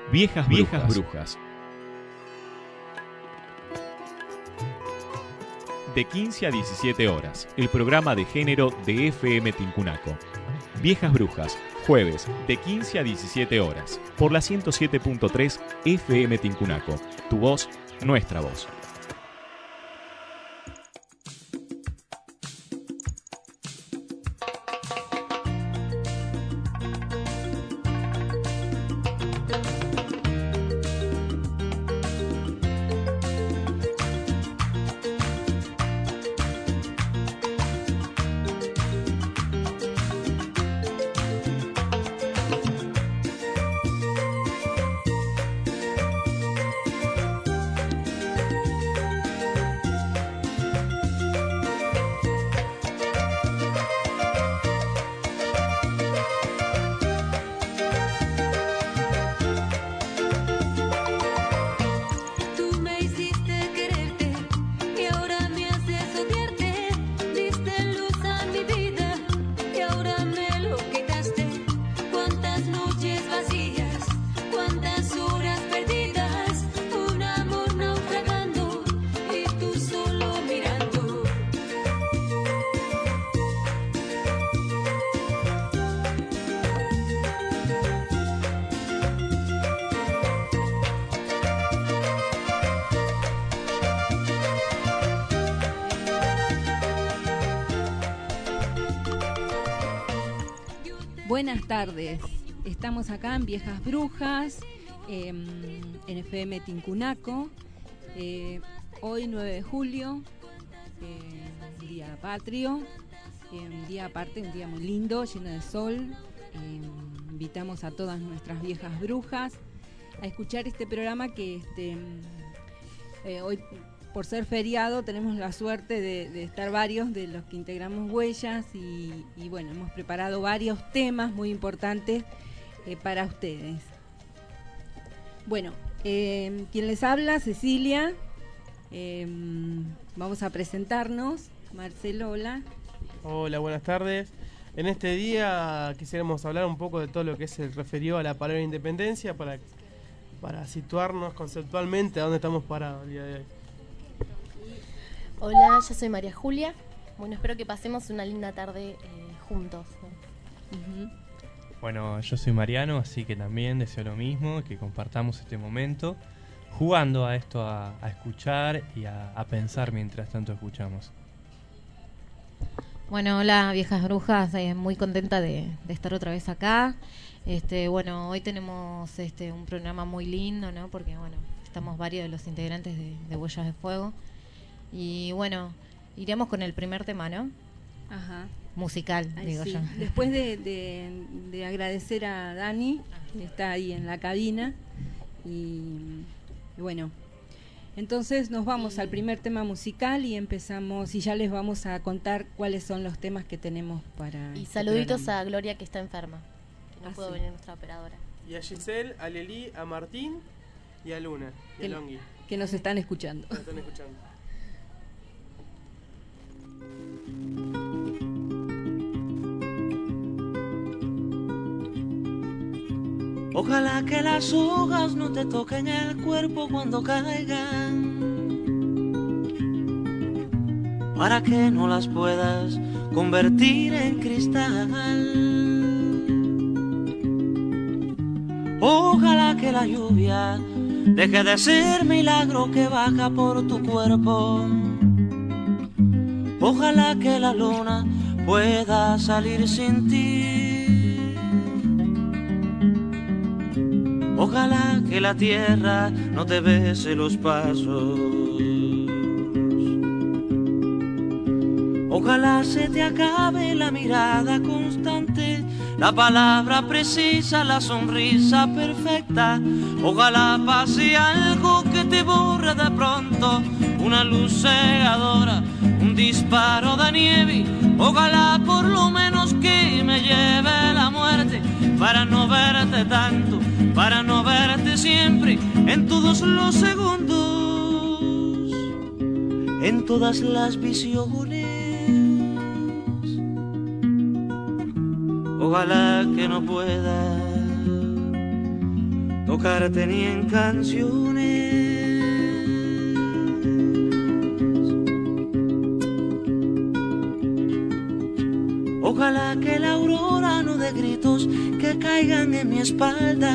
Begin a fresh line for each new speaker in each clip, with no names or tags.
Viejas Brujas. De 15 a 17 horas, el programa de género de FM Tincunaco. Viejas Brujas, jueves de 15 a 17 horas, por la 107.3 FM Tincunaco. Tu voz, nuestra voz.
Buenas tardes, estamos acá en Viejas Brujas, en FM Tincunaco, hoy 9 de julio, día patrio, un día aparte, un día muy lindo, lleno de sol. Invitamos a todas nuestras viejas brujas a escuchar este programa que hoy, por ser feriado, tenemos la suerte de estar varios de los que integramos Huellas y bueno, hemos preparado varios temas muy importantes para ustedes. Bueno, quien les habla, Cecilia, vamos a presentarnos. Marcelo, hola.
Hola, buenas tardes. En este día quisiéramos hablar un poco de todo lo que es el referido a la palabra independencia para situarnos conceptualmente a dónde estamos parados el día de hoy.
Hola, yo soy María Julia. Bueno, espero que pasemos una linda tarde juntos.
Uh-huh.
Bueno, yo soy Mariano, así que también deseo lo mismo, que compartamos este momento jugando a esto, a escuchar y a pensar mientras tanto escuchamos.
Bueno, hola viejas brujas, muy contenta de estar otra vez acá. Bueno, hoy tenemos un programa muy lindo, ¿no? Porque bueno, estamos varios de los integrantes de Huellas de Fuego. Y bueno, iremos con el primer tema, ¿no?
Ajá.
Musical, digo
sí.
yo.
Después de agradecer a Dani, que está ahí en la cabina. Y bueno, entonces nos vamos al primer tema musical y empezamos, y ya les vamos a contar cuáles son los temas que tenemos para...
Y saluditos a Gloria, que está enferma, que no pudo venir, nuestra operadora.
Y a Giselle, a Leli, a Martín y a Luna, y a Longhi.
Que nos están escuchando.
Nos están escuchando.
Ojalá que las hojas no te toquen el cuerpo cuando caigan, para que no las puedas convertir en cristal. Ojalá que la lluvia deje de ser milagro que baja por tu cuerpo. Ojalá que la luna pueda salir sin ti. Ojalá que la tierra no te bese los pasos. Ojalá se te acabe la mirada constante, la palabra precisa, la sonrisa perfecta. Ojalá pase algo que te borre de pronto, una luz cegadora, un disparo de nieve. Ojalá por lo menos que me lleve la muerte, para no verte tanto, para no verte siempre, en todos los segundos, en todas las visiones. Ojalá que no pueda tocarte ni en canciones. Ojalá que la aurora no dé gritos que caigan en mi espalda.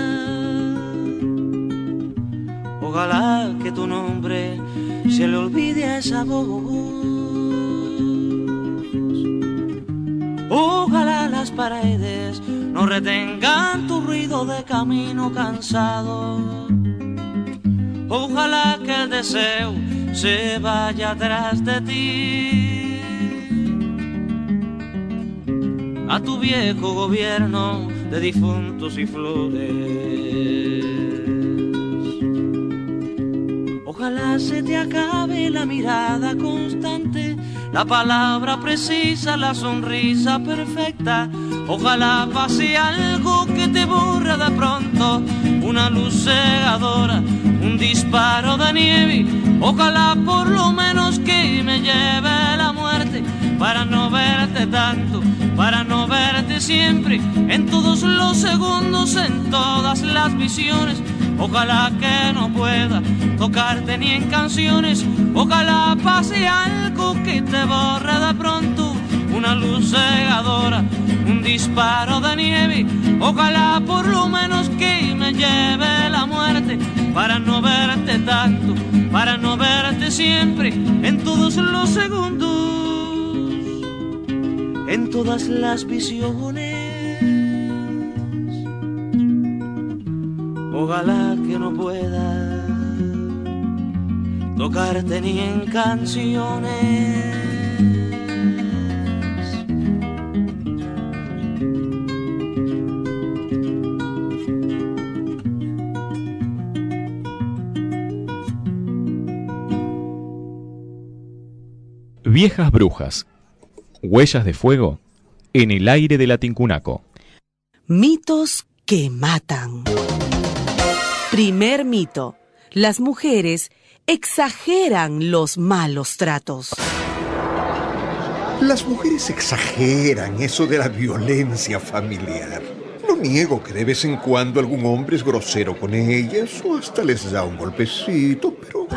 Ojalá que tu nombre se le olvide a esa voz. Ojalá las paredes no retengan tu ruido de camino cansado. Ojalá que el deseo se vaya atrás de ti. A tu viejo gobierno de difuntos y flores. Ojalá se te acabe la mirada constante, la palabra precisa, la sonrisa perfecta. Ojalá pase algo que te borre de pronto, una luz cegadora, un disparo de nieve. Ojalá por lo menos que me lleve la muerte, para no verte tanto, para no verte siempre, en todos los segundos, en todas las visiones. Ojalá que no pueda tocarte ni en canciones. Ojalá pase algo que te borre de pronto, una luz cegadora, un disparo de nieve. Ojalá por lo menos que me lleve la muerte, para no verte tanto, para no verte siempre, en todos los segundos, en todas las visiones. Ojalá que no pueda tocarte ni en canciones.
Viejas brujas, huellas de fuego en el aire de la Tincunaco.
Mitos que matan. Primer mito: las mujeres exageran los malos tratos.
Las mujeres exageran eso de la violencia familiar. No niego que de vez en cuando algún hombre es grosero con ellas o hasta les da un golpecito, pero...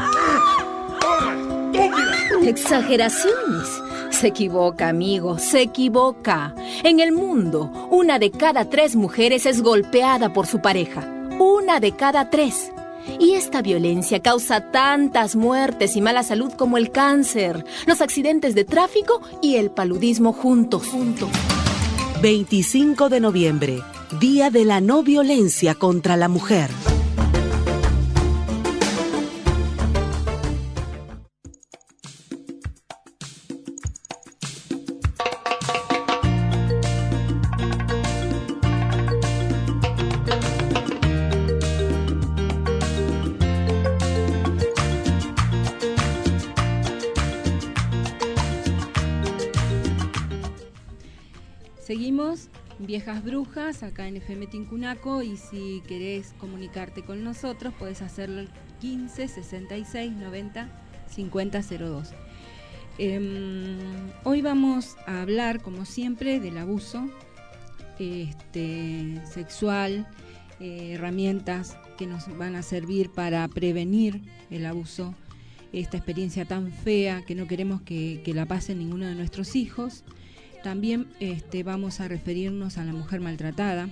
Exageraciones. Se equivoca, amigo, se equivoca. En el mundo, 1 de cada 3 mujeres es golpeada por su pareja. 1 de cada 3. Y esta violencia causa tantas muertes y mala salud como el cáncer, los accidentes de tráfico y el paludismo juntos.
25 de noviembre, Día de la No Violencia contra la Mujer.
Seguimos, Viejas Brujas, acá en FM Tincunaco, y si querés comunicarte con nosotros, puedes hacerlo al 15 66 90 50 02. Hoy vamos a hablar, como siempre, del abuso sexual, herramientas que nos van a servir para prevenir el abuso, esta experiencia tan fea que no queremos que la pase ninguno de nuestros hijos. También vamos a referirnos a la mujer maltratada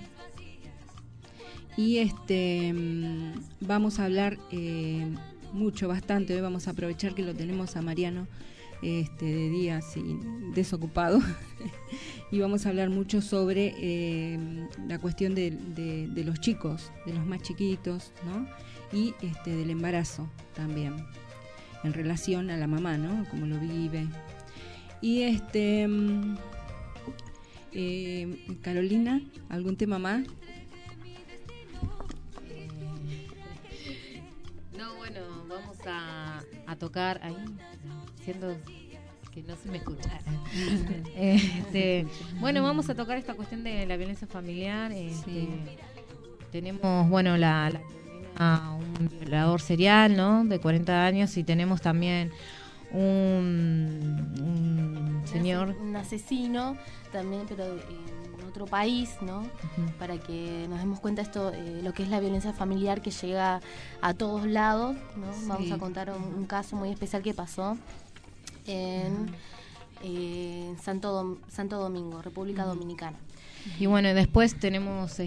y vamos a hablar bastante. Hoy vamos a aprovechar que lo tenemos a Mariano de día así, desocupado y vamos a hablar mucho sobre la cuestión de los chicos, de los más chiquitos, ¿no? Y del embarazo también en relación a la mamá, ¿no? Cómo lo vive. Y Carolina, ¿algún tema más?
No, bueno, vamos a tocar ahí, siendo que no se me escucha. Bueno, vamos a tocar esta cuestión de la violencia familiar.
Sí.
Tenemos, bueno, a un violador serial, ¿no? De 40 años, y tenemos también un señor,
un asesino también, pero en nuestro país, ¿no? Para que nos demos cuenta esto, lo que es la violencia familiar que llega a todos lados, ¿no? Sí. Vamos a contar un caso muy especial que pasó en Santo Domingo, República Dominicana.
Y bueno, después tenemos lo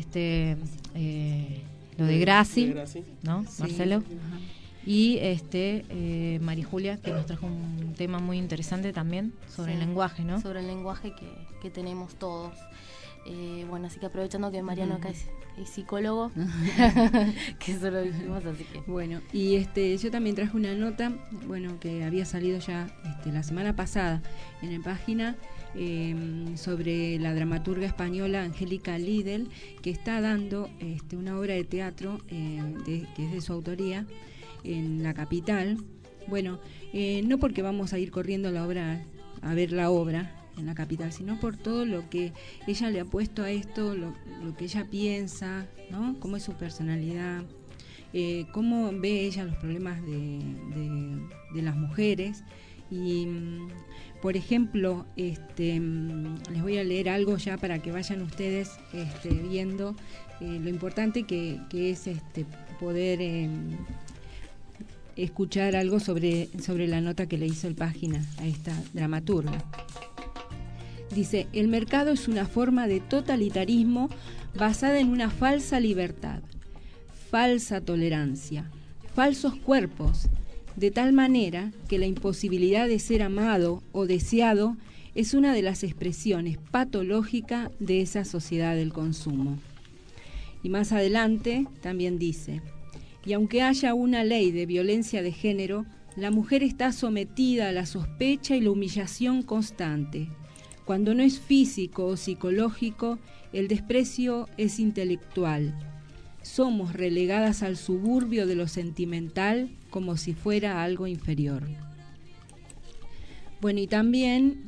de Graci, ¿no? Sí. Marcelo. Y María Julia, que nos trajo un tema muy interesante también sobre el lenguaje, ¿no?
Sobre el lenguaje que tenemos todos. Bueno, así que aprovechando que Mariano acá es psicólogo, que eso lo dijimos, así que...
Bueno, y yo también traje una nota, bueno, que había salido ya la semana pasada en la página, sobre la dramaturga española Angélica Lidl, que está dando una obra de teatro que es de su autoría en la capital. Bueno, no porque vamos a ir corriendo a ver la obra en la capital, sino por todo lo que ella le ha puesto a esto, lo que ella piensa, ¿no? Cómo es su personalidad, cómo ve ella los problemas de las mujeres. Y por ejemplo, les voy a leer algo ya para que vayan ustedes viendo lo importante que es poder escuchar algo sobre la nota que le hizo el Página a esta dramaturga. Dice: el mercado es una forma de totalitarismo basada en una falsa libertad, falsa tolerancia, falsos cuerpos, de tal manera que la imposibilidad de ser amado o deseado es una de las expresiones patológicas de esa sociedad del consumo. Y más adelante también dice: y aunque haya una ley de violencia de género, la mujer está sometida a la sospecha y la humillación constante. Cuando no es físico o psicológico, el desprecio es intelectual. Somos relegadas al suburbio de lo sentimental como si fuera algo inferior. Bueno, y también,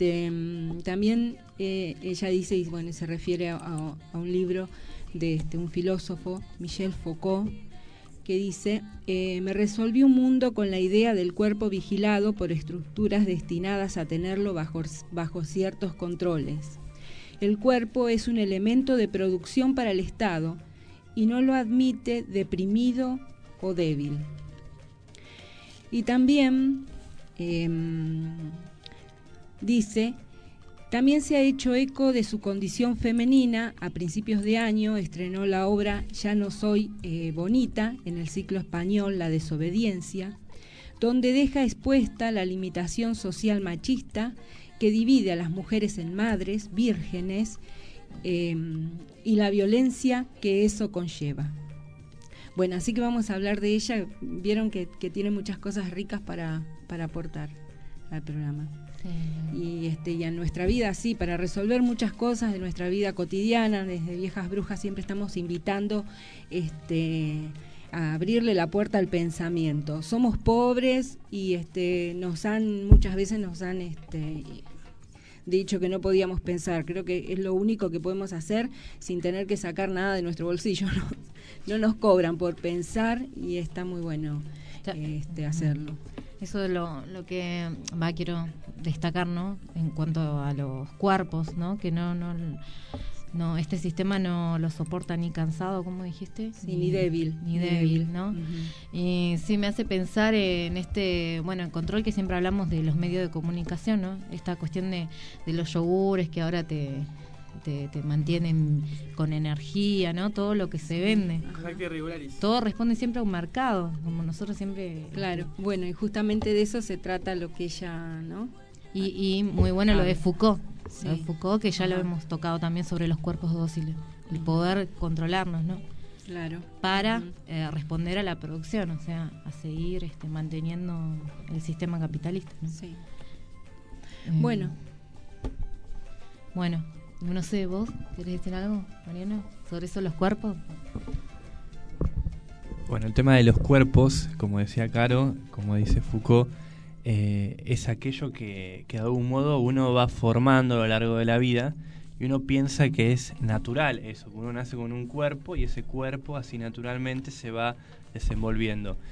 ella dice, y bueno, se refiere a un libro de un filósofo, Michel Foucault, que dice: me resolví un mundo con la idea del cuerpo vigilado por estructuras destinadas a tenerlo bajo ciertos controles. El cuerpo es un elemento de producción para el Estado y no lo admite deprimido o débil. Y también dice: también se ha hecho eco de su condición femenina. A principios de año estrenó la obra Ya no soy bonita, en el ciclo español La desobediencia, donde deja expuesta la limitación social machista que divide a las mujeres en madres, vírgenes, y la violencia que eso conlleva. Bueno, así que vamos a hablar de ella. Vieron que tiene muchas cosas ricas para aportar al programa. Sí. Y en nuestra vida, sí, para resolver muchas cosas de nuestra vida cotidiana, desde Viejas Brujas siempre estamos invitando a abrirle la puerta al pensamiento. Somos pobres y muchas veces nos han dicho que no podíamos pensar. Creo que es lo único que podemos hacer sin tener que sacar nada de nuestro bolsillo. No nos cobran por pensar y está muy bueno hacerlo.
Eso es lo que quiero destacar, ¿no? En cuanto a los cuerpos, ¿no? Que no este sistema no lo soporta ni cansado, ¿cómo dijiste?
Sí, ni débil.
Ni débil, ¿no? Y sí me hace pensar en el control que siempre hablamos de los medios de comunicación, ¿no? Esta cuestión de los yogures que ahora te mantienen con energía, ¿no? Todo lo que se vende. Todo responde siempre a un mercado, como nosotros siempre...
Claro, bueno, y justamente de eso se trata lo que ella, ¿no?
Y muy bueno lo de Foucault. Sí. Lo de Foucault, que ya lo hemos tocado también sobre los cuerpos dóciles. El poder controlarnos, ¿no?
Claro.
Para responder a la producción, o sea, a seguir manteniendo el sistema capitalista, ¿no?
Sí.
Bueno, no sé, ¿vos querés decir algo, Mariano, sobre eso, los cuerpos?
Bueno, el tema de los cuerpos, como decía Caro, como dice Foucault, es aquello que de algún modo uno va formando a lo largo de la vida y uno piensa que es natural eso, que uno nace con un cuerpo y ese cuerpo así naturalmente se va desenvolviendo.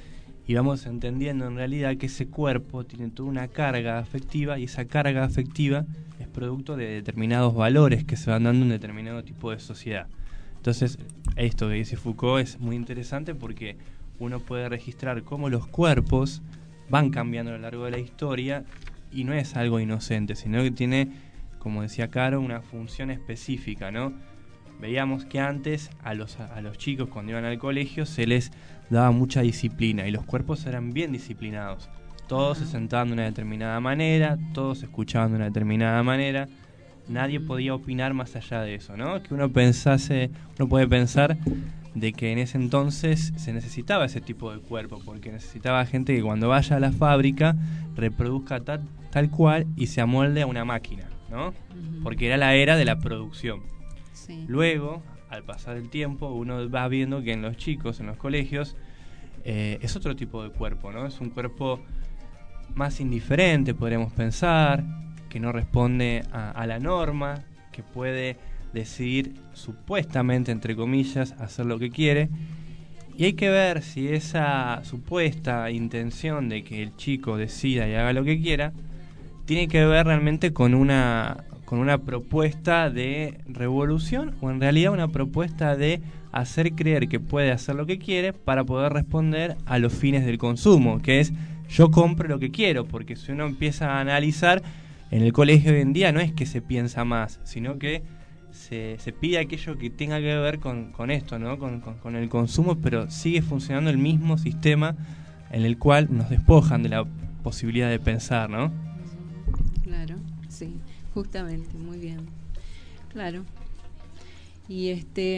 y vamos entendiendo en realidad que ese cuerpo tiene toda una carga afectiva, y esa carga afectiva es producto de determinados valores que se van dando en un determinado tipo de sociedad. Entonces, esto que dice Foucault es muy interesante porque uno puede registrar cómo los cuerpos van cambiando a lo largo de la historia, y no es algo inocente, sino que tiene, como decía Caro, una función específica, ¿no? Veíamos que antes a los chicos cuando iban al colegio se les daba mucha disciplina y los cuerpos eran bien disciplinados. Todos se sentaban de una determinada manera, todos se escuchaban de una determinada manera, nadie podía opinar más allá de eso, ¿no? Que uno puede pensar de que en ese entonces se necesitaba ese tipo de cuerpo, porque necesitaba gente que cuando vaya a la fábrica reproduzca tal cual y se amolde a una máquina, ¿no? Porque era la era de la producción. Sí. Luego, al pasar el tiempo, uno va viendo que en los chicos, en los colegios, es otro tipo de cuerpo, ¿no? Es un cuerpo más indiferente, podríamos pensar, que no responde a la norma, que puede decidir supuestamente, entre comillas, hacer lo que quiere. Y hay que ver si esa supuesta intención de que el chico decida y haga lo que quiera tiene que ver realmente con una propuesta de revolución, o en realidad una propuesta de hacer creer que puede hacer lo que quiere para poder responder a los fines del consumo, que es yo compro lo que quiero, porque si uno empieza a analizar, en el colegio hoy en día no es que se piensa más, sino que se pide aquello que tenga que ver con esto, ¿no? Con el consumo, pero sigue funcionando el mismo sistema en el cual nos despojan de la posibilidad de pensar, ¿no?
Claro, sí, justamente, muy bien. Claro. Y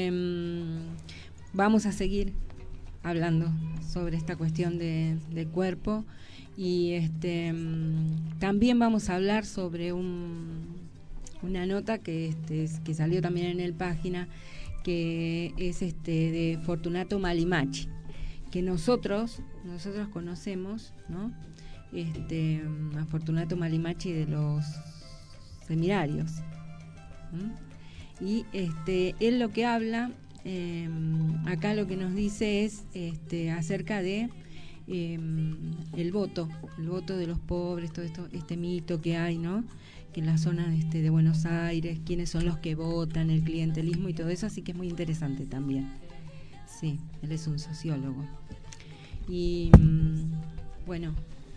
vamos a seguir hablando sobre esta cuestión de cuerpo, y también vamos a hablar sobre una nota que salió también en el Página, que es de Fortunato Malimachi, que nosotros conocemos, ¿no? A Fortunato Malimachi de los Seminarios. Y él lo que habla, acá lo que nos dice es acerca de el voto de los pobres, todo esto, este mito que hay, ¿no? Que en la zona de Buenos Aires, quiénes son los que votan, el clientelismo y todo eso, así que es muy interesante también. Sí, él es un sociólogo. Y bueno,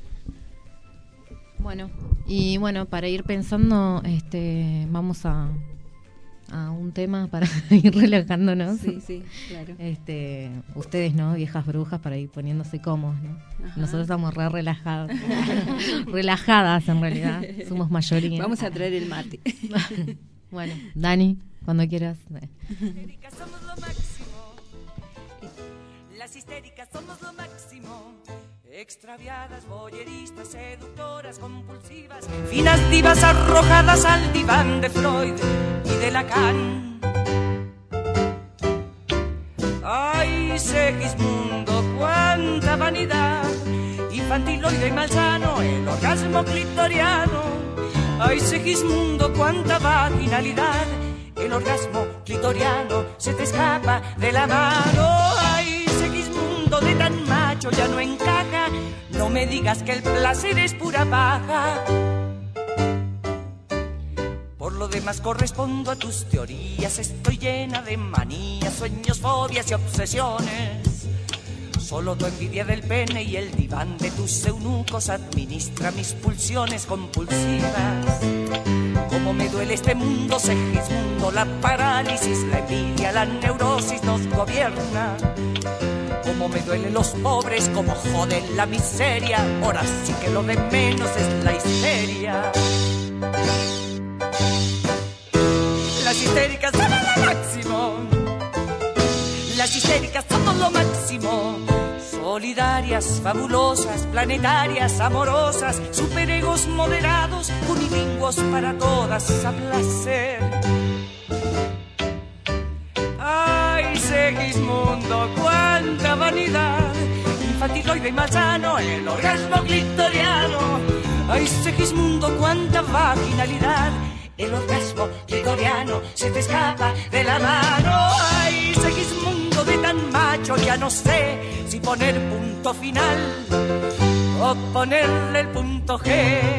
para ir pensando, vamos a un tema para ir relajándonos.
Sí, claro.
Ustedes, ¿no? Viejas brujas, para ir poniéndose cómodos, ¿no? Ajá. Nosotros estamos relajados. Relajadas, en realidad. Somos mayoría.
Vamos a traer el mate.
Bueno, Dani, cuando quieras.
Histéricas somos lo máximo. Las histéricas somos lo máximo. Extraviadas, boyeristas, seductoras, compulsivas, finas divas arrojadas al diván de Freud y de Lacan. Ay, Segismundo, cuánta vanidad, infantiloide y malsano, el orgasmo clitoriano. Ay, Segismundo, cuánta vaginalidad, el orgasmo clitoriano se te escapa de la mano. Ay, Segismundo, de tan macho ya no encaja, no me digas que el placer es pura paja. Por lo demás correspondo a tus teorías, estoy llena de manías, sueños, fobias y obsesiones. Solo tu envidia del pene y el diván de tus eunucos administra mis pulsiones compulsivas. Cómo me duele este mundo, Segismundo, la parálisis, la envidia, la neurosis nos gobierna. Cómo me duelen los pobres, cómo joden la miseria, ahora sí que lo de menos es la histeria. Las histéricas son lo máximo. Las histéricas somos lo máximo. Solidarias, fabulosas, planetarias, amorosas, superegos moderados, unilingüos para todas a placer. Ay, Segismundo, cuánta vanidad, infantiloide y malsano, el orgasmo clitoriano. Ay, Segismundo, cuánta vaginalidad, el orgasmo clitoriano se te escapa de la mano. Ay, Segismundo, de tan macho ya no sé si poner punto final o ponerle el punto G.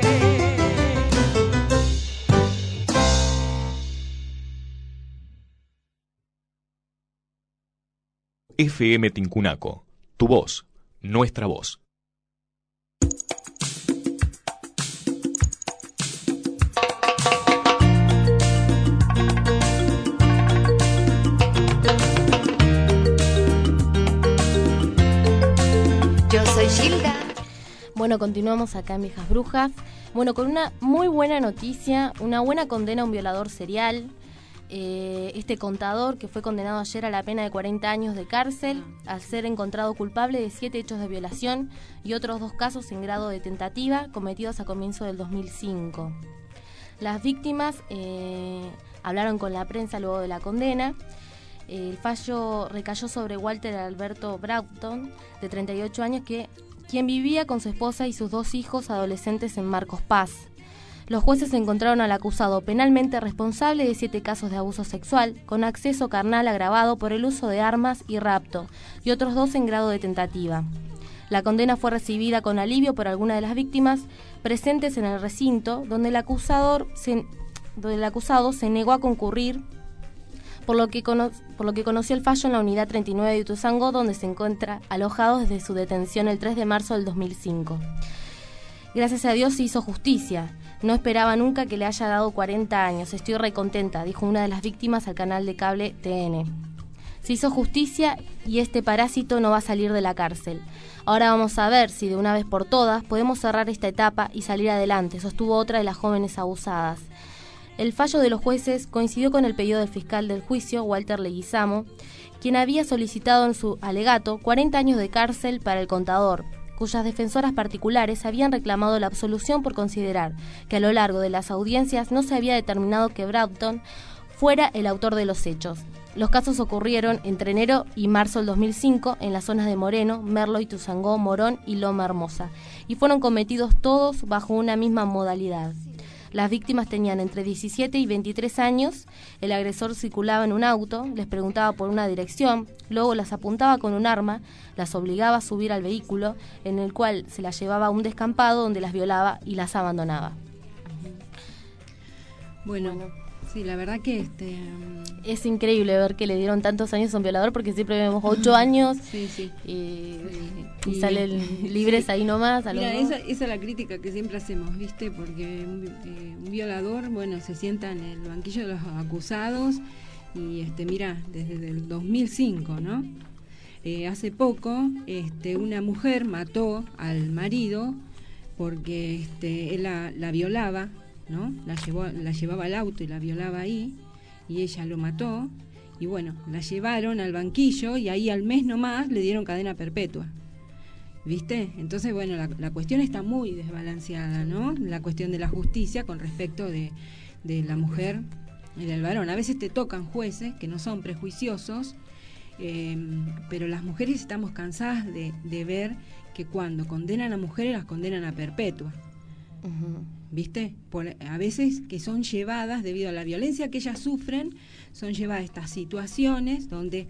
FM Tincunaco, tu voz, nuestra voz.
Yo soy Gilda. Bueno, continuamos acá en Viejas Brujas. Bueno, con una muy buena noticia, una buena condena a un violador serial. Este contador que fue condenado ayer a la pena de 40 años de cárcel al ser encontrado culpable de 7 hechos de violación y otros 2 casos en grado de tentativa cometidos a comienzo del 2005. Las víctimas hablaron con la prensa luego de la condena. El fallo recayó sobre Walter Alberto Broughton, de 38 años, quien vivía con su esposa y sus 2 hijos adolescentes en Marcos Paz. Los jueces encontraron al acusado penalmente responsable de 7 casos de abuso sexual, con acceso carnal agravado por el uso de armas y rapto, y otros 2 en grado de tentativa. La condena fue recibida con alivio por algunas de las víctimas presentes en el recinto, donde el acusado se negó a concurrir, por lo que conoció el fallo en la unidad 39 de Ituzaingó, donde se encuentra alojado desde su detención el 3 de marzo del 2005. Gracias a Dios se hizo justicia. No esperaba nunca que le haya dado 40 años. Estoy recontenta, dijo una de las víctimas al canal de cable TN. Se hizo justicia y este parásito no va a salir de la cárcel. Ahora vamos a ver si de una vez por todas podemos cerrar esta etapa y salir adelante, sostuvo otra de las jóvenes abusadas. El fallo de los jueces coincidió con el pedido del fiscal del juicio, Walter Leguizamo, quien había solicitado en su alegato 40 años de cárcel para el contador, cuyas defensoras particulares habían reclamado la absolución por considerar que a lo largo de las audiencias no se había determinado que Broughton fuera el autor de los hechos. Los casos ocurrieron entre enero y marzo del 2005 en las zonas de Moreno, Merlo, Ituzaingó, Morón y Loma Hermosa, y fueron cometidos todos bajo una misma modalidad. Las víctimas tenían entre 17 y 23 años, el agresor circulaba en un auto, les preguntaba por una dirección, luego las apuntaba con un arma, las obligaba a subir al vehículo, en el cual se las llevaba a un descampado donde las violaba y las abandonaba.
Bueno, sí, la verdad que
es increíble ver que le dieron tantos años a un violador, porque siempre vemos 8 años y salen libres ahí nomás.
Mira, esa es la crítica que siempre hacemos, ¿viste? Porque un violador, bueno, se sienta en el banquillo de los acusados y mira, desde el 2005, ¿no? Hace poco una mujer mató al marido porque él la violaba, ¿no? La llevaba al auto y la violaba ahí, y ella lo mató, y bueno, la llevaron al banquillo y ahí al mes nomás le dieron cadena perpetua, ¿viste? Entonces, bueno, la cuestión está muy desbalanceada, ¿no? La cuestión de la justicia con respecto de la mujer y del varón. A veces te tocan jueces que no son prejuiciosos, pero las mujeres estamos cansadas de ver que cuando condenan a mujeres las condenan a perpetua. ¿Viste? A veces que son llevadas, debido a la violencia que ellas sufren, son llevadas a estas situaciones donde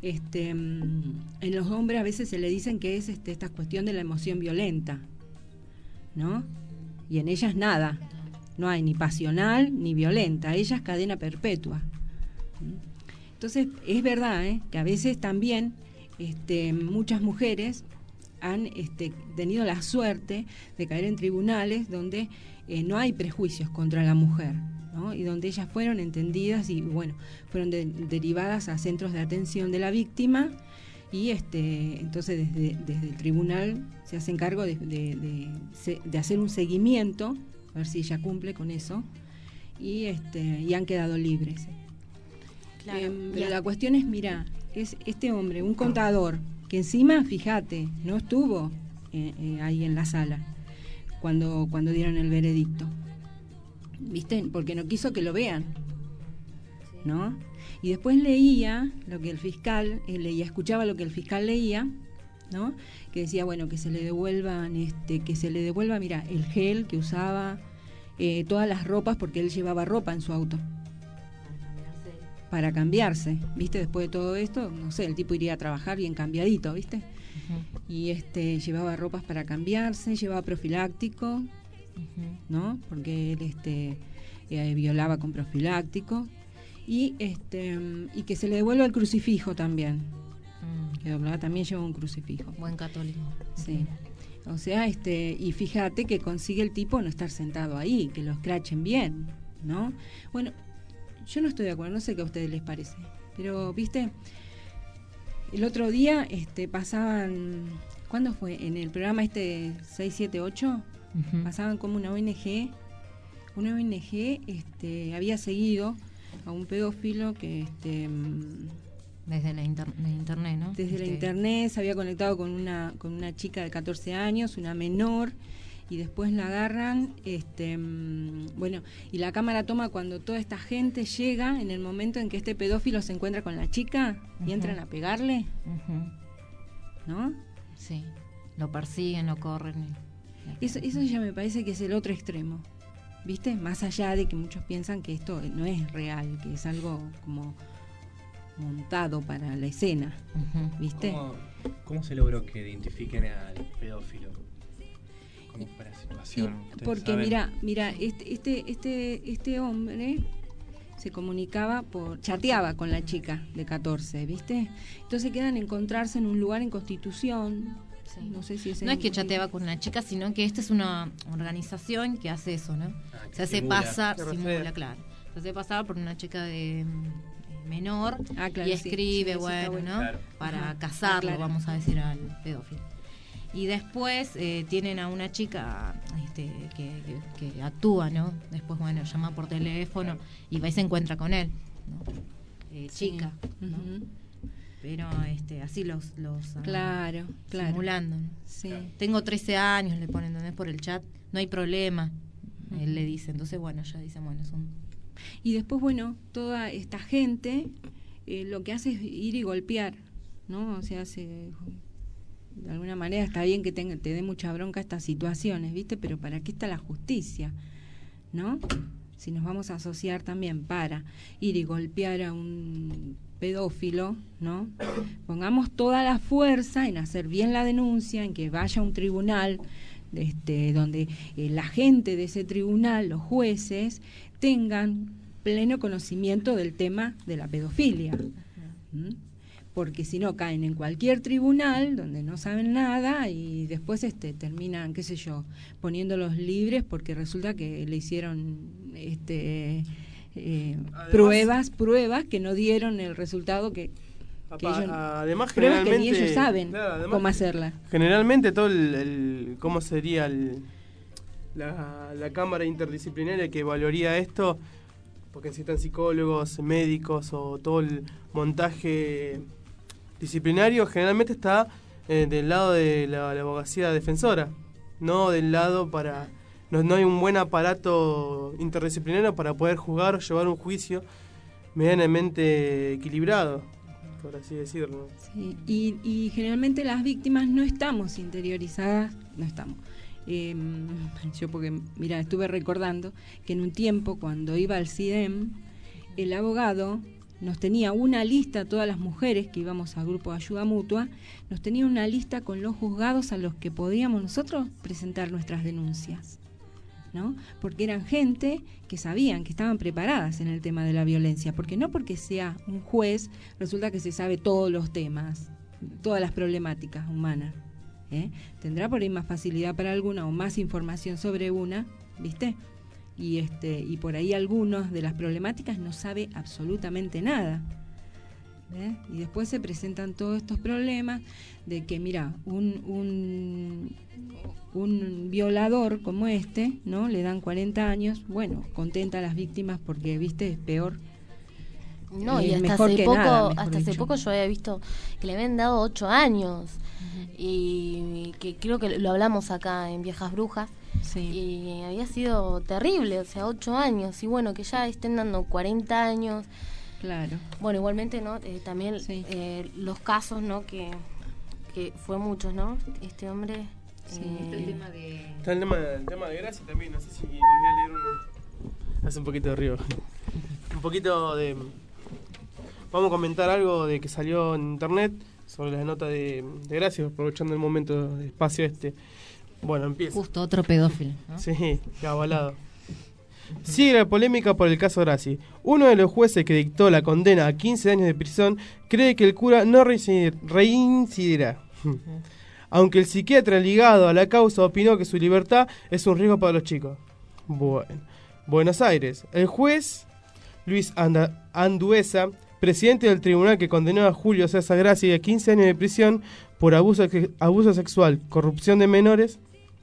en los hombres a veces se le dicen que es esta cuestión de la emoción violenta, ¿no? Y en ellas nada, no hay ni pasional ni violenta, ellas cadena perpetua. Entonces es verdad que a veces también muchas mujeres han tenido la suerte de caer en tribunales donde no hay prejuicios contra la mujer, ¿no? Y donde ellas fueron entendidas y bueno, fueron derivadas a centros de atención de la víctima, y entonces desde el tribunal se hacen cargo de hacer un seguimiento, a ver si ella cumple con eso, y han quedado libres.
Claro,
pero la cuestión es, mira, es este hombre, un contador, que encima, fíjate, no estuvo ahí en la sala cuando dieron el veredicto, ¿viste? Porque no quiso que lo vean, ¿no? Y después leía lo que el fiscal escuchaba lo que el fiscal leía, ¿no? Que decía, bueno, que se le devuelva, mira, el gel que usaba, todas las ropas, porque él llevaba ropa en su auto, para cambiarse, ¿viste? Después de todo esto, no sé, el tipo iría a trabajar bien cambiadito, ¿viste? Y llevaba ropas para cambiarse, llevaba profiláctico, ¿no? Porque él violaba con profiláctico. Y que se le devuelva el crucifijo también. Que también lleva un crucifijo.
Buen católico.
Sí. O sea, y fíjate que consigue el tipo no estar sentado ahí, que lo escrachen bien, ¿no? Bueno, yo no estoy de acuerdo, no sé qué a ustedes les parece, pero, ¿viste? El otro día pasaban, ¿cuándo fue? En el programa 678, pasaban como una ONG había seguido a un pedófilo que
desde la internet, ¿no?
Desde la internet se había conectado con una chica de 14 años, una menor, y después la agarran, y la cámara toma cuando toda esta gente llega en el momento en que este pedófilo se encuentra con la chica y entran a pegarle, ¿no?
Sí, lo persiguen, lo corren.
Eso ya me parece que es el otro extremo, ¿viste? Más allá de que muchos piensan que esto no es real, que es algo como montado para la escena, ¿viste?
¿Cómo se logró que identifiquen al pedófilo? ¿Cómo fue la situación?
Porque mira, este hombre se comunicaba chateaba con la chica de 14, ¿viste? Entonces quedan encontrarse en un lugar en Constitución. Sí. No sé si es
que chateaba con una chica, sino que esta es una organización que hace eso, ¿no? Se hace pasar, simula, claro. Se hace pasar por una chica de menor y escribe, bueno, ¿no? Claro. Para casarlo, vamos a decir, al pedófilo. Y después tienen a una chica que actúa, ¿no? Después, bueno, llama por teléfono y va y se encuentra con él, ¿no? Chica, ¿no? Pero así los
claro.
Simulando, ¿no? Sí. Tengo 13 años, le ponen, ¿no? Por el chat, no hay problema, él le dice. Entonces, bueno, ya dicen, bueno, son...
Y después, bueno, toda esta gente lo que hace es ir y golpear, ¿no? O sea, de alguna manera está bien que te dé mucha bronca estas situaciones, ¿viste? Pero ¿para qué está la justicia? ¿No? Si nos vamos a asociar también para ir y golpear a un pedófilo, ¿no? Pongamos toda la fuerza en hacer bien la denuncia, en que vaya a un tribunal donde la gente de ese tribunal, los jueces, tengan pleno conocimiento del tema de la pedofilia. Porque si no caen en cualquier tribunal donde no saben nada y después terminan, qué sé yo, poniéndolos libres porque resulta que le hicieron pruebas que no dieron el resultado que
además
pruebas que ni ellos saben cómo hacerla.
Generalmente todo cómo sería la cámara interdisciplinaria que evaluaría esto, porque necesitan psicólogos, médicos o todo el montaje disciplinario, generalmente está del lado de la abogacía defensora, no del lado para... No hay un buen aparato interdisciplinario para poder juzgar o llevar un juicio medianamente equilibrado, por así decirlo.
Sí, y generalmente las víctimas no estamos interiorizadas, no estamos. Yo porque, mira, estuve recordando que en un tiempo cuando iba al CIDEM, el abogado nos tenía una lista, todas las mujeres que íbamos al grupo de ayuda mutua, nos tenía una lista con los juzgados a los que podíamos nosotros presentar nuestras denuncias, ¿no? Porque eran gente que sabían, que estaban preparadas en el tema de la violencia, porque no porque sea un juez resulta que se sabe todos los temas, todas las problemáticas humanas. Tendrá por ahí más facilidad para alguna o más información sobre una, ¿viste? Y por ahí algunos de las problemáticas no sabe absolutamente nada. Y después se presentan todos estos problemas de que, mira, un violador como ¿no? Le dan 40 años, bueno, contenta a las víctimas porque, ¿viste? Es peor.
No, y hasta hace poco yo había visto que le habían dado 8 años. Y que creo que lo hablamos acá en Viejas Brujas. Sí. Y había sido terrible, o sea, 8 años. Y bueno, que ya estén dando 40 años.
Claro.
Bueno, igualmente, ¿no? También los casos, ¿no? Que fue muchos, ¿no? Este hombre...
Sí,
está el tema de Gracia también, no sé si les voy a leer hace un poquito de río. Un poquito de vamos a comentar algo de que salió en internet sobre la nota de Gracia, aprovechando el momento de espacio este. Bueno, empieza.
Justo otro pedófilo, ¿no?
Sí, avalado. Sigue la polémica por el caso Graci. Uno de los jueces que dictó la condena a 15 años de prisión cree que el cura no reincidirá. Aunque el psiquiatra ligado a la causa opinó que su libertad es un riesgo para los chicos. Bueno, Buenos Aires. El juez Luis Anduesa, presidente del tribunal que condenó a Julio César Graci a 15 años de prisión por abuso sexual, corrupción de menores,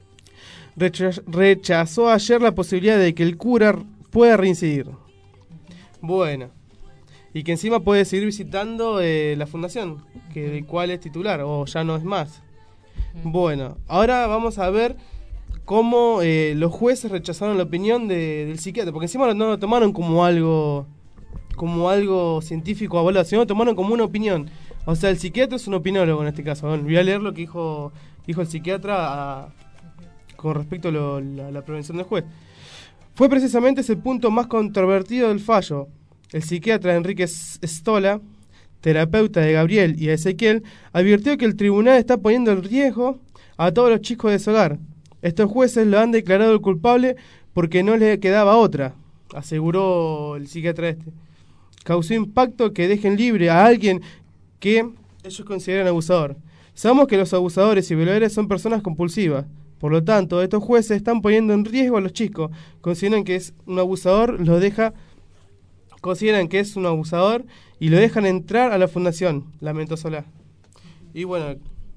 rechazó ayer la posibilidad de que el cura pueda reincidir. Bueno, y que encima puede seguir visitando la fundación, que de cuál es titular, o ya no es más. Bueno, ahora vamos a ver cómo los jueces rechazaron la opinión del psiquiatra, porque encima no lo tomaron como algo científico avalado, sino lo tomaron como una opinión. O sea, el psiquiatra es un opinólogo en este caso. Bueno, voy a leer lo que dijo el psiquiatra con respecto a la prevención del juez. Fue precisamente ese punto más controvertido del fallo. El psiquiatra Enrique Stola, terapeuta de Gabriel y Ezequiel, advirtió que el tribunal está poniendo en riesgo a todos los chicos de su hogar. Estos jueces lo han declarado culpable porque no le quedaba otra, aseguró el psiquiatra este. Causó impacto que dejen libre a alguien que ellos consideran abusador. Sabemos que los abusadores y violadores son personas compulsivas. Por lo tanto, estos jueces están poniendo en riesgo a los chicos. Consideran que es un abusador, y lo dejan entrar a la fundación, lamentó Solá. Y bueno,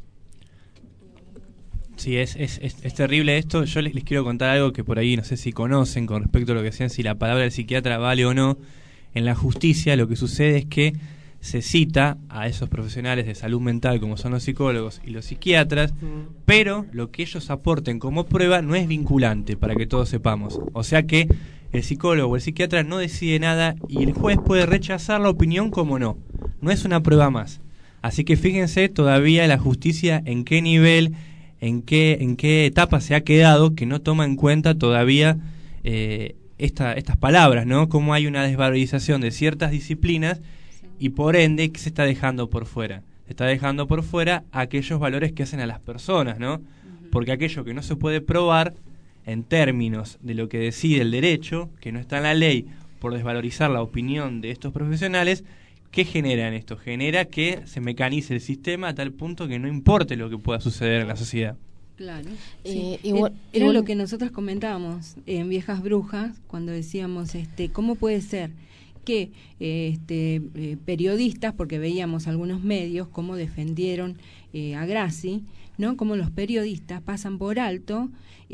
sí, es terrible esto. Yo les quiero contar algo que por ahí no sé si conocen con respecto a lo que decían, si la palabra del psiquiatra vale o no. En la justicia lo que sucede es que se cita a esos profesionales de salud mental como son los psicólogos y los psiquiatras, pero lo que ellos aporten como prueba no es vinculante, para que todos sepamos. O sea que el psicólogo o el psiquiatra no decide nada y el juez puede rechazar la opinión como no. No es una prueba más. Así que fíjense todavía la justicia en qué nivel, en qué etapa se ha quedado, que no toma en cuenta todavía estas palabras, ¿no? Cómo hay una desvalorización de ciertas disciplinas y por ende, ¿qué se está dejando por fuera? Se está dejando por fuera aquellos valores que hacen a las personas, ¿no? Porque aquello que no se puede probar en términos de lo que decide el derecho, que no está en la ley, por desvalorizar la opinión de estos profesionales, ¿qué genera en esto? Genera que se mecanice el sistema a tal punto que no importe lo que pueda suceder en la sociedad.
Claro. Sí. Era lo que nosotros comentábamos en Viejas Brujas, cuando decíamos, ¿cómo puede ser que periodistas, porque veíamos algunos medios cómo defendieron a Graci, ¿no? Cómo los periodistas pasan por alto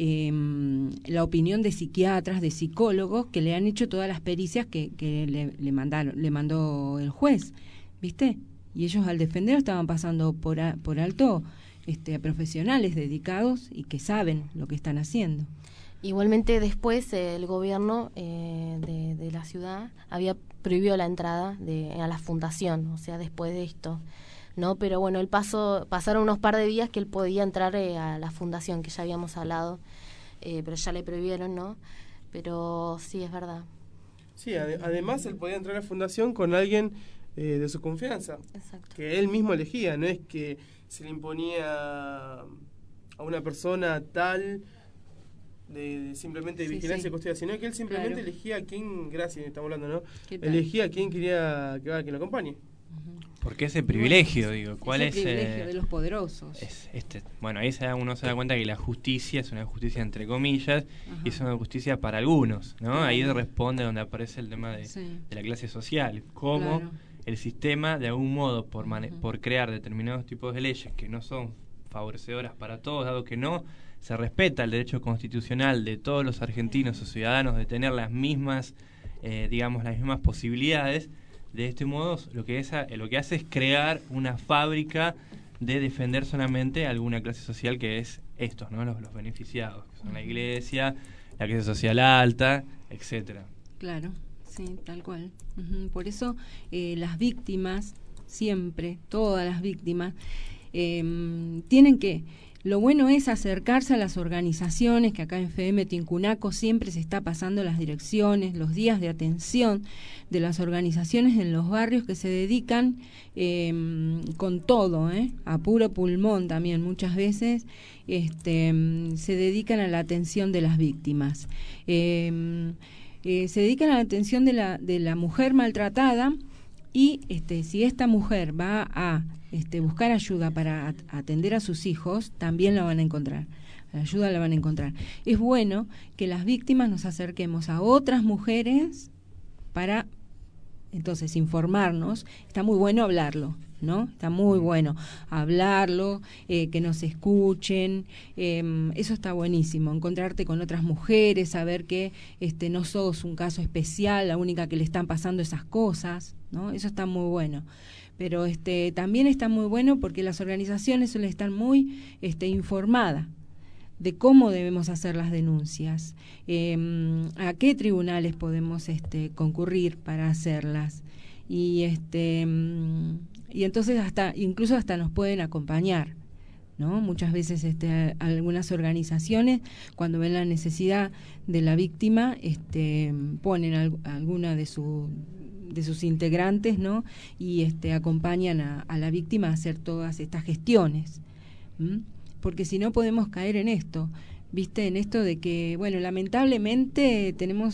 la opinión de psiquiatras, de psicólogos que le han hecho todas las pericias que le mandó el juez, ¿viste? Y ellos al defender estaban pasando por alto a profesionales dedicados y que saben lo que están haciendo.
Igualmente después el gobierno de la ciudad había prohibido la entrada a la fundación, o sea, después de esto, ¿no? Pero bueno, pasaron unos par de días que él podía entrar a la fundación, que ya habíamos hablado, pero ya le prohibieron, ¿no? Pero sí, es verdad.
Sí, además él podía entrar a la fundación con alguien de su confianza.
Exacto.
Que él mismo elegía, no es que se le imponía a una persona tal de simplemente de vigilancia y custodia, sino que él simplemente elegía a quién, gracias, estamos hablando, ¿no? Elegía a quién quería que lo acompañe.
Porque ese privilegio, digo, ¿cuál es?
El privilegio de los poderosos.
Bueno, ahí uno se da cuenta que la justicia es una justicia entre comillas, y es una justicia para algunos, ¿no? Ahí responde donde aparece el tema de la clase social, cómo el sistema, de algún modo, por crear determinados tipos de leyes que no son favorecedoras para todos, dado que no se respeta el derecho constitucional de todos los argentinos o ciudadanos de tener las mismas, las mismas posibilidades. De este modo, lo que hace es crear una fábrica de defender solamente a alguna clase social, que es estos, ¿no? Los beneficiados, que son la iglesia, la clase social alta, etcétera.
Claro, sí, tal cual. Por eso las víctimas, siempre, todas las víctimas, tienen que... Lo bueno es acercarse a las organizaciones, que acá en FM Tincunaco siempre se está pasando las direcciones, los días de atención de las organizaciones en los barrios que se dedican con todo, a puro pulmón también muchas veces, se dedican a la atención de las víctimas. Se dedican a la atención de la mujer maltratada y si esta mujer va a buscar ayuda para atender a sus hijos, también la van a encontrar. La ayuda la van a encontrar. Es bueno que las víctimas nos acerquemos a otras mujeres para, entonces, informarnos. Está muy bueno hablarlo, ¿no? Está muy bueno hablarlo, que nos escuchen. Eso está buenísimo. Encontrarte con otras mujeres, saber que no sos un caso especial, la única que le están pasando esas cosas, ¿no? Eso está muy bueno. Pero también está muy bueno porque las organizaciones suelen estar muy informadas de cómo debemos hacer las denuncias, a qué tribunales podemos concurrir para hacerlas, y entonces incluso hasta nos pueden acompañar, ¿no? Muchas veces algunas organizaciones, cuando ven la necesidad de la víctima, ponen alguna de sus integrantes, ¿no? Y acompañan a la víctima a hacer todas estas gestiones. Porque si no podemos caer en esto, ¿viste? En esto de que, bueno, lamentablemente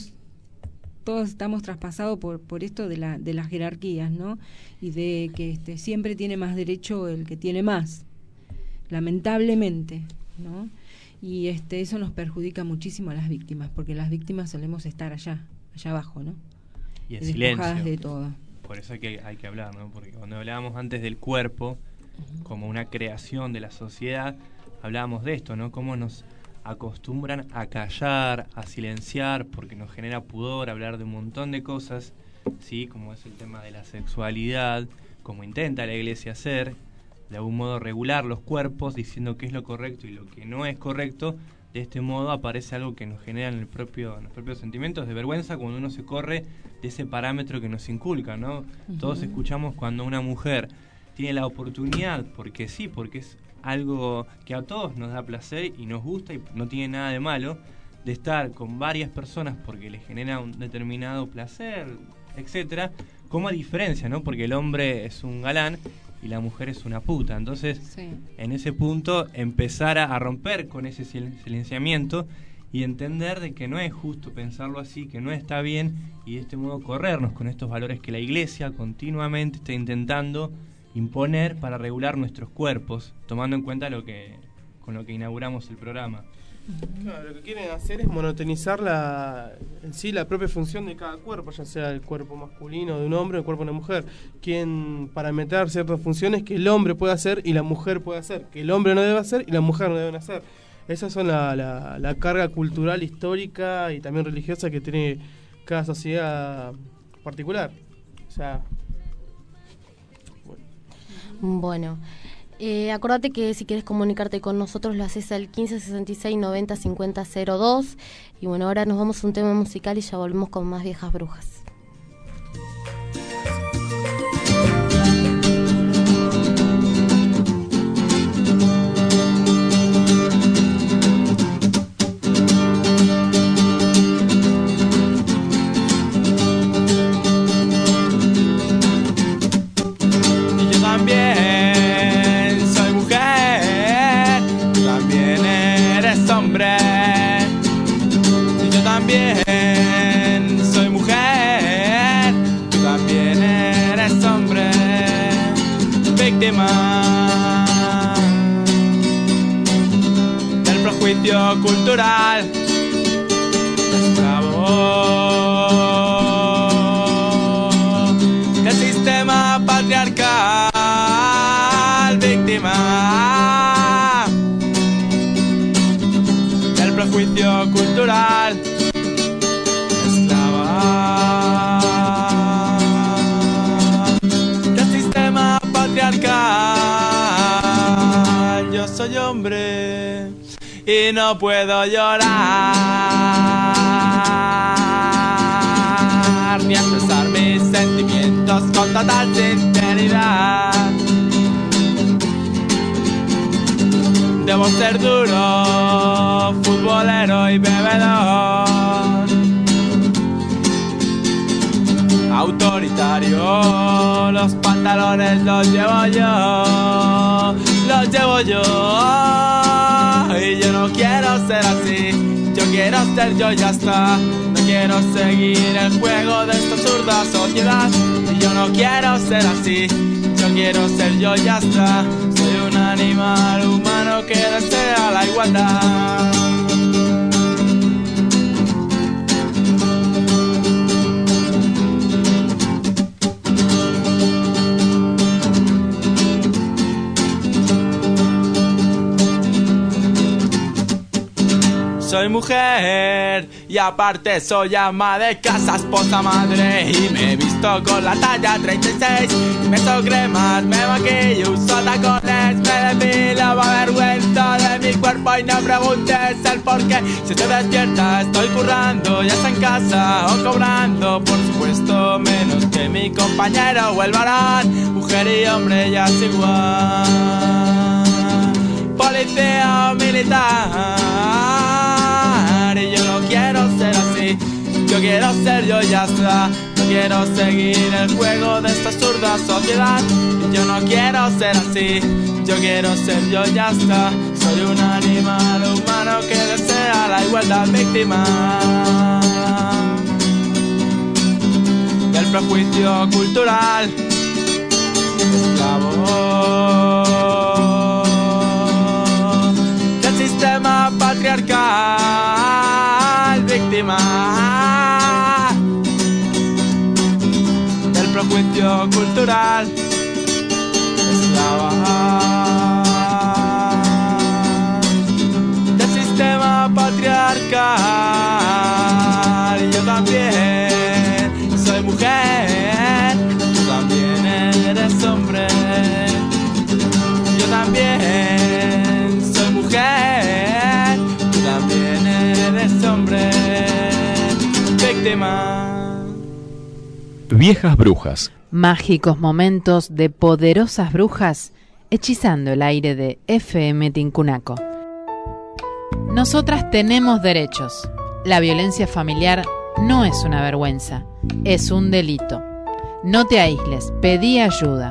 todos estamos traspasados por esto de las jerarquías, ¿no? Y de que siempre tiene más derecho el que tiene más, lamentablemente, ¿no? Y eso nos perjudica muchísimo a las víctimas, porque las víctimas solemos estar allá abajo, ¿no?
Y en silencio.
De todo.
Por eso hay que hablar, ¿no? Porque cuando hablábamos antes del cuerpo como una creación de la sociedad, hablábamos de esto, ¿no? Cómo nos acostumbran a callar, a silenciar, porque nos genera pudor hablar de un montón de cosas, ¿sí? Como es el tema de la sexualidad, como intenta la Iglesia hacer, de algún modo regular los cuerpos, diciendo qué es lo correcto y lo que no es correcto. De este modo aparece algo que nos genera en los propios sentimientos de vergüenza cuando uno se corre de ese parámetro que nos inculca, ¿no? Uh-huh. Todos escuchamos cuando una mujer tiene la oportunidad, porque es algo que a todos nos da placer y nos gusta y no tiene nada de malo, de estar con varias personas porque les genera un determinado placer, etcétera, como a diferencia, ¿no? Porque el hombre es un galán y la mujer es una puta. Entonces, sí, en ese punto, empezar a romper con ese silenciamiento y entender de que no es justo pensarlo así, que no está bien, y de este modo corrernos con estos valores que la Iglesia continuamente está intentando imponer para regular nuestros cuerpos, tomando en cuenta con lo que inauguramos el programa.
Claro, lo que quieren hacer es monotonizar la propia función de cada cuerpo, ya sea el cuerpo masculino de un hombre o el cuerpo de una mujer. Quieren parametrar ciertas funciones que el hombre puede hacer y la mujer puede hacer, que el hombre no debe hacer y la mujer no deben hacer. Esas son la carga cultural, histórica y también religiosa que tiene cada sociedad particular. O sea,
bueno. Acordate que si quieres comunicarte con nosotros lo haces al 1566 90 50 02. Y bueno, ahora nos vamos a un tema musical y ya volvemos con más Viejas Brujas.
Y yo también hombre, y yo también soy mujer, tú también eres hombre, víctima del prejuicio cultural, esclavo del sistema patriarcal, víctima prejuicio cultural, esclava del sistema patriarcal. Yo soy hombre y no puedo llorar ni expresar mis sentimientos con total sinceridad. debo ser duro, futbolero y bebedor. Autoritario, los pantalones los llevo yo, y yo no quiero ser así, yo quiero ser yo, ya está. No quiero seguir el juego de esta absurda sociedad, y yo no quiero ser así, yo quiero ser yo, ya está. Soy un animal humano que desea la igualdad. Soy mujer y aparte soy ama de casa, esposa, madre, y me he visto con la talla 36. Me echo cremas, me maquillo, uso tacones, me depilo, va vergüenza de mi cuerpo y no preguntes el porqué. Si estoy despierta, estoy currando, ya sea en casa o cobrando, por supuesto menos que mi compañero o el varón. Mujer y hombre ya es igual, policía o militar. Y yo no quiero ser así, yo quiero ser yo, ya está. No quiero seguir el juego de esta absurda sociedad, y yo no quiero ser así, yo quiero ser yo, ya está. Soy un animal humano que desea la igualdad, víctima del prejuicio cultural, esclavo del sistema patriarcal, víctima del prejuicio cultural, esclava del sistema patriarcal. Y yo también soy mujer, tú también eres hombre, yo también soy mujer, tú también eres hombre, víctima.
Viejas brujas.
Mágicos momentos de poderosas brujas hechizando el aire de FM Tincunaco. Nosotras tenemos derechos. La violencia familiar no es una vergüenza, es un delito. No te aísles, pedí ayuda.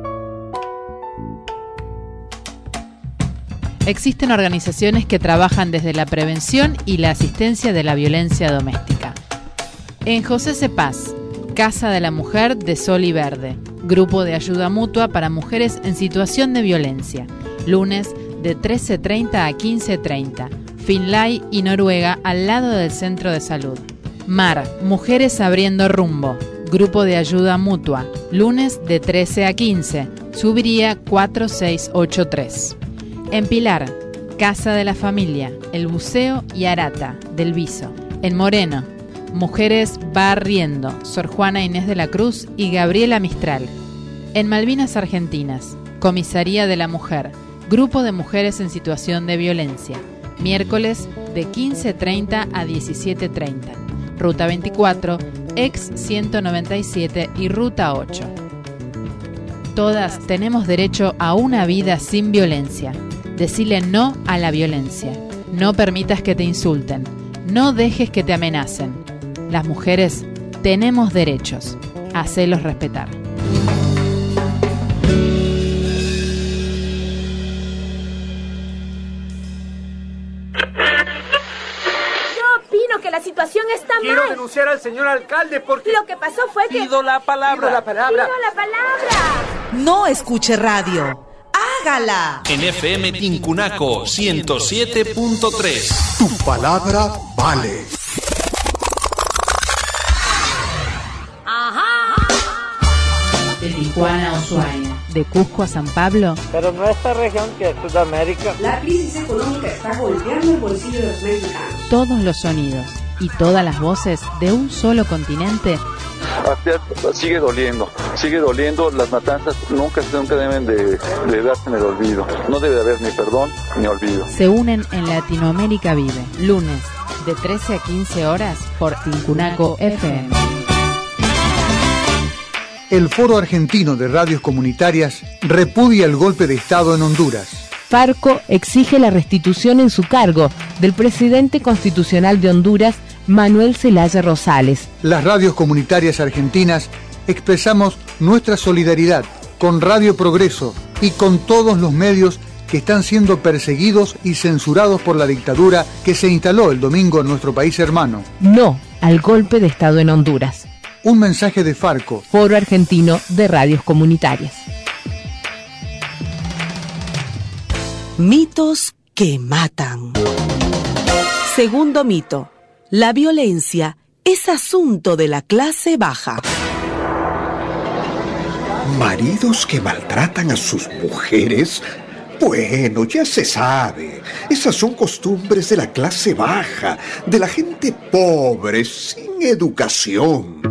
Existen organizaciones que trabajan desde la prevención y la asistencia de la violencia doméstica. En José C. Paz, Casa de la Mujer de Sol y Verde, grupo de ayuda mutua para mujeres en situación de violencia, lunes de 13:30 a 15:30, Finlay y Noruega, al lado del Centro de Salud. Mar, Mujeres Abriendo Rumbo, grupo de ayuda mutua, lunes de 13 a 15, Subiría 4683. En Pilar, Casa de la Familia, El Buceo y Arata, del Viso. En Moreno, Mujeres Barriendo, Sor Juana Inés de la Cruz y Gabriela Mistral. En Malvinas Argentinas, Comisaría de la Mujer, grupo de mujeres en situación de violencia, miércoles de 15:30 a 17:30, Ruta 24, ex 197 y Ruta 8. Todas tenemos derecho a una vida sin violencia. Decile no a la violencia. No permitas que te insulten. No dejes que te amenacen. Las mujeres tenemos derechos. Hacelos respetar.
Que la situación está mal.
Quiero denunciar al señor alcalde porque...
Lo que pasó fue que...
Pido la palabra.
Pido la palabra.
No escuche radio. Hágala.
En FM Tincunaco 107.3.
Tu palabra vale.
De Tijuana a Ushuaia, de Cusco a San Pablo.
Pero no esta región que es Sudamérica.
La crisis económica está golpeando el bolsillo de los mexicanos.
Todos los sonidos y todas las voces de un solo continente.
Sigue doliendo, las matanzas nunca deben de darse en el olvido. No debe de haber ni perdón ni olvido.
Se unen en Latinoamérica Vive, lunes de 13 a 15 horas por Tincunaco FM.
El Foro Argentino de Radios Comunitarias repudia el golpe de Estado en Honduras.
Farco exige la restitución en su cargo del presidente constitucional de Honduras, Manuel Zelaya Rosales.
Las radios comunitarias argentinas expresamos nuestra solidaridad con Radio Progreso y con todos los medios que están siendo perseguidos y censurados por la dictadura que se instaló el domingo en nuestro país hermano.
No al golpe de Estado en Honduras.
Un mensaje de Farco,
Foro Argentino de Radios Comunitarias.
Mitos que matan. Segundo mito: la violencia es asunto de la clase baja.
¿Maridos que maltratan a sus mujeres? Bueno, ya se sabe. Esas son costumbres de la clase baja, de la gente pobre, sin educación.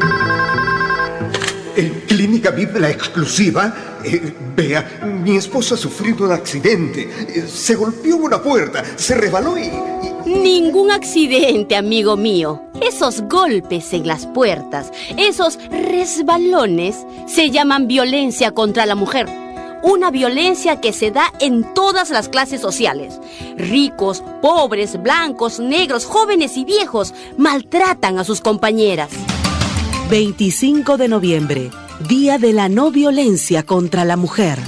Clínica VIP, la exclusiva. Vea, mi esposa ha sufrido un accidente. Se golpeó en una puerta, se resbaló y...
Ningún accidente, amigo mío. Esos golpes en las puertas, esos resbalones, se llaman violencia contra la mujer. Una violencia que se da en todas las clases sociales. Ricos, pobres, blancos, negros, jóvenes y viejos maltratan a sus compañeras.
25 de noviembre, Día de la No Violencia contra la Mujer.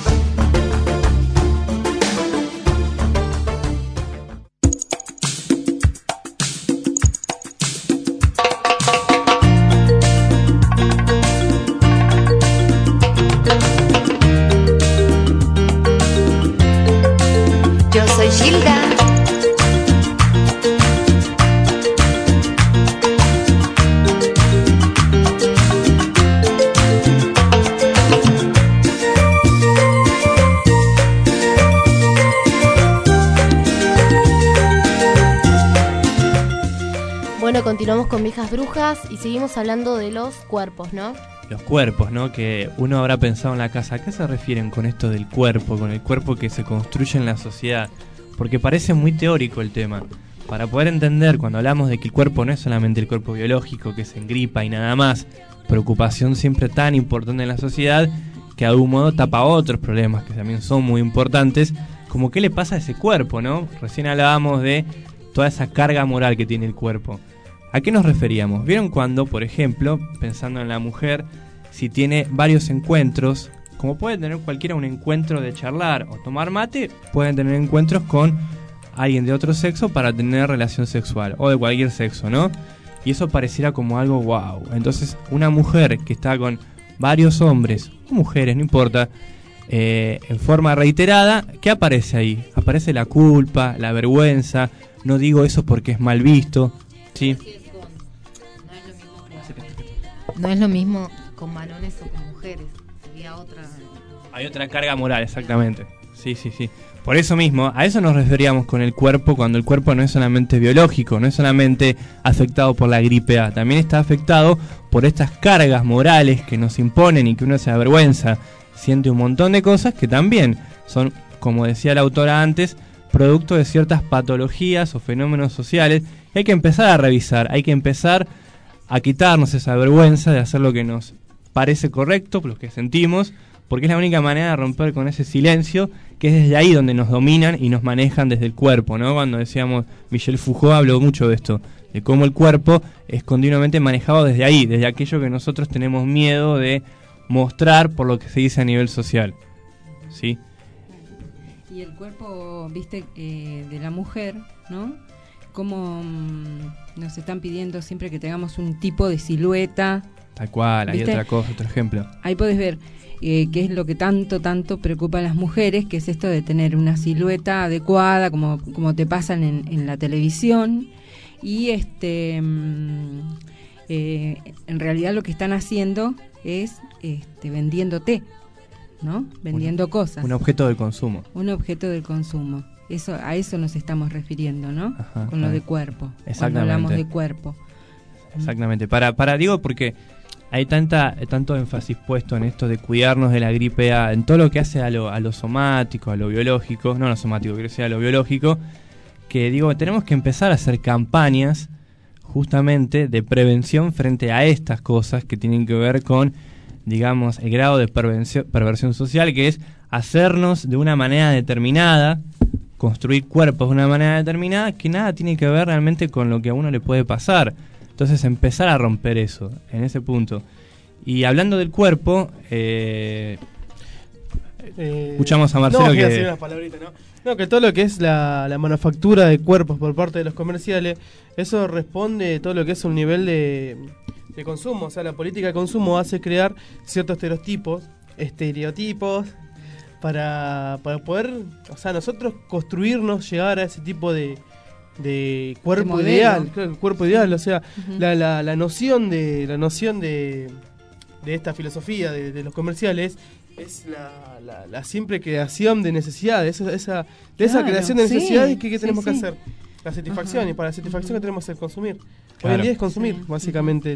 Yo soy Gilda.
Bueno, continuamos con Viejas Brujas y seguimos hablando de los cuerpos, ¿no?
Los cuerpos, ¿no? Que uno habrá pensado en la casa. ¿A qué se refieren con esto del cuerpo? Con el cuerpo que se construye en la sociedad. Porque parece muy teórico el tema. Para poder entender, cuando hablamos de que el cuerpo no es solamente el cuerpo biológico que se engripa y nada más, preocupación siempre tan importante en la sociedad, que de algún modo tapa otros problemas que también son muy importantes, como qué le pasa a ese cuerpo, ¿no? Recién hablábamos de toda esa carga moral que tiene el cuerpo. ¿A qué nos referíamos? ¿Vieron cuando, por ejemplo, pensando en la mujer, si tiene varios encuentros, como puede tener cualquiera un encuentro de charlar o tomar mate, pueden tener encuentros con alguien de otro sexo para tener relación sexual, o de cualquier sexo, ¿no? Y eso pareciera como algo wow. Entonces, una mujer que está con varios hombres, o mujeres, no importa, en forma reiterada, ¿qué aparece ahí? Aparece la culpa, la vergüenza, no digo eso porque es mal visto, ¿sí?
No es lo mismo con varones o con mujeres. Sería otra...
Hay otra carga moral, exactamente. Sí. Por eso mismo, a eso nos referíamos con el cuerpo, cuando el cuerpo no es solamente biológico, no es solamente afectado por la gripe A, también está afectado por estas cargas morales que nos imponen y que uno se avergüenza, siente un montón de cosas que también son, como decía la autora antes, producto de ciertas patologías o fenómenos sociales que hay que empezar a revisar, hay que empezar a quitarnos esa vergüenza de hacer lo que nos parece correcto, lo que sentimos, porque es la única manera de romper con ese silencio, que es desde ahí donde nos dominan y nos manejan desde el cuerpo, ¿no? Cuando decíamos, Michel Foucault habló mucho de esto, de cómo el cuerpo es continuamente manejado desde ahí, desde aquello que nosotros tenemos miedo de mostrar por lo que se dice a nivel social, ¿sí?
Y el cuerpo, viste, de la mujer, ¿no? Como nos están pidiendo siempre que tengamos un tipo de silueta.
Tal cual, hay otra cosa, otro ejemplo.
Ahí podés ver qué es lo que tanto preocupa a las mujeres, que es esto de tener una silueta adecuada, como te pasan en la televisión. Y en realidad lo que están haciendo es vendiéndote, ¿no? Vendiendo cosas.
Un objeto del consumo.
Un objeto del consumo. A eso nos estamos refiriendo, ¿no?
Ajá,
con lo de cuerpo.
Exactamente.
Cuando hablamos de cuerpo.
Exactamente. Digo, porque hay tanto énfasis puesto en esto de cuidarnos de la gripe A, en todo lo que hace a lo somático, a lo biológico, no a lo somático, quiero decir a lo biológico, que digo, tenemos que empezar a hacer campañas justamente de prevención frente a estas cosas que tienen que ver con digamos, el grado de perversión social, que es hacernos de una manera determinada, construir cuerpos de una manera determinada, que nada tiene que ver realmente con lo que a uno le puede pasar. Entonces empezar a romper eso, en ese punto. Y hablando del cuerpo, escuchamos a Marcelo
que... decir unas palabritas, ¿no? Que todo lo que es la manufactura de cuerpos por parte de los comerciales, eso responde a todo lo que es un nivel de consumo. O sea, la política de consumo hace crear ciertos estereotipos para poder, o sea, nosotros construirnos, llegar a ese tipo de cuerpo ideal, claro, cuerpo ideal. O sea, la noción de esta filosofía de los comerciales es la simple creación de necesidades, esa creación de necesidades que tenemos que hacer, la satisfacción. Y para la satisfacción que tenemos que consumir. Hoy en día es consumir, básicamente,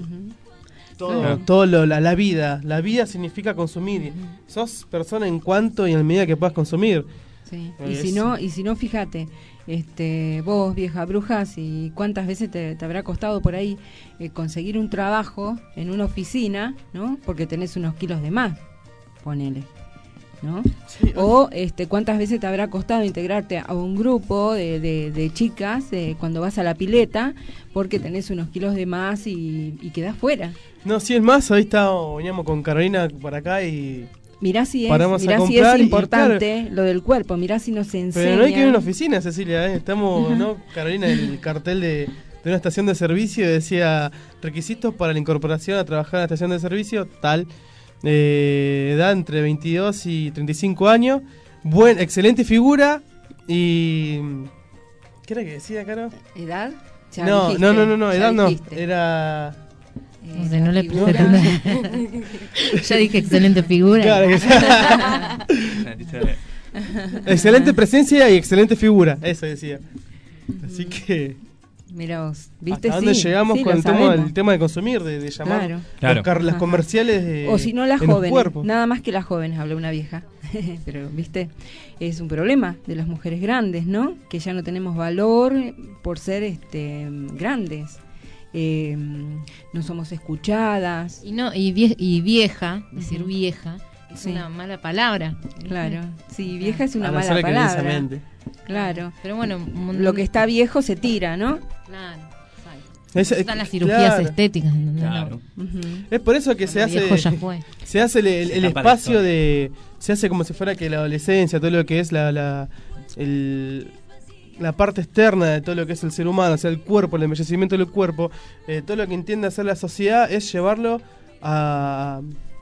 la vida. La vida significa consumir. Sos persona en cuanto y en medida que puedas consumir.
Sí. Y si no, fíjate, vos, vieja bruja, si cuántas veces te habrá costado por ahí conseguir un trabajo en una oficina, ¿no? Porque tenés unos kilos de más, ponele, ¿no? Sí, o cuántas veces te habrá costado integrarte a un grupo de chicas cuando vas a la pileta porque tenés unos kilos de más y quedás fuera.
No, si es más, ahí veníamos con Carolina para acá y
mirá si es importante lo del cuerpo, mirá si nos enseña.
Pero no hay que ir a una oficina, Cecilia, Estamos, ¿no? Carolina, el cartel de una estación de servicio decía requisitos para la incorporación a trabajar en la estación de servicio, tal, edad entre 22 y 35 años, excelente figura y... ¿Qué era que decía, Caro?
¿Edad?
No, edad no, era...
O sea, no le puse ya dije excelente figura.
Claro excelente presencia y excelente figura, eso decía. Así que...
Mirá vos, ¿viste?
¿Hasta dónde llegamos con el tema de consumir, de llamar las comerciales
o si no las jóvenes, nada más que las jóvenes, habló una vieja. Pero, ¿viste? Es un problema de las mujeres grandes, ¿no? Que ya no tenemos valor por ser grandes. No somos escuchadas
y vieja, decir vieja es una mala palabra.
Claro, sí, vieja es una mala palabra. Claro, pero bueno, lo que está viejo se tira, ¿no? Claro.
Están las cirugías estéticas.
Claro.
Es por eso que se hace el espacio se hace como si fuera que la adolescencia, todo lo que es la parte externa de todo lo que es el ser humano, o sea, el cuerpo, el embellecimiento del cuerpo, todo lo que entiende hacer la sociedad es llevarlo a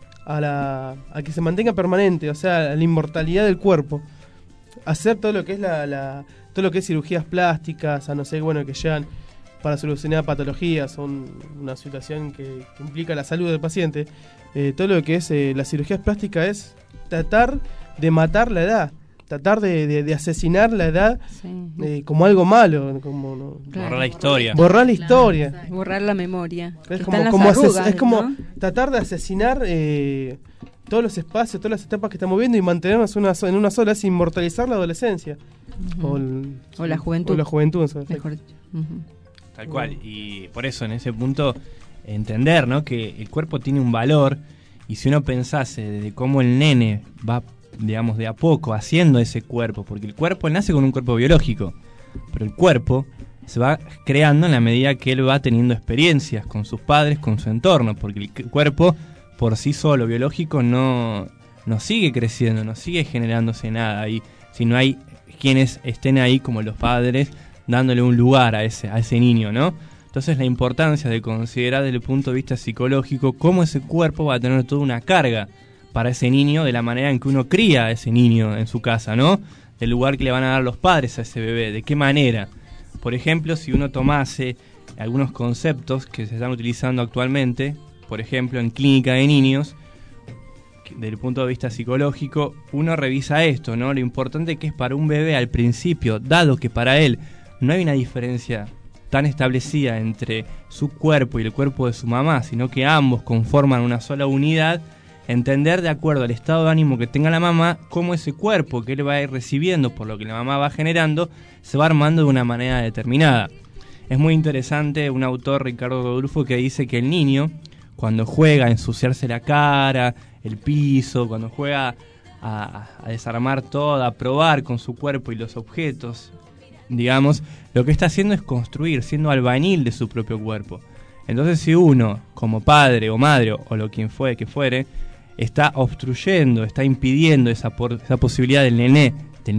que se mantenga permanente, o sea, a la inmortalidad del cuerpo. Hacer todo lo que es todo lo que es cirugías plásticas, a no sé, que llegan para solucionar patologías o una situación que implica la salud del paciente. Todo lo que es las cirugías plásticas es tratar de matar la edad. Tratar de asesinar la edad como algo malo,
borrar la historia.
Borrar la historia.
Borrar la memoria.
Es como tratar de asesinar todos los espacios, todas las etapas que estamos viendo y mantenernos en una sola, es inmortalizar la adolescencia.
O la juventud.
O la juventud,
mejor.
Tal cual. Y por eso, en ese punto, entender, ¿no? Que el cuerpo tiene un valor y si uno pensase de cómo el nene va, digamos, de a poco haciendo ese cuerpo, porque el cuerpo nace con un cuerpo biológico, pero el cuerpo se va creando en la medida que él va teniendo experiencias con sus padres, con su entorno, porque el cuerpo por sí solo, biológico, no sigue creciendo, no sigue generándose nada ahí, si no hay quienes estén ahí como los padres dándole un lugar a ese niño, ¿no? Entonces la importancia de considerar desde el punto de vista psicológico cómo ese cuerpo va a tener toda una carga para ese niño, de la manera en que uno cría a ese niño en su casa, ¿no? Del lugar que le van a dar los padres a ese bebé, de qué manera. Por ejemplo, si uno tomase algunos conceptos que se están utilizando actualmente, por ejemplo, en clínica de niños, desde el punto de vista psicológico, uno revisa esto, ¿no? Lo importante que es para un bebé al principio, dado que para él no hay una diferencia tan establecida entre su cuerpo y el cuerpo de su mamá, sino que ambos conforman una sola unidad, entender de acuerdo al estado de ánimo que tenga la mamá, cómo ese cuerpo que él va a ir recibiendo por lo que la mamá va generando, se va armando de una manera determinada. Es muy interesante un autor, Ricardo Rodolfo, que dice que el niño, cuando juega a ensuciarse la cara, el piso, cuando juega a desarmar todo, a probar con su cuerpo y los objetos, digamos, lo que está haciendo es construir, siendo albañil de su propio cuerpo. Entonces, si uno, como padre o madre o lo quien fue que fuere, está obstruyendo, está impidiendo esa posibilidad del nene,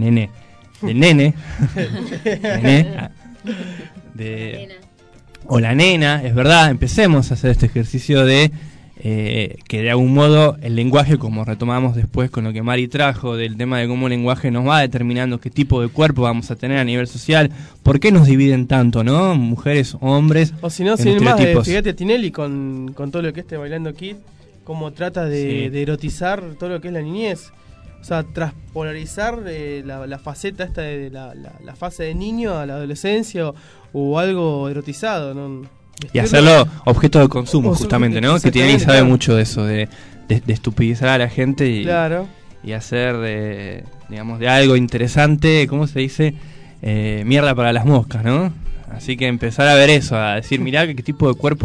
o la nena, es verdad, empecemos a hacer este ejercicio de que de algún modo el lenguaje, como retomamos después con lo que Mari trajo, del tema de cómo el lenguaje nos va determinando qué tipo de cuerpo vamos a tener a nivel social, por qué nos dividen tanto, ¿no? Mujeres, hombres.
O si no, sin más, fíjate Tinelli con todo lo que Bailando Kid, cómo trata de erotizar todo lo que es la niñez. O sea, traspolarizar la faceta esta de la fase de niño a la adolescencia o algo erotizado, ¿no?
Y hacerlo objeto de consumo, justamente, ¿no? Que Tinelli sabe mucho de eso, de estupidizar a la gente y hacer digamos, de algo interesante, ¿cómo se dice? Mierda para las moscas, ¿no? Así que empezar a ver eso, a decir, mirá qué tipo de cuerpo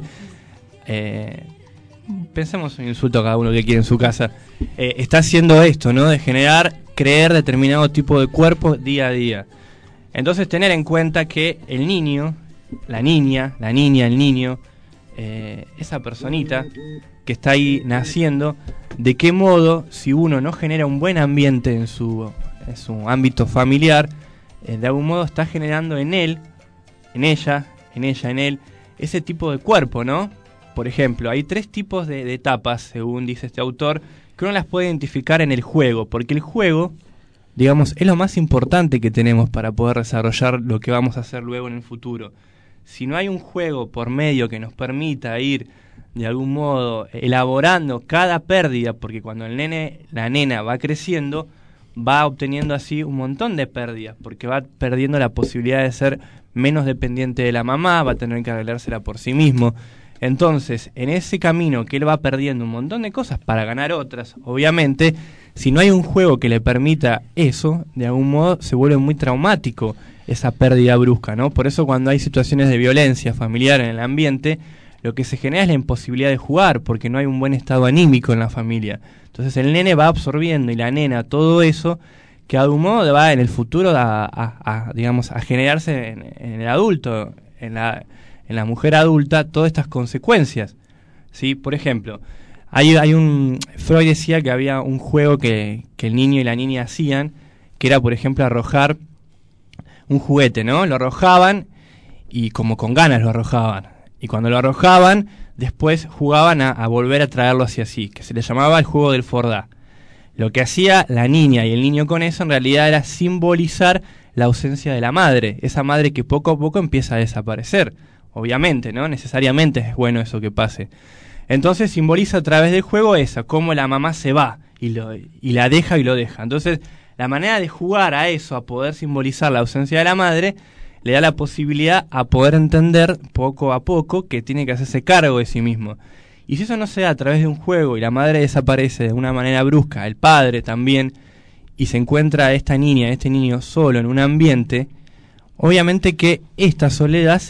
pensemos un insulto a cada uno que quiere en su casa, está haciendo esto, ¿no? De creer determinado tipo de cuerpo día a día. Entonces tener en cuenta que el niño, la niña, el niño, esa personita que está ahí naciendo, de qué modo, si uno no genera un buen ambiente en su ámbito familiar, de algún modo está generando en él, en ella, en él, ese tipo de cuerpo, ¿no? Por ejemplo, hay 3 tipos de etapas, según dice este autor, que uno las puede identificar en el juego, porque el juego, digamos, es lo más importante que tenemos para poder desarrollar lo que vamos a hacer luego en el futuro. Si no hay un juego por medio que nos permita ir, de algún modo, elaborando cada pérdida, porque cuando el nene, la nena va creciendo, va obteniendo así un montón de pérdidas, porque va perdiendo la posibilidad de ser menos dependiente de la mamá, va a tener que arreglársela por sí mismo. Entonces, en ese camino que él va perdiendo un montón de cosas para ganar otras, obviamente, si no hay un juego que le permita eso, de algún modo se vuelve muy traumático esa pérdida brusca, ¿no? Por eso cuando hay situaciones de violencia familiar en el ambiente, lo que se genera es la imposibilidad de jugar, porque no hay un buen estado anímico en la familia. Entonces el nene va absorbiendo y la nena todo eso, que de algún modo va en el futuro digamos, a generarse en el adulto, en la mujer adulta, todas estas consecuencias, ¿sí? Por ejemplo, Freud decía que había un juego que el niño y la niña hacían, que era, por ejemplo, arrojar un juguete, ¿no? Lo arrojaban y como con ganas lo arrojaban. Y cuando lo arrojaban, después jugaban a volver a traerlo hacia sí, que se le llamaba el juego del Fordá. Lo que hacía la niña y el niño con eso en realidad era simbolizar la ausencia de la madre, esa madre que poco a poco empieza a desaparecer. Obviamente, ¿no? Necesariamente es bueno eso que pase. Entonces simboliza a través del juego cómo la mamá se va y la deja y lo deja. Entonces, la manera de jugar a eso, a poder simbolizar la ausencia de la madre, le da la posibilidad a poder entender poco a poco que tiene que hacerse cargo de sí mismo. Y si eso no se da a través de un juego y la madre desaparece de una manera brusca, el padre también, y se encuentra a esta niña, a este niño solo en un ambiente, obviamente que esta soledad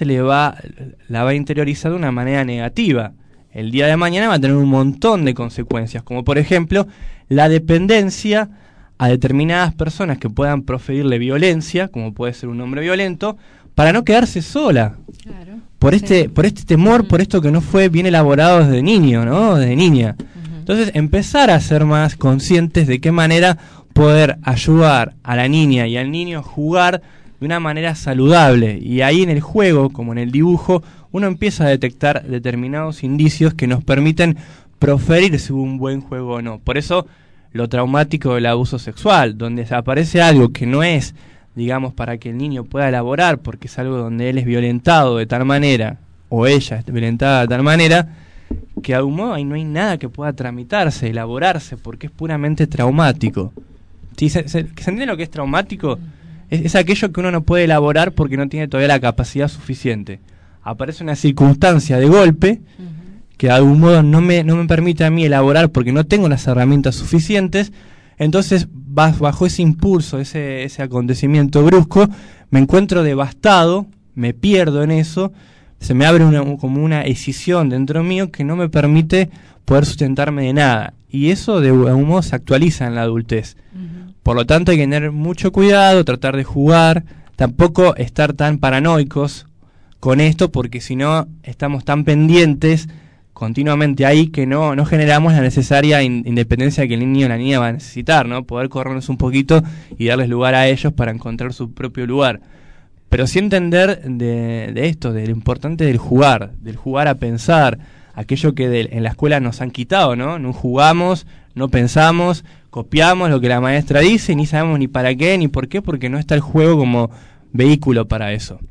la va a interiorizar de una manera negativa. El día de mañana va a tener un montón de consecuencias, como por ejemplo la dependencia a determinadas personas que puedan proferirle violencia, como puede ser un hombre violento, para no quedarse sola. Claro. Por este temor, por esto que no fue bien elaborado desde niño, ¿no? Desde niña. Entonces, empezar a ser más conscientes de qué manera poder ayudar a la niña y al niño a jugar de una manera saludable. Y ahí en el juego, como en el dibujo, uno empieza a detectar determinados indicios que nos permiten proferir si hubo un buen juego o no. Por eso, lo traumático del abuso sexual, donde aparece algo que no es, digamos, para que el niño pueda elaborar, porque es algo donde él es violentado de tal manera, o ella es violentada de tal manera, que de algún modo ahí no hay nada que pueda tramitarse, elaborarse, porque es puramente traumático. ¿Sí? ¿Se entiende lo que es traumático? Es aquello que uno no puede elaborar porque no tiene todavía la capacidad suficiente. Aparece una circunstancia de golpe que de algún modo no me permite a mí elaborar porque no tengo las herramientas suficientes. Entonces, bajo ese impulso, ese acontecimiento brusco, me encuentro devastado, me pierdo en eso, se me abre como una escisión dentro mío que no me permite poder sustentarme de nada. Y eso de algún modo se actualiza en la adultez. Por lo tanto hay que tener mucho cuidado, tratar de jugar, tampoco estar tan paranoicos con esto, porque si no estamos tan pendientes continuamente ahí que no generamos la necesaria independencia que el niño o la niña va a necesitar, ¿no? Poder corrernos un poquito y darles lugar a ellos para encontrar su propio lugar. Pero sí entender de esto, de lo importante del jugar a pensar, aquello que en la escuela nos han quitado, ¿no? No jugamos, no pensamos, copiamos lo que la maestra dice y ni sabemos ni para qué ni por qué, porque no está el juego como vehículo para eso.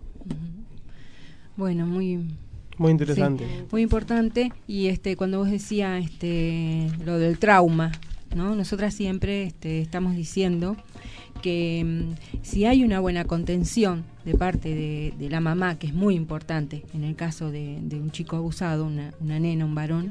Bueno, muy
interesante.
Sí, muy importante. Y cuando vos decías lo del trauma, ¿no? Nosotras siempre estamos diciendo que si hay una buena contención de parte de la mamá, que es muy importante en el caso de un chico abusado, una nena, un varón,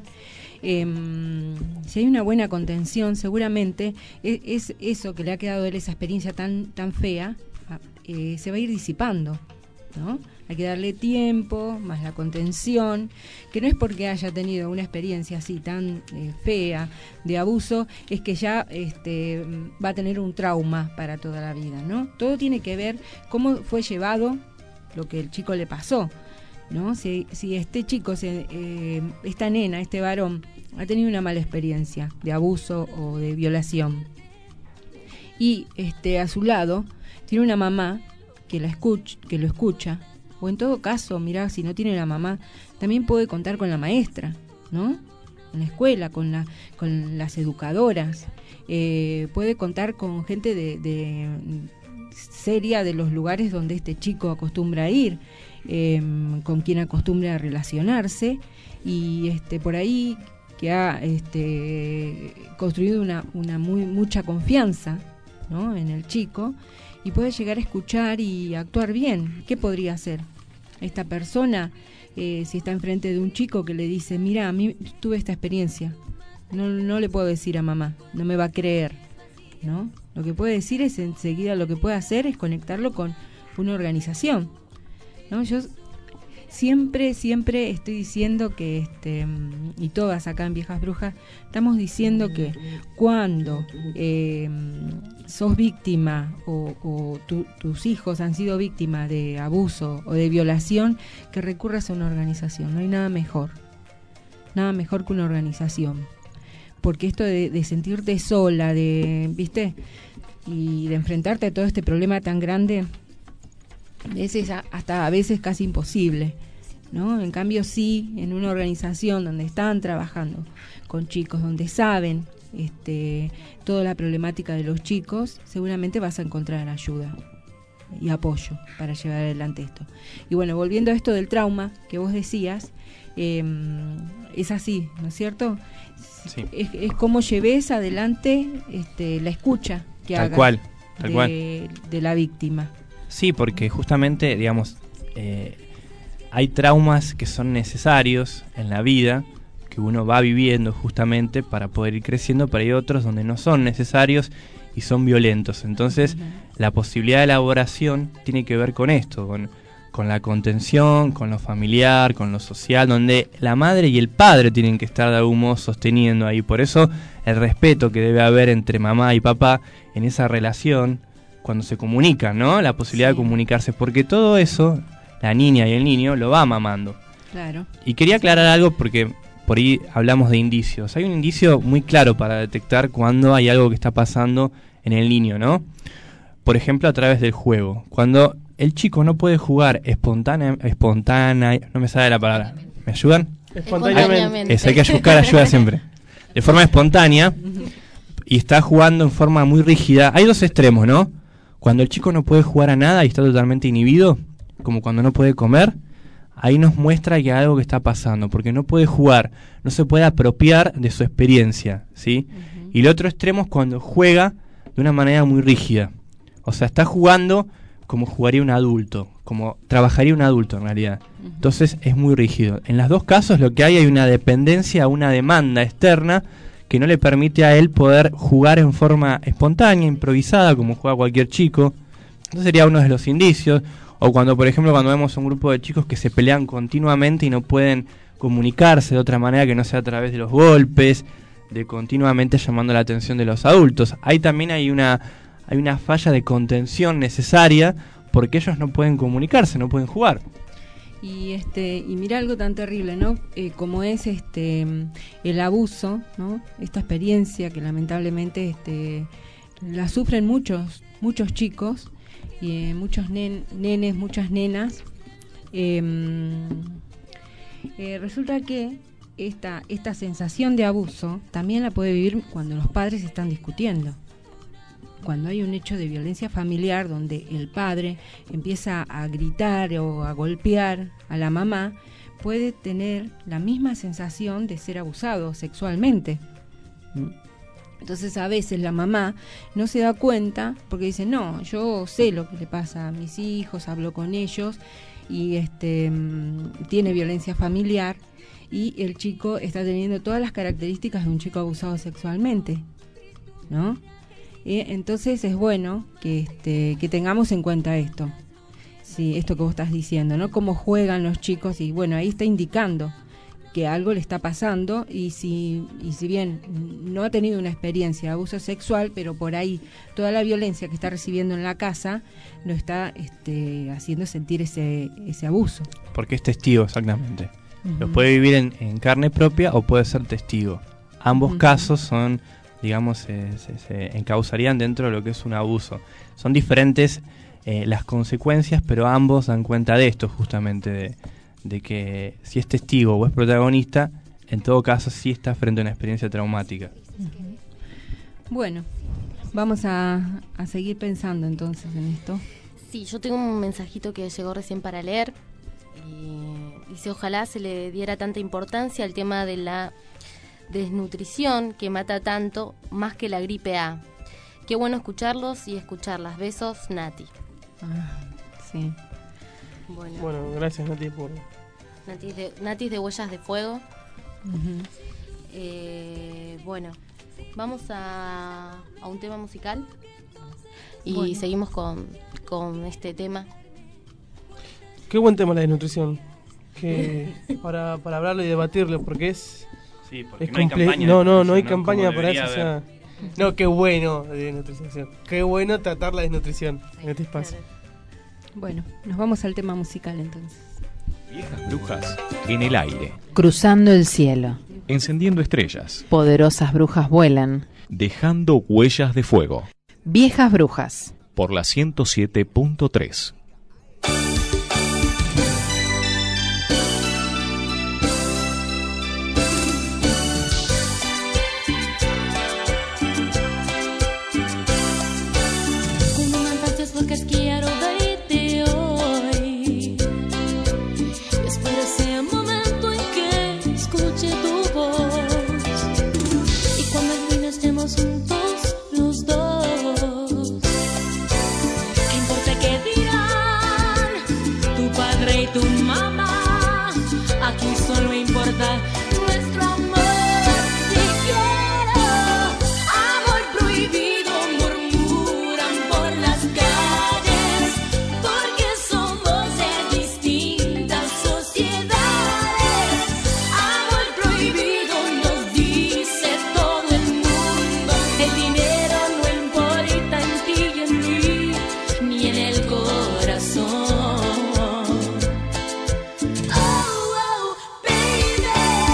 si hay una buena contención, seguramente es eso que le ha quedado a él, esa experiencia tan fea, se va a ir disipando, ¿no? Hay que darle tiempo, más la contención, que no es porque haya tenido una experiencia así tan fea de abuso, es que ya va a tener un trauma para toda la vida, ¿no? Todo tiene que ver cómo fue llevado lo que el chico le pasó, ¿no? Si este chico, esta nena, este varón, ha tenido una mala experiencia de abuso o de violación, y a su lado tiene una mamá que lo escucha, o en todo caso, mirá, si no tiene la mamá, también puede contar con la maestra, ¿no? En la escuela, con las educadoras, puede contar con gente de seria de los lugares donde este chico acostumbra a ir, con quien acostumbra a relacionarse, y por ahí que ha construido mucha confianza, ¿no? En el chico, y puede llegar a escuchar y actuar bien. ¿Qué podría hacer esta persona si está enfrente de un chico que le dice, mira, a mí tuve esta experiencia, no le puedo decir a mamá, no me va a creer, ¿no? Lo que puede decir es enseguida, lo que puede hacer es conectarlo con una organización, ¿no? Yo siempre estoy diciendo que y todas acá en Viejas Brujas estamos diciendo que cuando sos víctima o tus hijos han sido víctimas de abuso o de violación, que recurras a una organización. No hay nada mejor que una organización, porque esto de sentirte sola, ¿viste? Y de enfrentarte a todo este problema tan grande, a veces casi imposible, ¿no? En cambio, sí, en una organización donde están trabajando con chicos, donde saben toda la problemática de los chicos, seguramente vas a encontrar ayuda y apoyo para llevar adelante esto. Y bueno, volviendo a esto del trauma que vos decías, es así, ¿no es cierto? Sí. Es como lleves adelante la escucha que hagas de la víctima.
Sí, porque justamente, digamos, hay traumas que son necesarios en la vida, que uno va viviendo justamente para poder ir creciendo, pero hay otros donde no son necesarios y son violentos. Entonces, la posibilidad de elaboración tiene que ver con esto, con la contención, con lo familiar, con lo social, donde la madre y el padre tienen que estar de algún modo sosteniendo ahí. Por eso, el respeto que debe haber entre mamá y papá en esa relación, cuando se comunican, ¿no? La posibilidad de comunicarse, porque todo eso, la niña y el niño, lo va mamando.
Claro.
Y quería aclarar algo porque por ahí hablamos de indicios. Hay un indicio muy claro para detectar cuando hay algo que está pasando en el niño, ¿no? Por ejemplo, a través del juego. Cuando el chico no puede jugar espontánea, no me sale la palabra. ¿Me ayudan?
Espontáneamente.
Hay que buscar ayuda siempre. De forma espontánea, y está jugando en forma muy rígida. Hay dos extremos, ¿no? Cuando el chico no puede jugar a nada y está totalmente inhibido, como cuando no puede comer, ahí nos muestra que hay algo que está pasando, porque no puede jugar, no se puede apropiar de su experiencia, ¿sí? Y el otro extremo es cuando juega de una manera muy rígida. O sea, está jugando como jugaría un adulto, como trabajaría un adulto en realidad. Entonces es muy rígido. En los dos casos lo que hay una dependencia, una demanda externa que no le permite a él poder jugar en forma espontánea, improvisada, como juega cualquier chico. Entonces sería uno de los indicios. O cuando, por ejemplo, cuando vemos un grupo de chicos que se pelean continuamente y no pueden comunicarse de otra manera que no sea a través de los golpes, de continuamente llamando la atención de los adultos. Ahí también hay una falla de contención necesaria porque ellos no pueden comunicarse, no pueden jugar.
Y mira algo tan terrible, ¿no? Como es el abuso, ¿no? Esta experiencia que lamentablemente la sufren muchos chicos y muchos nenes, muchas nenas. Resulta que esta sensación de abuso también la puede vivir cuando los padres están discutiendo. Cuando hay un hecho de violencia familiar donde el padre empieza a gritar o a golpear a la mamá, puede tener la misma sensación de ser abusado sexualmente. Entonces a veces la mamá no se da cuenta porque dice, no, yo sé lo que le pasa a mis hijos, hablo con ellos y tiene violencia familiar y el chico está teniendo todas las características de un chico abusado sexualmente, ¿no? Entonces es bueno que tengamos en cuenta esto, sí, esto que vos estás diciendo, ¿no? Cómo juegan los chicos y bueno, ahí está indicando que algo le está pasando y si bien no ha tenido una experiencia de abuso sexual, pero por ahí toda la violencia que está recibiendo en la casa lo está haciendo sentir ese abuso.
Porque es testigo, exactamente. Lo puede vivir en carne propia o puede ser testigo. Ambos casos son, digamos, se encauzarían dentro de lo que es un abuso. Son diferentes las consecuencias, pero ambos dan cuenta de esto justamente, de que si es testigo o es protagonista, en todo caso sí está frente a una experiencia traumática.
Bueno, vamos a seguir pensando entonces en esto.
Sí, yo tengo un mensajito que llegó recién para leer. Dice, ojalá se le diera tanta importancia al tema de la desnutrición que mata tanto, más que la gripe A. Qué bueno escucharlos y escucharlas. Besos, Nati.
Sí.
Bueno, gracias Nati por...
Natis de Huellas de Fuego. Bueno, vamos a un tema musical y seguimos con este tema.
Qué buen tema la desnutrición, para hablarlo y debatirlo, porque es...
Sí, porque
es
no hay campaña.
No hay campaña para eso. O sea, no, qué bueno de desnutrición. Qué bueno tratar la desnutrición en este espacio.
Bueno, nos vamos al tema musical entonces.
Viejas brujas en el aire.
Cruzando el cielo.
Encendiendo estrellas.
Poderosas brujas vuelan.
Dejando huellas de fuego.
Viejas brujas.
Por la 107.3.
Porque quiero verte hoy. Espero ese momento en que escuche tu voz. Y cuando al fin estemos juntos los dos, ¿qué importa qué dirán tu padre y tu mamá? Aquí solo importa nuestro amor. Te quiero, amor prohibido, murmuran por las calles, porque somos de distintas sociedades. Amor prohibido nos dice todo el mundo. El dinero no importa en ti y en mí, ni en el corazón. Oh, baby.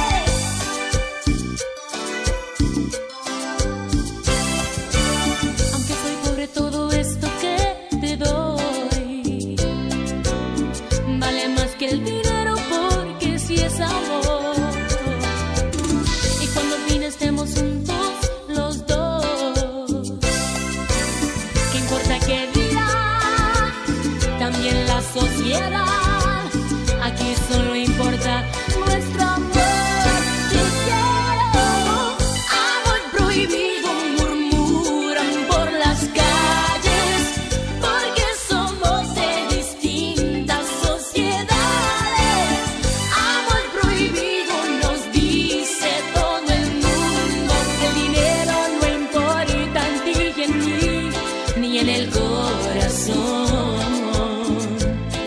Aunque soy pobre, todo esto que te doy vale más que el dinero, porque si es amor. Y cuando al fin estemos juntos los dos, ¿qué importa qué dirá también la sociedad? Aquí solo importa nuestro amor. Te quiero, amor prohibido, murmuran por las calles, porque somos de distintas sociedades. Amor prohibido nos dice todo el mundo. El dinero no importa en ti y en mí, ni en el corazón.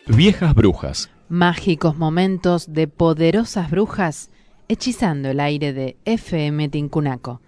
Viejas Brujas.
Mágicos momentos de poderosas brujas hechizando el aire de FM Tincunaco.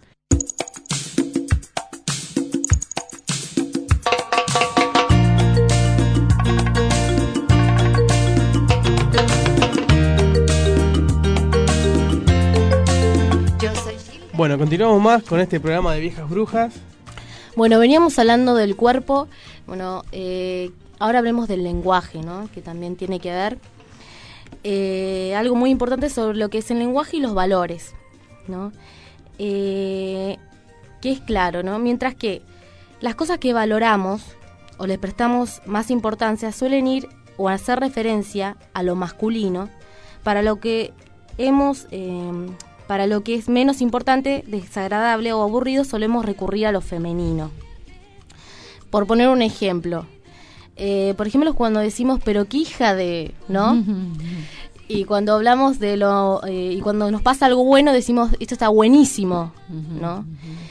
Bueno, continuamos más con este programa de Viejas Brujas.
Bueno, veníamos hablando del cuerpo. Bueno, ahora hablemos del lenguaje, ¿no? Que también tiene que ver. Algo muy importante sobre lo que es el lenguaje y los valores, ¿no? Que es claro, ¿no? Mientras que las cosas que valoramos o les prestamos más importancia suelen ir o hacer referencia a lo masculino, para lo que es menos importante, desagradable o aburrido, solemos recurrir a lo femenino. Por poner un ejemplo, cuando decimos, pero qué hija de, ¿no? Y cuando hablamos de y cuando nos pasa algo bueno, decimos, esto está buenísimo, ¿no?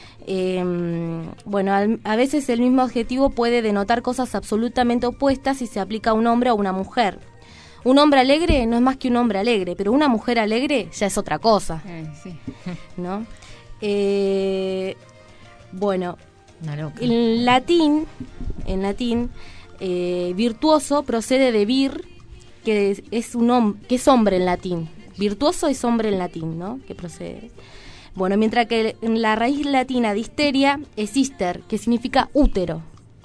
A veces el mismo adjetivo puede denotar cosas absolutamente opuestas si se aplica a un hombre o a una mujer. Un hombre alegre no es más que un hombre alegre, pero una mujer alegre ya es otra cosa,
sí.
¿no? En latín, virtuoso procede de vir, que es que es hombre en latín. Virtuoso es hombre en latín, ¿no? Que procede. Bueno, mientras que en la raíz latina de histeria es hister, que significa útero.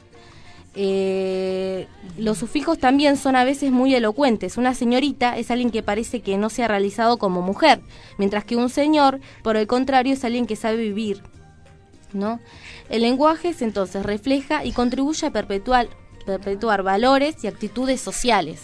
Los sufijos también son a veces muy elocuentes. Una señorita es alguien que parece que no se ha realizado como mujer, mientras que un señor, por el contrario, es alguien que sabe vivir, ¿no? El lenguaje entonces refleja y contribuye a perpetuar valores y actitudes sociales.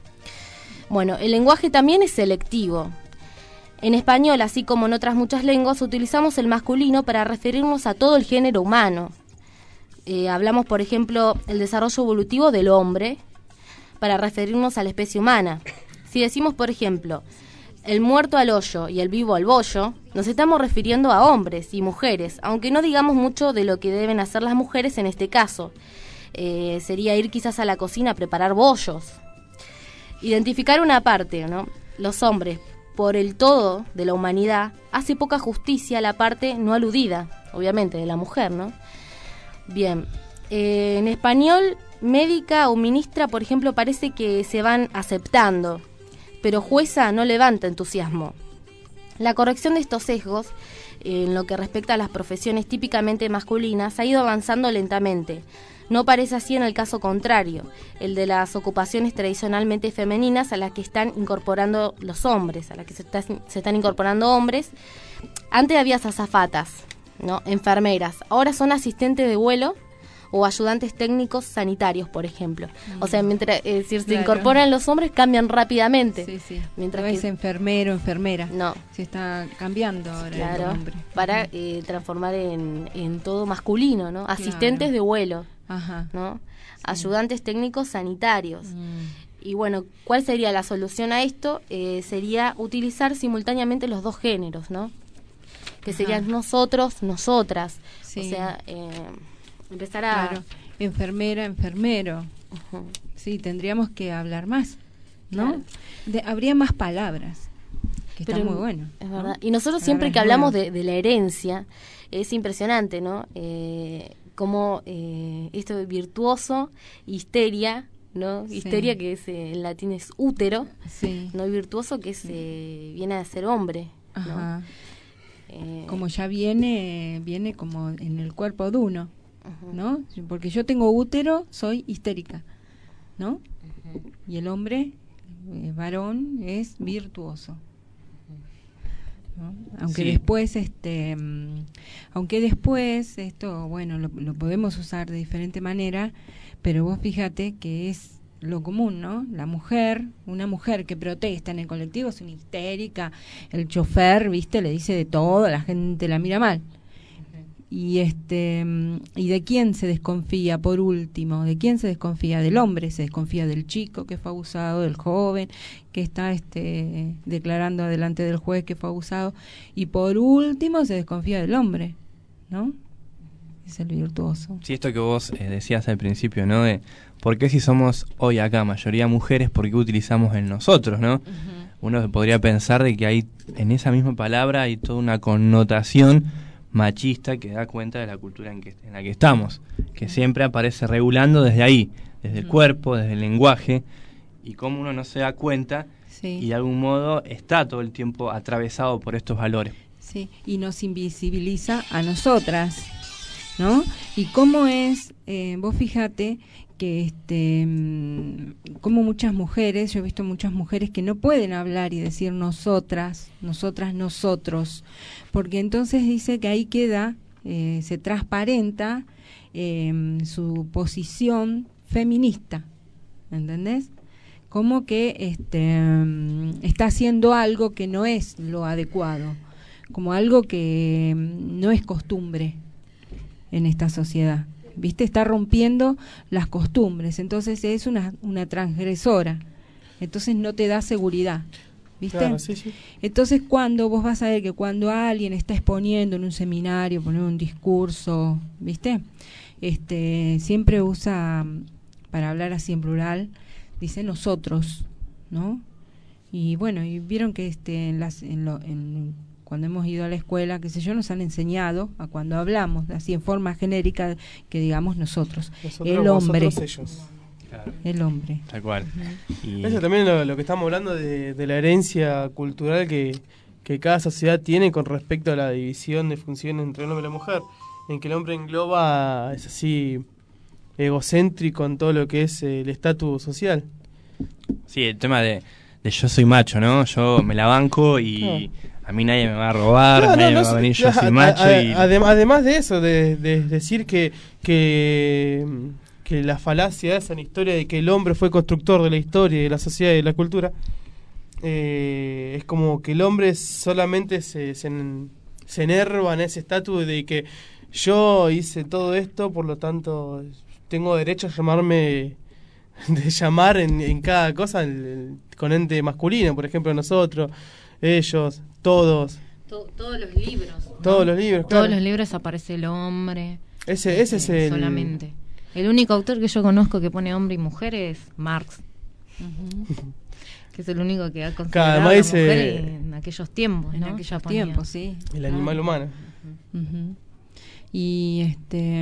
Bueno, el lenguaje también es selectivo. En español, así como en otras muchas lenguas, utilizamos el masculino para referirnos a todo el género humano. Hablamos, por ejemplo, el desarrollo evolutivo del hombre para referirnos a la especie humana. Si decimos, por ejemplo, el muerto al hoyo y el vivo al bollo, nos estamos refiriendo a hombres y mujeres, aunque no digamos mucho de lo que deben hacer las mujeres en este caso. Sería ir quizás a la cocina a preparar bollos. Identificar una parte, ¿no? Los hombres, por el todo de la humanidad, hace poca justicia a la parte no aludida, obviamente, de la mujer, ¿no? Bien, en español, médica o ministra, por ejemplo, parece que se van aceptando, pero jueza no levanta entusiasmo. La corrección de estos sesgos, en lo que respecta a las profesiones típicamente masculinas, ha ido avanzando lentamente. No parece así en el caso contrario, el de las ocupaciones tradicionalmente femeninas a las que están incorporando los hombres, a las que se están incorporando hombres. Antes había azafatas, ¿no? Enfermeras, ahora son asistentes de vuelo o ayudantes técnicos sanitarios, por ejemplo. O sea, mientras si se incorporan los hombres, cambian rápidamente.
Sí.
Mientras
no es enfermero, enfermera.
No.
Se está cambiando ahora el nombre.
Para transformar en todo masculino, ¿no? Asistentes de vuelo, ¿no? Sí. Ayudantes técnicos sanitarios. Y bueno, ¿cuál sería la solución a esto? Sería utilizar simultáneamente los dos géneros, ¿no? Que serían nosotros, nosotras. Sí. O sea, empezar a...
Claro, enfermera, enfermero. Sí, tendríamos que hablar más, ¿no? Claro. Habría más palabras, que está muy bueno.
Es verdad. Y nosotros siempre que hablamos de la herencia, es impresionante, ¿no? Como esto de virtuoso, histeria, ¿no? Sí. Histeria, que es en latín es útero, sí. ¿No? Y virtuoso, que es viene a ser hombre, ¿no?
Como ya viene como en el cuerpo de uno, ¿no? Porque yo tengo útero, soy histérica, ¿no? Y el hombre, varón, es virtuoso, ¿no? Aunque después esto, bueno, lo podemos usar de diferente manera, pero vos fíjate que es lo común, ¿no? Una mujer que protesta en el colectivo es una histérica, el chofer, ¿viste? Le dice de todo, la gente la mira mal. Y ¿de quién se desconfía por último? ¿De quién se desconfía? Del hombre, se desconfía del chico que fue abusado, del joven que está declarando delante del juez que fue abusado, y por último se desconfía del hombre, ¿no? Es el virtuoso.
Sí, esto que vos decías al principio, ¿no? De ¿por qué si somos hoy acá mayoría mujeres, por qué utilizamos el nosotros, no? Uno podría pensar de que hay en esa misma palabra hay toda una connotación machista que da cuenta de la cultura en la que estamos, que siempre aparece regulando desde ahí, desde el cuerpo, desde el lenguaje, y cómo uno no se da cuenta y de algún modo está todo el tiempo atravesado por estos valores.
Sí, y nos invisibiliza a nosotras, ¿no? Y cómo es, vos fíjate que como muchas mujeres, yo he visto muchas mujeres que no pueden hablar y decir nosotras, nosotros, porque entonces dice que ahí queda, se transparenta su posición feminista, ¿entendés? Como que está haciendo algo que no es lo adecuado, como algo que no es costumbre en esta sociedad. ¿Viste? Está rompiendo las costumbres, entonces es una transgresora, entonces no te da seguridad, ¿viste?
Claro, sí.
Entonces cuando vos vas a ver que cuando alguien está exponiendo en un seminario, poniendo un discurso, ¿viste? Siempre usa, para hablar así en plural, dice nosotros, ¿no? Y bueno, y vieron que cuando hemos ido a la escuela, qué sé yo, nos han enseñado a cuando hablamos, así en forma genérica, que digamos nosotros el hombre.
Ellos.
Claro.
El hombre.
Tal cual. Y
eso también lo que estamos hablando de la herencia cultural que cada sociedad tiene con respecto a la división de funciones entre el hombre y la mujer, en que el hombre engloba, es así, egocéntrico en todo lo que es el estatus social.
Sí, el tema de yo soy macho, ¿no? Yo me la banco y a mí nadie me va a robar, nadie me va a venir, yo soy macho.
Además de eso, de decir que la falacia esa en la historia de que el hombre fue constructor de la historia, de la sociedad y de la cultura, es como que el hombre solamente se enerva en ese estatus de que yo hice todo esto, por lo tanto tengo derecho a llamar en cada cosa con ente masculino, por ejemplo nosotros, ellos, todos.
Todos los libros. ¿No?
Todos los libros, claro.
Todos los libros aparece el hombre.
Ese es el...
Solamente. El único autor que yo conozco que pone hombre y mujer es Marx. Que es el único que ha considerado a la mujer en aquellos tiempos, ¿no?
En aquellos tiempos, sí.
El animal humano.
Y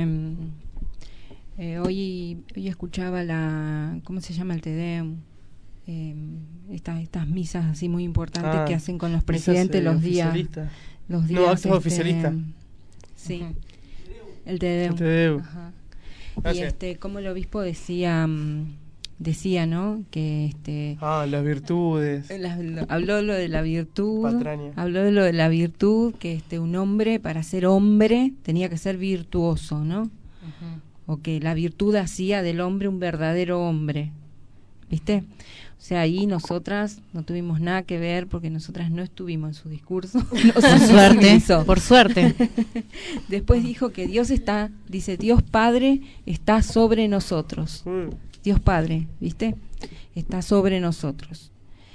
hoy escuchaba ¿cómo se llama? El Te Deum. Estas misas así muy importantes que hacen con los presidentes los días
no, actos oficialistas.
Sí. El Te Deum.
El Te Deum.
Ajá. Y como el obispo decía, ¿no? Que
las virtudes.
Habló lo de la virtud.
Patraña.
Habló de lo de la virtud, que un hombre para ser hombre tenía que ser virtuoso, ¿no? O que la virtud hacía del hombre un verdadero hombre. ¿Viste? O sea, ahí nosotras no tuvimos nada que ver porque nosotras no estuvimos en su discurso.
Por suerte.
Después dijo que Dios Dios Padre está sobre nosotros. Dios Padre, ¿viste? Está sobre nosotros.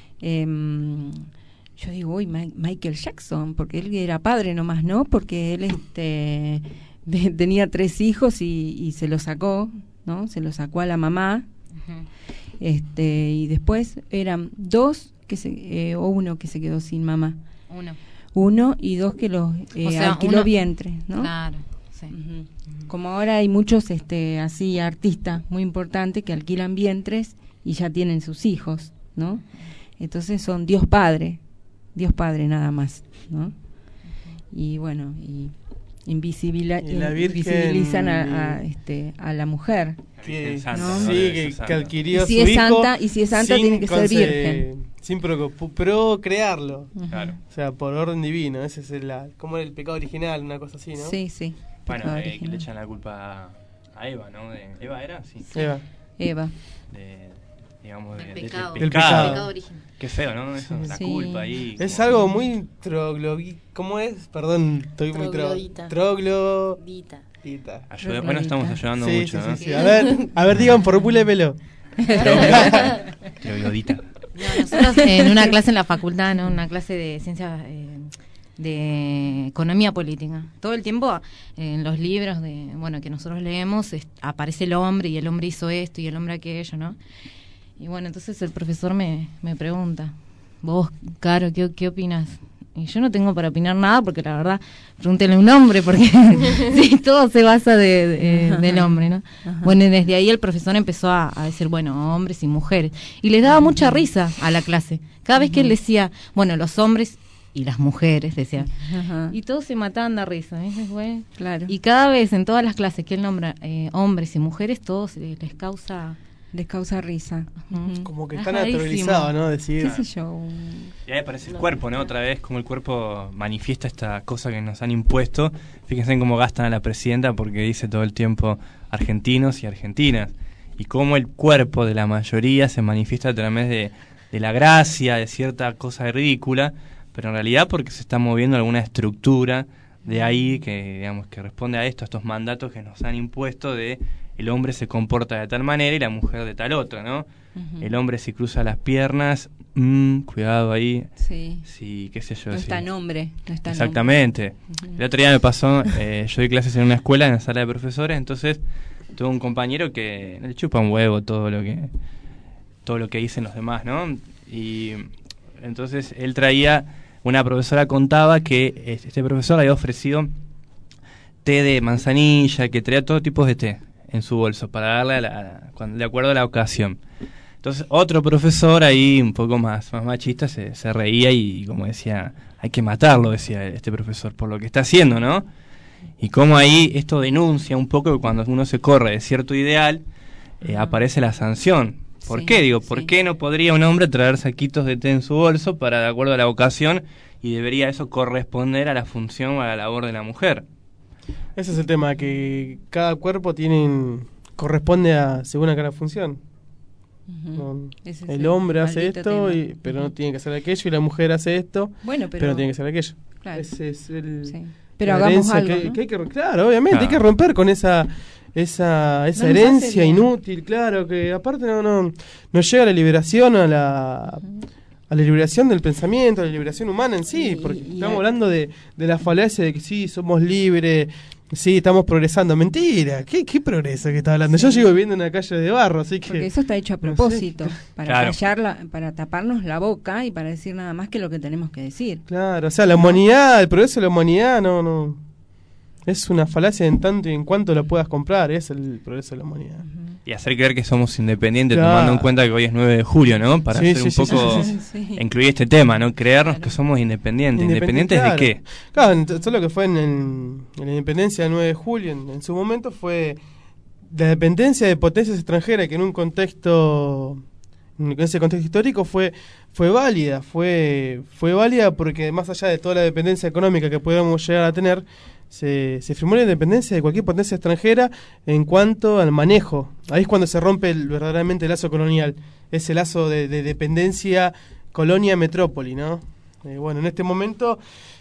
Yo digo, Michael Jackson, porque él era padre nomás, ¿no? Porque él tenía 3 hijos y se los sacó, ¿no? Se los sacó a la mamá. Y después eran 2 o 1 que se quedó sin mamá. 1 y 2 que los alquiló vientre, ¿no?
Claro, sí.
Como ahora hay muchos así artistas muy importantes que alquilan vientres y ya tienen sus hijos, ¿no? Entonces son Dios Padre nada más, ¿no? Y bueno, invisibilizan a la mujer, ¿no?
Sí, que adquirió
si
su
es
hijo
santa, y si es santa tiene que ser virgen,
sin procrearlo.
Claro.
O sea, por orden divino. Ese es como el pecado original, una cosa así, ¿no?
Sí.
Bueno, que le echan la culpa a Eva, ¿no? ¿Eva era? Sí.
Eva.
Del
pecado
original.
Qué feo, ¿no? Eso, la culpa ahí.
Es algo muy ¿cómo es? Perdón, estoy muy troglodita.
Bueno, estamos ayudando mucho, ¿no?
Sí. A ver, digan, formúlemelo.
Troglodita.
Nosotros en una clase en la facultad, ¿no? Una clase de ciencias de economía política. Todo el tiempo en los libros que nosotros leemos aparece el hombre y el hombre hizo esto y el hombre aquello, ¿no? Y bueno, entonces el profesor me pregunta, vos, Caro, ¿qué opinas? Y yo no tengo para opinar nada porque la verdad, pregúntele a un hombre porque sí, todo se basa del hombre, ¿no? Ajá. Bueno, y desde ahí el profesor empezó a decir, bueno, hombres y mujeres. Y les daba mucha risa a la clase. Cada vez que él decía, bueno, los hombres y las mujeres, decía. Ajá. Y todos se mataban de risa, ¿eh? Bueno, claro. Y cada vez en todas las clases que él nombra hombres y mujeres, todos les causa risa.
Como que está naturalizado, ¿no? Decir,
¿qué sé yo?
Y ahí aparece el cuerpo, ¿no? Otra vez, como el cuerpo manifiesta esta cosa que nos han impuesto. Fíjense en cómo gastan a la presidenta porque dice todo el tiempo argentinos y argentinas. Y cómo el cuerpo de la mayoría se manifiesta a través de la gracia, de cierta cosa ridícula, pero en realidad porque se está moviendo alguna estructura de ahí que, digamos, que responde a estos mandatos que nos han impuesto de el hombre se comporta de tal manera y la mujer de tal otra, ¿no? Uh-huh. El hombre si cruza las piernas, cuidado ahí. Sí, qué sé yo.
No está nombre.
Exactamente. Uh-huh. El otro día me pasó, yo doy clases en una escuela, en la sala de profesores, entonces tuve un compañero que le chupa un huevo todo lo que dicen los demás, ¿no? Y entonces él traía, una profesora contaba que este profesor había ofrecido té de manzanilla, que traía todo tipo de té en su bolso para darle de acuerdo a la ocasión. Entonces otro profesor ahí un poco más machista se reía y como decía, hay que matarlo, decía este profesor, por lo que está haciendo, ¿no? Y como ahí esto denuncia un poco que cuando uno se corre de cierto ideal, aparece la sanción. ¿Por qué? Digo, ¿por qué no podría un hombre traer saquitos de té en su bolso para de acuerdo a la ocasión y debería eso corresponder a la función o a la labor de la mujer?
Ese es el tema, que cada cuerpo corresponde según a cada función. Uh-huh. El hombre hace esto, pero no tiene que hacer aquello, y la mujer hace esto, pero no tiene que hacer aquello.
Claro.
Ese es
pero hagamos algo, ¿no?
Claro, obviamente, hay que romper con esa herencia inútil, claro, que aparte no llega a la liberación, a la liberación del pensamiento, a la liberación humana en sí, porque estamos hablando de la falacia de que sí, somos libres, sí, estamos progresando. Mentira, ¿qué progreso que está hablando? Yo sigo viviendo en una calle de barro, así que...
Porque eso está hecho a propósito, para callar para taparnos la boca y para decir nada más que lo que tenemos que decir.
Claro, o sea, la humanidad, el progreso de la humanidad no es una falacia en tanto y en cuanto la puedas comprar, es el progreso de la humanidad.
Y hacer creer que somos independientes, tomando en cuenta que hoy es 9 de julio, ¿no? Para hacer un poco, incluir este tema, ¿no? Creernos que somos independientes. ¿Independientes de qué?
Claro, eso lo que fue en la independencia del 9 de julio, en su momento fue la dependencia de potencias extranjeras, que en ese contexto histórico fue válida, fue válida porque más allá de toda la dependencia económica que pudiéramos llegar a tener, se firmó la independencia de cualquier potencia extranjera en cuanto al manejo. Ahí es cuando se rompe verdaderamente el lazo colonial, ese lazo de dependencia colonia-metrópoli, ¿no? Bueno, en este momento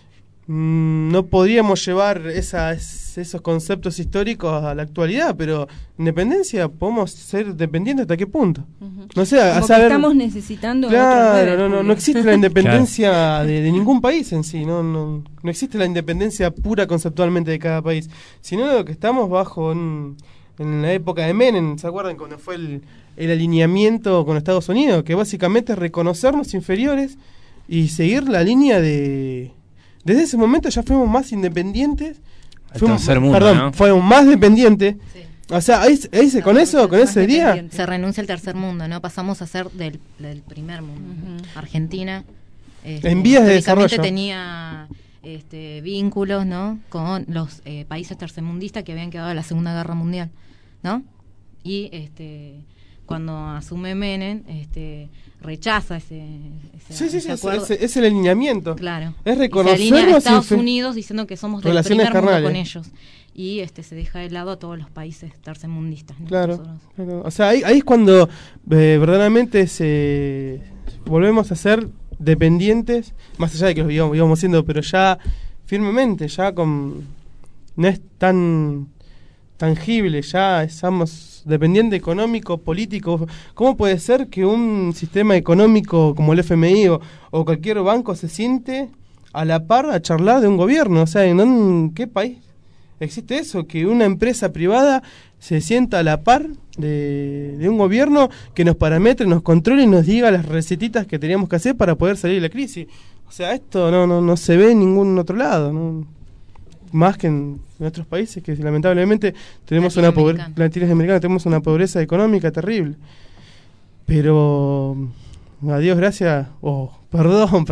no podríamos llevar esos conceptos históricos a la actualidad, pero independencia podemos ser dependientes hasta qué punto.
Uh-huh.
No sé,
como que estamos necesitando.
Claro, no existe la independencia de ningún país en sí, no existe la independencia pura conceptualmente de cada país, sino lo que estamos bajo en la época de Menem, ¿se acuerdan cuando fue el alineamiento con Estados Unidos? Que básicamente es reconocernos inferiores y seguir la línea de... Desde ese momento ya fuimos más independientes. Fuimos más dependientes. Sí. O sea, con ese día...
Se renuncia al tercer mundo, ¿no? Pasamos a ser del primer mundo. Uh-huh. Argentina...
en vías de desarrollo.
Tenía vínculos, ¿no? Con los países tercermundistas que habían quedado de la Segunda Guerra Mundial, ¿no? Y cuando asume Menem, rechaza ese acuerdo.
Es el alineamiento.
Claro.
Es reconocernos.
Se alinea a Estados Unidos diciendo que somos del primer mundo
carnales
con ellos. Y se deja de lado a todos los países tercermundistas, ¿no?
Claro. O sea, ahí es cuando verdaderamente volvemos a ser dependientes, más allá de que lo íbamos siendo, pero ya firmemente, ya no es tan tangible, ya estamos dependiente económico, político. ¿Cómo puede ser que un sistema económico como el FMI o cualquier banco se siente a la par a charlar de un gobierno. O sea, ¿en qué país existe eso? Que una empresa privada se sienta a la par de un gobierno que nos parametre, nos controle y nos diga las recetitas que teníamos que hacer para poder salir de la crisis. O sea, esto no se ve en ningún otro lado, ¿no? Más que en otros países que lamentablemente tenemos una pobreza, tenemos una pobreza económica terrible. Pero a Dios gracias, perdón.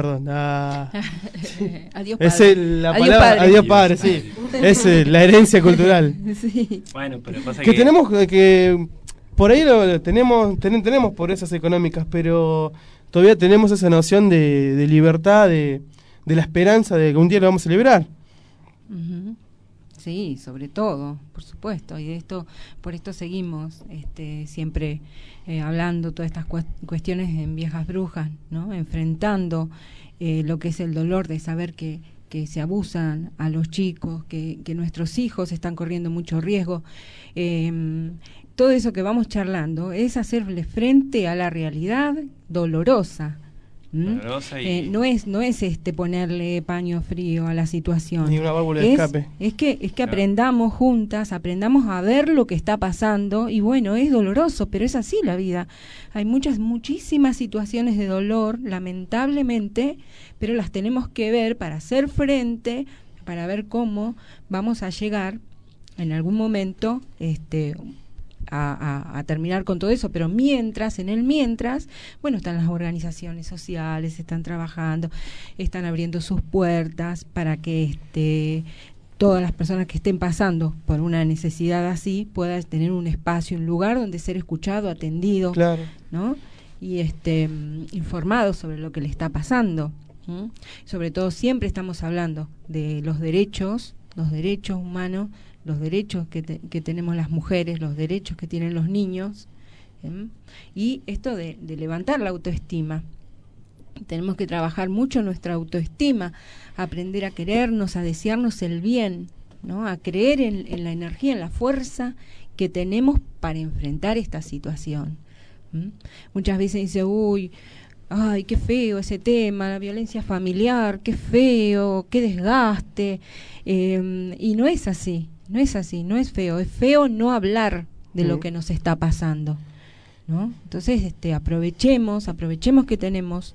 Adiós
Es
padre.
la palabra, adiós padre, sí. Es la herencia cultural.
Sí.
Bueno, pero pasa
que tenemos que por ahí tenemos pobrezas económicas, pero todavía tenemos esa noción de libertad, de la esperanza de que un día lo vamos a celebrar.
Uh-huh. Sí, sobre todo, por supuesto, y por esto seguimos siempre hablando todas estas cuestiones en Viejas Brujas, ¿no? Enfrentando lo que es el dolor de saber que se abusan a los chicos, que nuestros hijos están corriendo mucho riesgo. Todo eso que vamos charlando es hacerle frente a la realidad dolorosa. No es ponerle paño frío a la situación,
ni una válvula de escape.
Es que aprendamos juntas, aprendamos a ver lo que está pasando, y bueno, es doloroso, pero es así la vida. Hay muchísimas situaciones de dolor, lamentablemente, pero las tenemos que ver para hacer frente, para ver cómo vamos a llegar en algún momento a terminar con todo eso. Pero en el mientras, bueno, están las organizaciones sociales, están trabajando, están abriendo sus puertas para que todas las personas que estén pasando por una necesidad así puedan tener un espacio, un lugar donde ser escuchado, atendido,
claro,
¿no? Y informado sobre lo que le está pasando. Sobre todo siempre estamos hablando de los derechos humanos, los derechos que tenemos las mujeres, los derechos que tienen los niños, y esto de levantar la autoestima. Tenemos que trabajar mucho nuestra autoestima, aprender a querernos, a desearnos el bien, ¿no? A creer en la energía, en la fuerza que tenemos para enfrentar esta situación. Muchas veces dice, ay, qué feo ese tema, la violencia familiar, qué feo, qué desgaste, y no es así, no es feo no hablar de lo que nos está pasando, ¿no? Entonces, aprovechemos que tenemos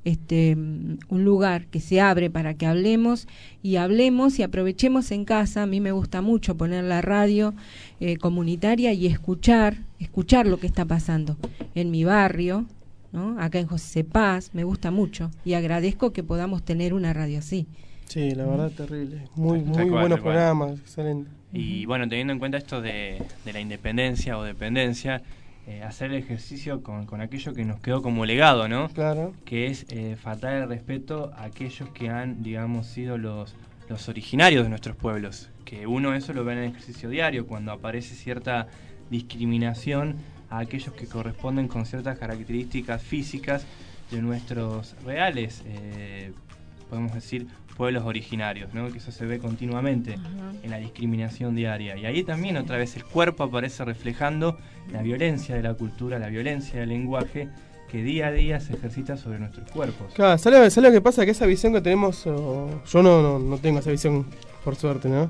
un lugar que se abre para que hablemos y aprovechemos en casa. A mí me gusta mucho poner la radio comunitaria y escuchar lo que está pasando en mi barrio, ¿no? Acá en José C. Paz, me gusta mucho y agradezco que podamos tener una radio así.
Sí, la verdad, terrible. Muy buenos programas, excelente.
Y bueno, teniendo en cuenta esto de la independencia o dependencia, hacer el ejercicio con aquello que nos quedó como legado, ¿no?
Claro.
Que es faltar el respeto a aquellos que han, digamos, sido los originarios de nuestros pueblos. Que uno eso lo ve en el ejercicio diario, cuando aparece cierta discriminación a aquellos que corresponden con ciertas características físicas de nuestros reales, podemos decir, pueblos originarios, ¿no? Que eso se ve continuamente en la discriminación diaria. Y ahí también otra vez el cuerpo aparece reflejando la violencia de la cultura, la violencia del lenguaje que día a día se ejercita sobre nuestros cuerpos.
Claro, ¿sabes lo que pasa? Que esa visión que tenemos, yo no tengo esa visión, por suerte, ¿no?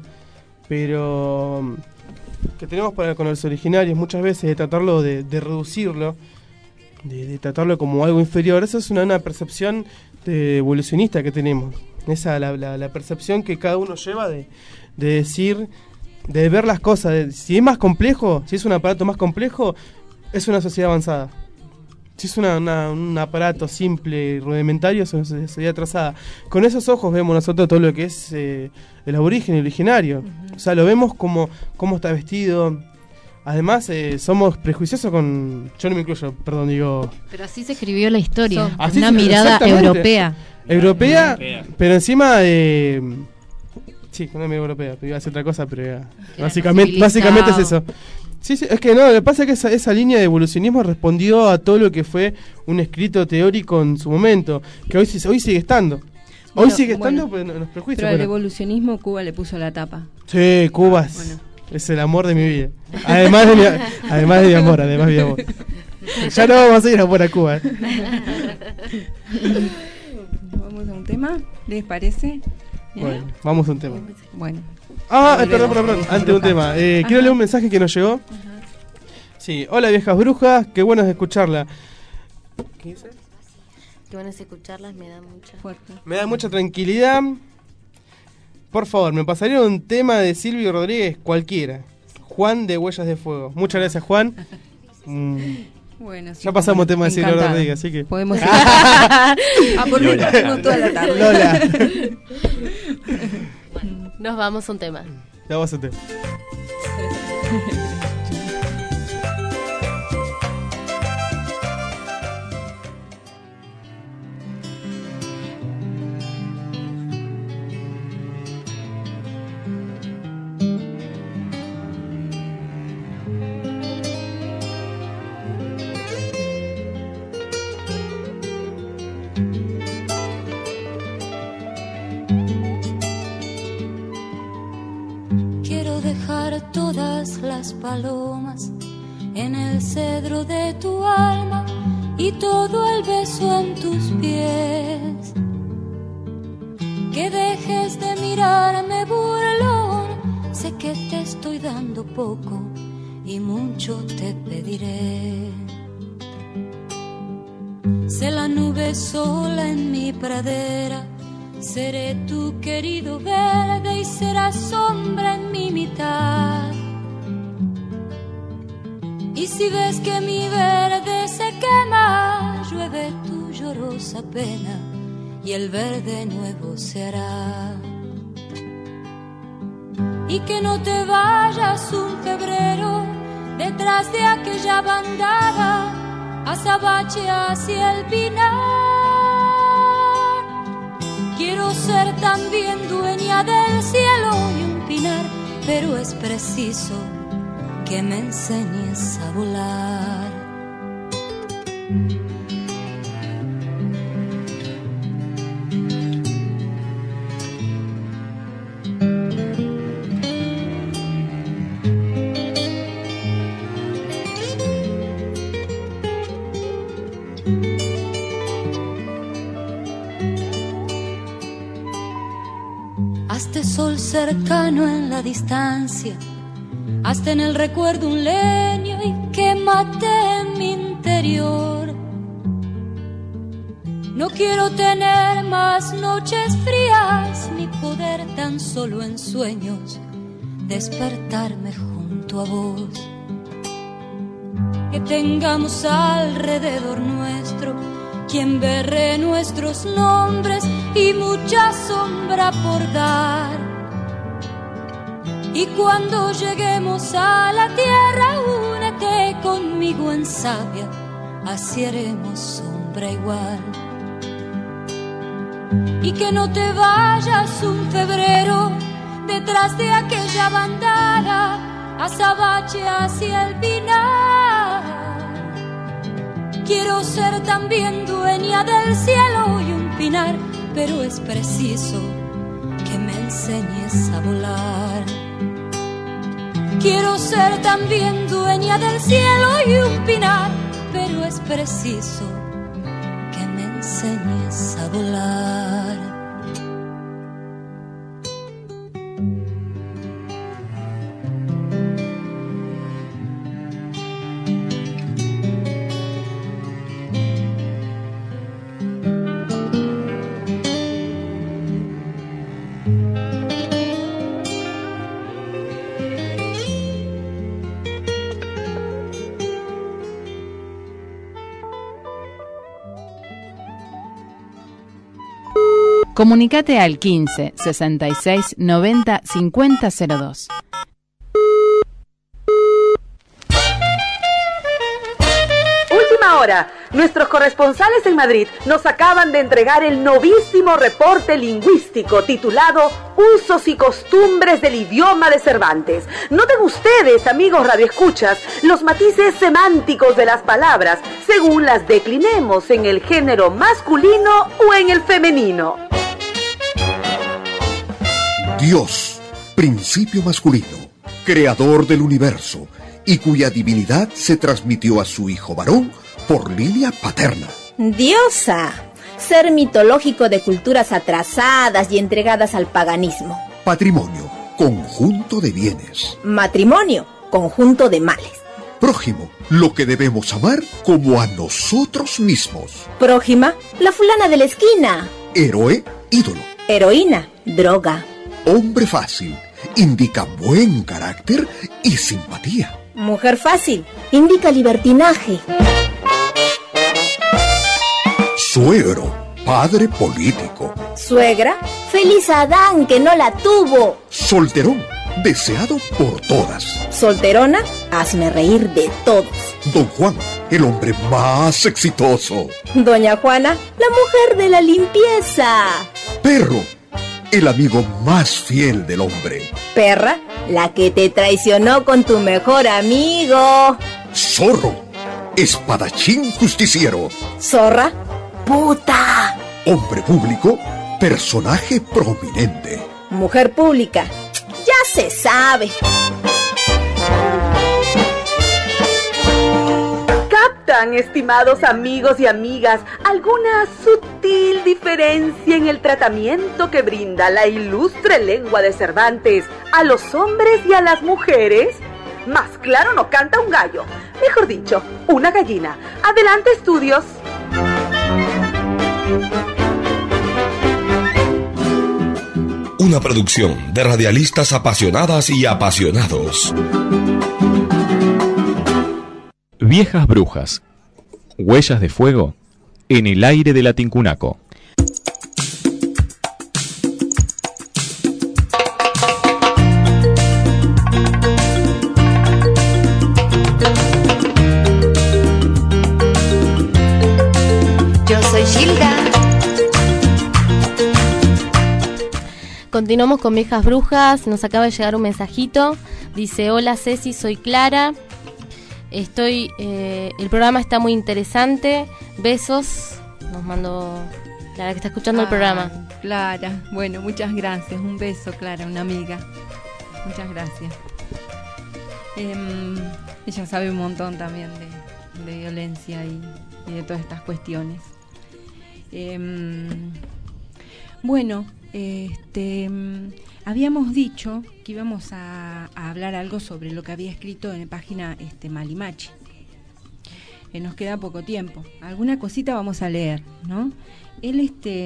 Pero que tenemos con los originarios muchas veces de tratarlo de reducirlo, de tratarlo como algo inferior. Esa es una percepción evolucionista que tenemos. Esa la percepción que cada uno lleva de decir, de ver las cosas. Si es más complejo, si es un aparato más complejo, es una sociedad avanzada. Si es un aparato simple y rudimentario, es una sociedad atrasada. Con esos ojos vemos nosotros todo lo que es el aborigen, el originario. O sea, lo vemos como está vestido. Además, somos prejuiciosos con... Yo no me incluyo, perdón, digo...
Pero así se escribió la historia,
así
una mirada europea.
Europea, pero encima de... Sí, una mirada europea. Iba a decir otra cosa, pero básicamente es eso. Sí, es que no, lo que pasa es que esa línea de evolucionismo respondió a todo lo que fue un escrito teórico en su momento, que hoy sigue estando. Hoy sigue estando, pues los prejuicios.
Pero al evolucionismo Cuba le puso la tapa.
Sí, Cuba es el amor de mi vida. Además de mi amor. Ya no vamos a ir a por a Cuba.
Vamos vamos a un tema, ¿les parece?
Bueno, vamos a un tema.
Bueno.
Perdón. Antes de un tema. Quiero leer un mensaje que nos llegó. Sí, hola viejas brujas, qué bueno es escucharla. ¿Qué dice?
Qué bueno es escucharlas,
Me da mucha tranquilidad. Por favor, me pasaría un tema de Silvio Rodríguez cualquiera. Juan de Huellas de Fuego. Muchas gracias, Juan.
Bueno, sí,
ya pasamos tema de Silvio Rodríguez, así que
podemos ir.
Porque
Lola. Tenemos toda la tarde.
Lola.
Nos vamos a un tema.
Ya vamos a un tema.
Todas las palomas en el cedro de tu alma y todo el beso en tus pies. Que dejes de mirarme burlón, sé que te estoy dando poco y mucho te pediré. Sé la nube sola en mi pradera, seré tu querido verde y serás sombra en mi mitad. Y si ves que mi verde se quema, llueve tu llorosa pena y el verde nuevo se hará. Y que no te vayas un febrero detrás de aquella bandada, azabache hacia el pinar. Quiero ser también dueña del cielo y un pinar, pero es preciso que me enseñes a volar. Hazte sol cercano en la distancia, hasta en el recuerdo un leño y quémate en mi interior. No quiero tener más noches frías, ni poder tan solo en sueños despertarme junto a vos. Que tengamos alrededor nuestro quien berre nuestros nombres y mucha sombra por dar. Y cuando lleguemos a la tierra, únete conmigo en savia, así haremos sombra igual. Y que no te vayas un febrero detrás de aquella bandada, azabache hacia el pinar. Quiero ser también dueña del cielo y un pinar, pero es preciso que me enseñes a volar. Quiero ser también dueña del cielo y un pinar, pero es preciso que me enseñes a volar.
Comunicate al 15 66 90 50 02.
Última hora. Nuestros corresponsales en Madrid nos acaban de entregar el novísimo reporte lingüístico titulado Usos y costumbres del idioma de Cervantes. Noten ustedes, amigos radioescuchas, los matices semánticos de las palabras según las declinemos en el género masculino o en el femenino.
Dios, principio masculino, creador del universo, y cuya divinidad se transmitió a su hijo varón por línea paterna.
Diosa,
ser mitológico de culturas atrasadas y entregadas al paganismo.
Patrimonio, conjunto de bienes.
Matrimonio, conjunto de males.
Prójimo, lo que debemos amar como a nosotros mismos.
Prójima, la fulana de la esquina.
Héroe, ídolo.
Heroína, droga.
Hombre fácil, indica buen carácter y simpatía.
Mujer fácil, indica libertinaje.
Suegro, padre político.
Suegra, feliz Adán que no la tuvo.
Solterón, deseado por todas.
Solterona, hazme reír de todos.
Don Juan, el hombre más exitoso.
Doña Juana, la mujer de la limpieza.
Perro, el amigo más fiel del hombre.
Perra, la que te traicionó con tu mejor amigo.
Zorro, espadachín justiciero.
Zorra, puta.
Hombre público, personaje prominente.
Mujer pública, ya se sabe.
¿Captan, estimados amigos y amigas, alguna sutil diferencia en el tratamiento que brinda la ilustre lengua de Cervantes a los hombres y a las mujeres? Más claro no canta un gallo, mejor dicho, una gallina. Adelante, estudios.
Una producción de radialistas apasionadas y apasionados.
Viejas brujas. Huellas de fuego en el aire de la Tincunaco.
Yo soy Gilda.
Continuamos con Viejas Brujas. Nos acaba de llegar un mensajito. Dice: hola Ceci, soy Clara. El programa está muy interesante. Besos. Nos mandó Clara, que está escuchando el programa.
Clara, bueno, muchas gracias. Un beso, Clara, una amiga. Muchas gracias. Ella sabe un montón también de violencia y de todas estas cuestiones. Bueno, habíamos dicho que íbamos a hablar algo sobre lo que había escrito en la página Malimachi. Nos queda poco tiempo. Alguna cosita vamos a leer, ¿no? Él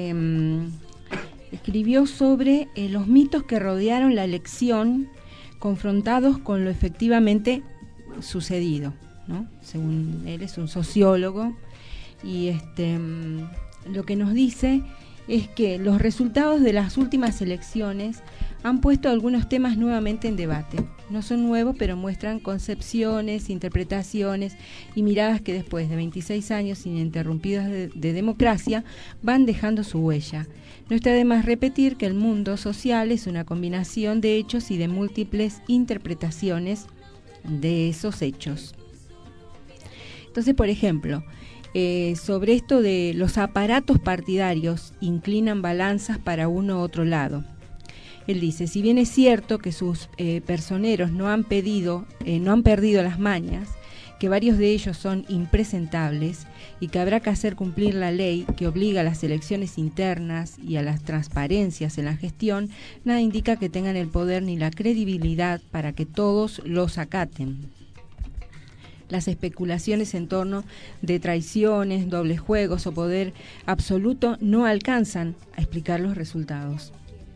escribió sobre los mitos que rodearon la elección, confrontados con lo efectivamente sucedido, ¿no? Según él, es un sociólogo, y lo que nos dice es que los resultados de las últimas elecciones han puesto algunos temas nuevamente en debate. No son nuevos, pero muestran concepciones, interpretaciones y miradas que después de 26 años ininterrumpidos de democracia van dejando su huella. No está de más repetir que el mundo social es una combinación de hechos y de múltiples interpretaciones de esos hechos. Entonces, por ejemplo, sobre esto de los aparatos partidarios inclinan balanzas para uno u otro lado. Él dice: si bien es cierto que sus personeros no han perdido las mañas, que varios de ellos son impresentables y que habrá que hacer cumplir la ley que obliga a las elecciones internas y a las transparencias en la gestión, nada indica que tengan el poder ni la credibilidad para que todos los acaten. Las especulaciones en torno de traiciones, dobles juegos o poder absoluto no alcanzan a explicar los resultados.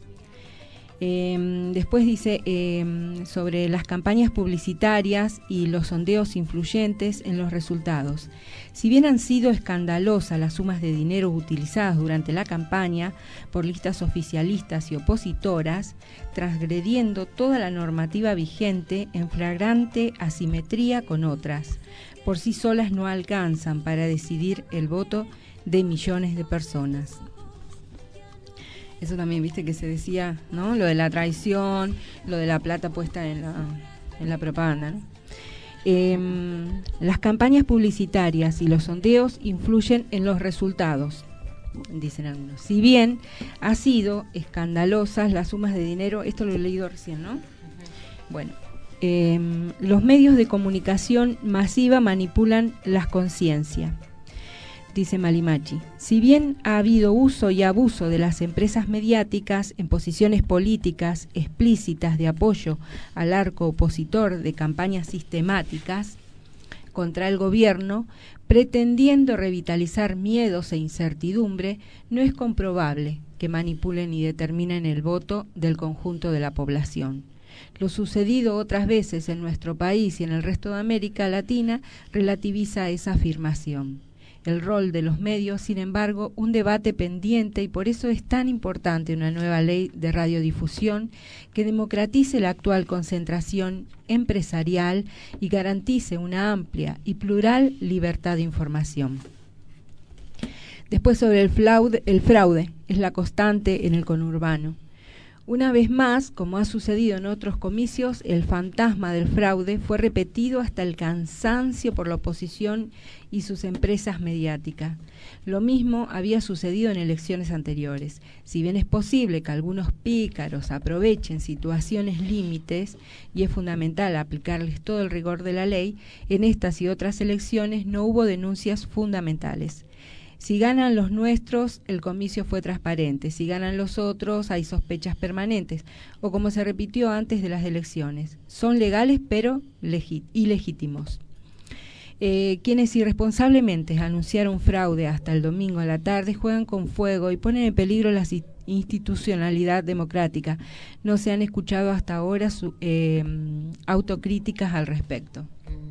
Después dice sobre las campañas publicitarias y los sondeos influyentes en los resultados. Si bien han sido escandalosas las sumas de dinero utilizadas durante la campaña por listas oficialistas y opositoras, transgrediendo toda la normativa vigente en flagrante asimetría con otras, por sí solas no alcanzan para decidir el voto de millones de personas. Eso también, viste, que se decía, ¿no? Lo de la traición, lo de la plata puesta en la propaganda, ¿no? Las campañas publicitarias y los sondeos influyen en los resultados, dicen algunos. Si bien ha sido escandalosas las sumas de dinero, esto lo he leído recién, ¿no? Bueno, los medios de comunicación masiva manipulan las conciencias. dice Malimachi. Si bien ha habido uso y abuso de las empresas mediáticas en posiciones políticas explícitas de apoyo al arco opositor de campañas sistemáticas contra el gobierno, pretendiendo revitalizar miedos e incertidumbre, no es comprobable que manipulen y determinen el voto del conjunto de la población. Lo sucedido otras veces en nuestro país y en el resto de América Latina relativiza esa afirmación. El rol de los medios, sin embargo, un debate pendiente, y por eso es tan importante una nueva ley de radiodifusión que democratice la actual concentración empresarial y garantice una amplia y plural libertad de información. Después, sobre el fraude es la constante en el conurbano. Una vez más, como ha sucedido en otros comicios, el fantasma del fraude fue repetido hasta el cansancio por la oposición y sus empresas mediáticas. Lo mismo había sucedido en elecciones anteriores. Si bien es posible que algunos pícaros aprovechen situaciones límites, y es fundamental aplicarles todo el rigor de la ley, en estas y otras elecciones no hubo denuncias fundamentales. Si ganan los nuestros, el comicio fue transparente. Si ganan los otros, hay sospechas permanentes. O como se repitió antes de las elecciones, son legales pero ilegítimos. Quienes irresponsablemente anunciaron fraude hasta el domingo a la tarde juegan con fuego y ponen en peligro la institucionalidad democrática. No se han escuchado hasta ahora autocríticas al respecto.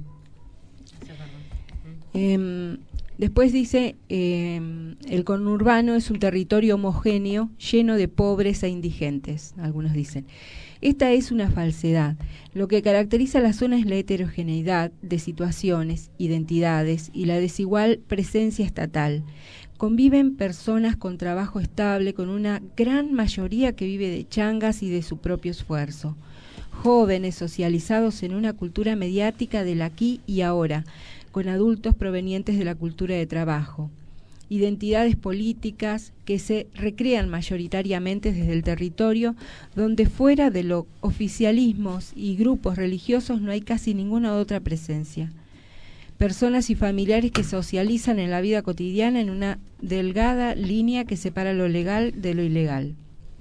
Después dice, el conurbano es un territorio homogéneo, lleno de pobres e indigentes, algunos dicen. Esta es una falsedad. Lo que caracteriza a la zona es la heterogeneidad de situaciones, identidades y la desigual presencia estatal. Conviven personas con trabajo estable, con una gran mayoría que vive de changas y de su propio esfuerzo. Jóvenes socializados en una cultura mediática del aquí y ahora, con adultos provenientes de la cultura de trabajo, identidades políticas que se recrean mayoritariamente desde el territorio, donde fuera de los oficialismos y grupos religiosos no hay casi ninguna otra presencia. Personas y familiares que socializan en la vida cotidiana en una delgada línea que separa lo legal de lo ilegal.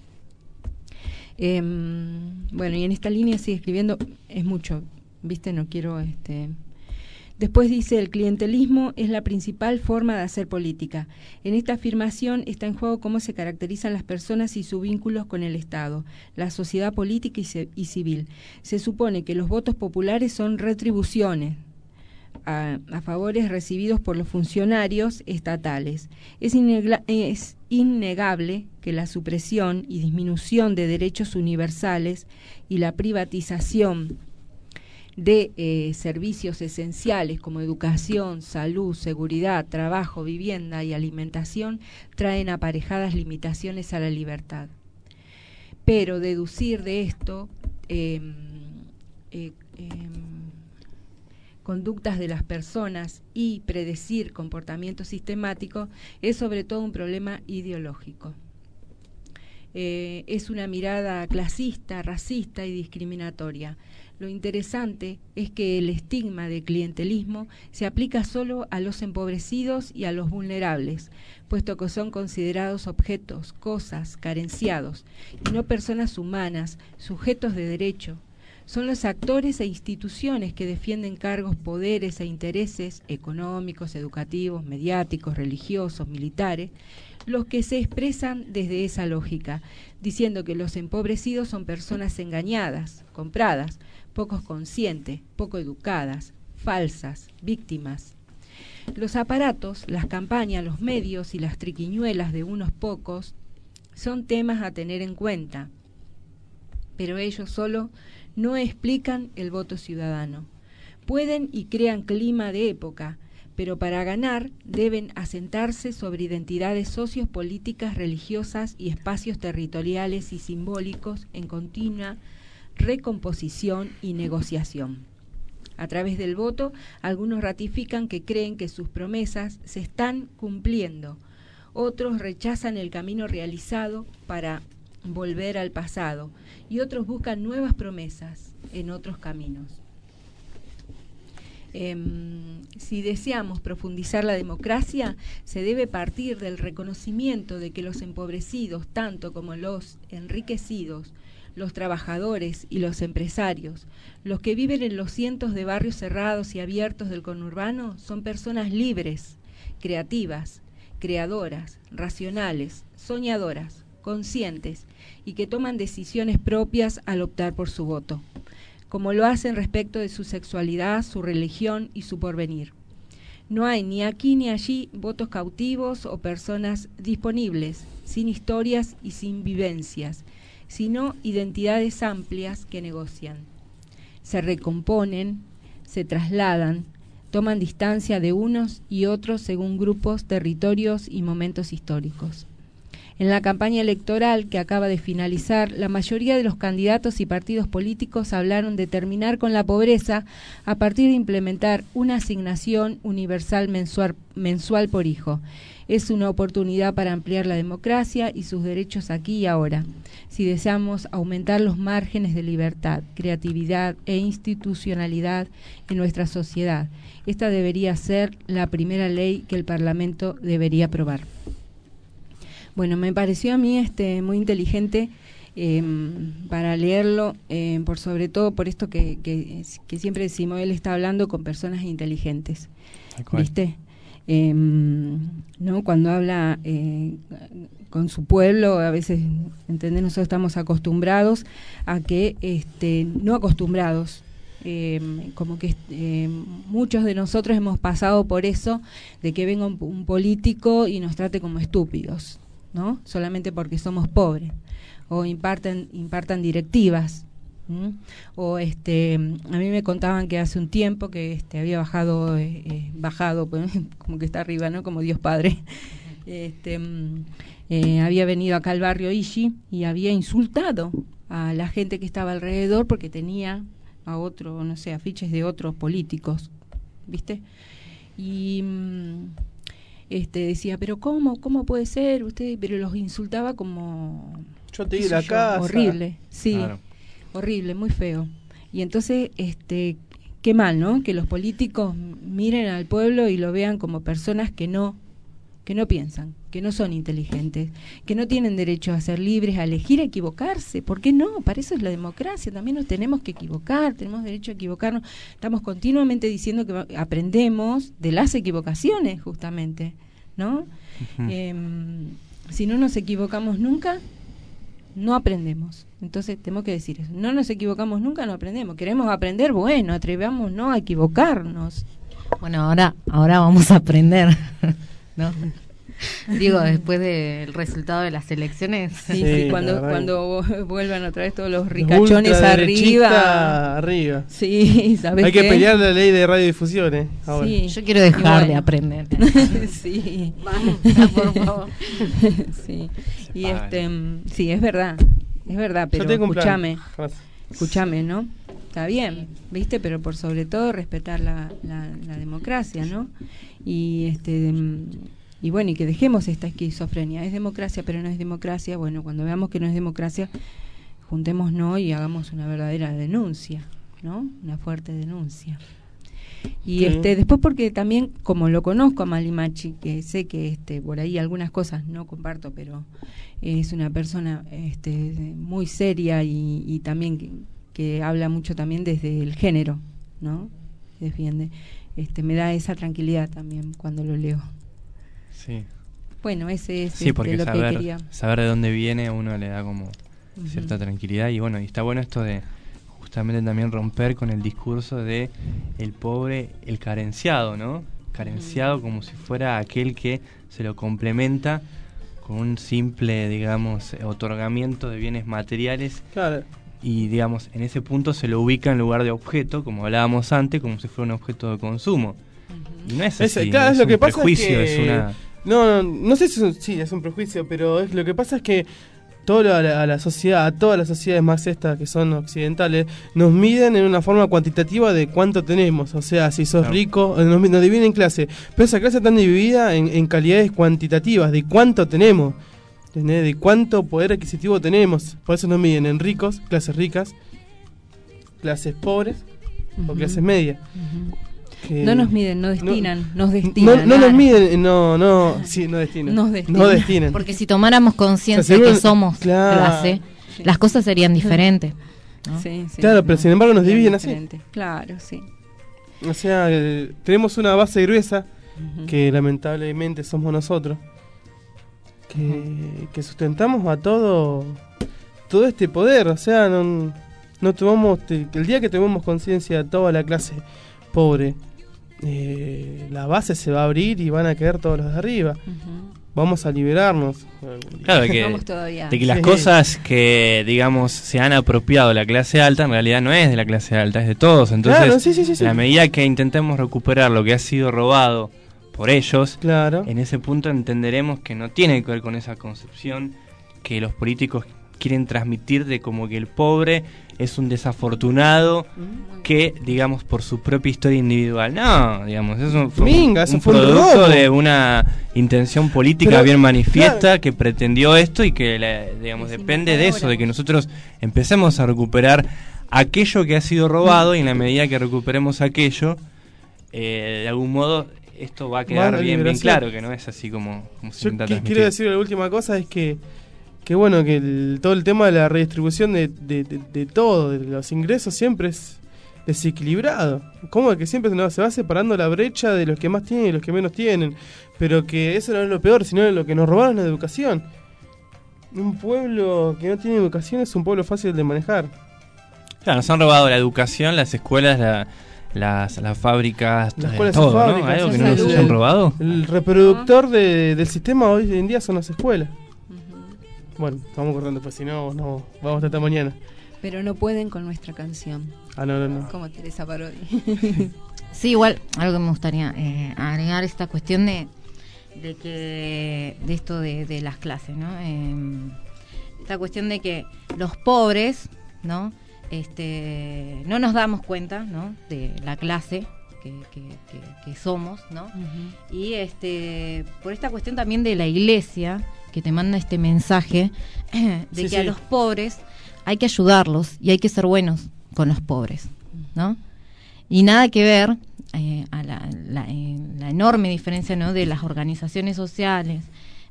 Bueno, y en esta línea sigue escribiendo, es mucho, ¿viste? No quiero... Después dice, el clientelismo es la principal forma de hacer política. En esta afirmación está en juego cómo se caracterizan las personas y sus vínculos con el Estado, la sociedad política y civil. Se supone que los votos populares son retribuciones a favores recibidos por los funcionarios estatales. Es innegable que la supresión y disminución de derechos universales y la privatización de servicios esenciales como educación, salud, seguridad, trabajo, vivienda y alimentación traen aparejadas limitaciones a la libertad. Pero deducir de esto conductas de las personas y predecir comportamientos sistemáticos es sobre todo un problema ideológico. Es una mirada clasista, racista y discriminatoria. Lo interesante es que el estigma de clientelismo se aplica solo a los empobrecidos y a los vulnerables, puesto que son considerados objetos, cosas, carenciados, y no personas humanas, sujetos de derecho. Son los actores e instituciones que defienden cargos, poderes e intereses económicos, educativos, mediáticos, religiosos, militares, los que se expresan desde esa lógica, diciendo que los empobrecidos son personas engañadas, compradas, poco conscientes, poco educadas, falsas, víctimas. Los aparatos, las campañas, los medios y las triquiñuelas de unos pocos son temas a tener en cuenta, pero ellos solo no explican el voto ciudadano. Pueden y crean clima de época, pero para ganar deben asentarse sobre identidades sociopolíticas, religiosas y espacios territoriales y simbólicos en continua recomposición y negociación. A través del voto, algunos ratifican que creen que sus promesas se están cumpliendo. Otros rechazan el camino realizado para volver al pasado y otros buscan nuevas promesas en otros caminos. Si deseamos profundizar la democracia, se debe partir del reconocimiento de que los empobrecidos, tanto como los enriquecidos, los trabajadores y los empresarios, los que viven en los cientos de barrios cerrados y abiertos del conurbano, son personas libres, creativas, creadoras, racionales, soñadoras, conscientes y que toman decisiones propias al optar por su voto, como lo hacen respecto de su sexualidad, su religión y su porvenir. No hay ni aquí ni allí votos cautivos o personas disponibles, sin historias y sin vivencias, sino identidades amplias que negocian. Se recomponen, se trasladan, toman distancia de unos y otros según grupos, territorios y momentos históricos. En la campaña electoral que acaba de finalizar, la mayoría de los candidatos y partidos políticos hablaron de terminar con la pobreza a partir de implementar una asignación universal mensual por hijo. Es una oportunidad para ampliar la democracia y sus derechos aquí y ahora, si deseamos aumentar los márgenes de libertad, creatividad e institucionalidad en nuestra sociedad. Esta debería ser la primera ley que el Parlamento debería aprobar. Bueno, me pareció a mí muy inteligente para leerlo, por sobre todo por esto que siempre decimos, él está hablando con personas inteligentes, ¿viste? ¿No? Cuando habla con su pueblo, a veces, ¿entendés? Nosotros estamos acostumbrados a que, no acostumbrados, como que muchos de nosotros hemos pasado por eso, de que venga un político y nos trate como estúpidos, ¿no? Solamente porque somos pobres, o impartan directivas, o a mí me contaban que hace un tiempo que había bajado pues, como que está arriba, ¿no? Como Dios Padre, había venido acá al barrio Ishi y había insultado a la gente que estaba alrededor porque tenía a otro, no sé, afiches de otros políticos, ¿viste? Y decía, pero ¿cómo puede ser usted? Pero los insultaba como...
Yo te di la casa.
Horrible, sí, claro. Horrible, muy feo. Y entonces, qué mal, ¿no? Que los políticos miren al pueblo y lo vean como personas que no piensan, que no son inteligentes, que no tienen derecho a ser libres, a elegir, a equivocarse. ¿Por qué no? Para eso es la democracia, también nos tenemos que equivocar, tenemos derecho a equivocarnos. Estamos continuamente diciendo que aprendemos de las equivocaciones, justamente, ¿no? Uh-huh. Si no nos equivocamos nunca, no aprendemos. Entonces tenemos que decir eso. No nos equivocamos nunca, no aprendemos. Queremos aprender, bueno, atrevámonos a equivocarnos.
Bueno, ahora vamos a aprender, ¿no? Digo, después del resultado de las elecciones.
Sí, cuando vuelvan otra vez todos los ricachones arriba. Sí, ¿sabes
Hay que pelear la ley de radiodifusiones. Ahora.
Sí, yo quiero dejar de aprender.
Sí,
vamos, por favor.
Sí, y sí, es verdad, pero escúchame, ¿no? Está bien, ¿viste? Pero por sobre todo respetar la democracia, ¿no? Y bueno, y que dejemos esta esquizofrenia. Es democracia, pero no es democracia. Bueno, cuando veamos que no es democracia, juntémonos y hagamos una verdadera denuncia, ¿no? Una fuerte denuncia. Y después, porque también, como lo conozco a Malimachi, que sé que por ahí algunas cosas no comparto, pero es una persona muy seria y también que habla mucho también desde el género, ¿no? Defiende. Me da esa tranquilidad también cuando lo leo.
Sí.
Bueno, ese es
porque
lo que quería.
Saber de dónde viene a uno le da como cierta tranquilidad. Y bueno, y está bueno esto de justamente también romper con el discurso de el pobre, el carenciado, ¿no? Carenciado como si fuera aquel que se lo complementa con un simple, digamos, otorgamiento de bienes materiales.
Claro.
Y, digamos, en ese punto se lo ubica en lugar de objeto, como hablábamos antes, como si fuera un objeto de consumo. Y no es así,
claro,
es
lo que
un
pasa
prejuicio,
es que...
es una...
No sé si es un prejuicio, pero lo que pasa es que toda la sociedad, a todas las sociedades más estas que son occidentales, nos miden en una forma cuantitativa de cuánto tenemos. O sea, si sos rico, nos dividen en clase. Pero esa clase está dividida en calidades cuantitativas, de cuánto tenemos, ¿entendés? De cuánto poder adquisitivo tenemos. Por eso nos miden en ricos, clases ricas, clases pobres o clases medias.
No nos miden, nos destinan, nos destinan.
No nos miden, nos destinan. Nos destinan.
Porque si tomáramos conciencia de que somos clase, las cosas serían diferentes, ¿no?
Sí,
claro, pero sin embargo nos dividen así.
Claro, sí.
O sea, tenemos una base gruesa que lamentablemente somos nosotros, que sustentamos a todo este poder. O sea, no tomamos, el día que tomemos conciencia de toda la clase pobre, la base se va a abrir y van a caer todos los de arriba. Vamos a liberarnos.
Claro, de que las cosas que, digamos, se han apropiado de la clase alta, en realidad no es de la clase alta, es de todos. Entonces,
claro, sí.
a la medida que intentemos recuperar lo que ha sido robado por ellos, en ese punto entenderemos que no tiene que ver con esa concepción que los políticos quieren transmitir de como que el pobre es un desafortunado que, digamos, por su propia historia individual. No, digamos, eso fue un producto de una intención política bien manifiesta que pretendió esto y que, digamos, depende de eso, de que nosotros empecemos a recuperar aquello que ha sido robado y en la medida que recuperemos aquello, de algún modo esto va a quedar bien claro, que no es así como se intenta transmitir.
Quiero decir la última cosa, es que bueno, que todo el tema de la redistribución de todo, de los ingresos, siempre es desequilibrado. Como que siempre se va separando la brecha de los que más tienen y los que menos tienen. Pero que eso no es lo peor, sino lo que nos robaron la educación. Un pueblo que no tiene educación es un pueblo fácil de manejar.
Claro, nos han robado la educación, las escuelas, las fábricas, todo, ¿no? ¿Algo que no nos han robado?
El reproductor del sistema hoy en día son las escuelas. Bueno, estamos corriendo, pues si no, vamos hasta mañana.
Pero no pueden con nuestra canción.
No.
Como Teresa Parodi.
Sí, igual, algo que me gustaría agregar, esta cuestión de esto de las clases, ¿no? Esta cuestión de que los pobres, ¿no? No nos damos cuenta, ¿no? De la clase que somos, ¿no? Y por esta cuestión también de la iglesia, que te manda este mensaje de que a los pobres hay que ayudarlos y hay que ser buenos con los pobres, ¿no? Y nada que ver a la enorme diferencia, ¿no? De las organizaciones sociales,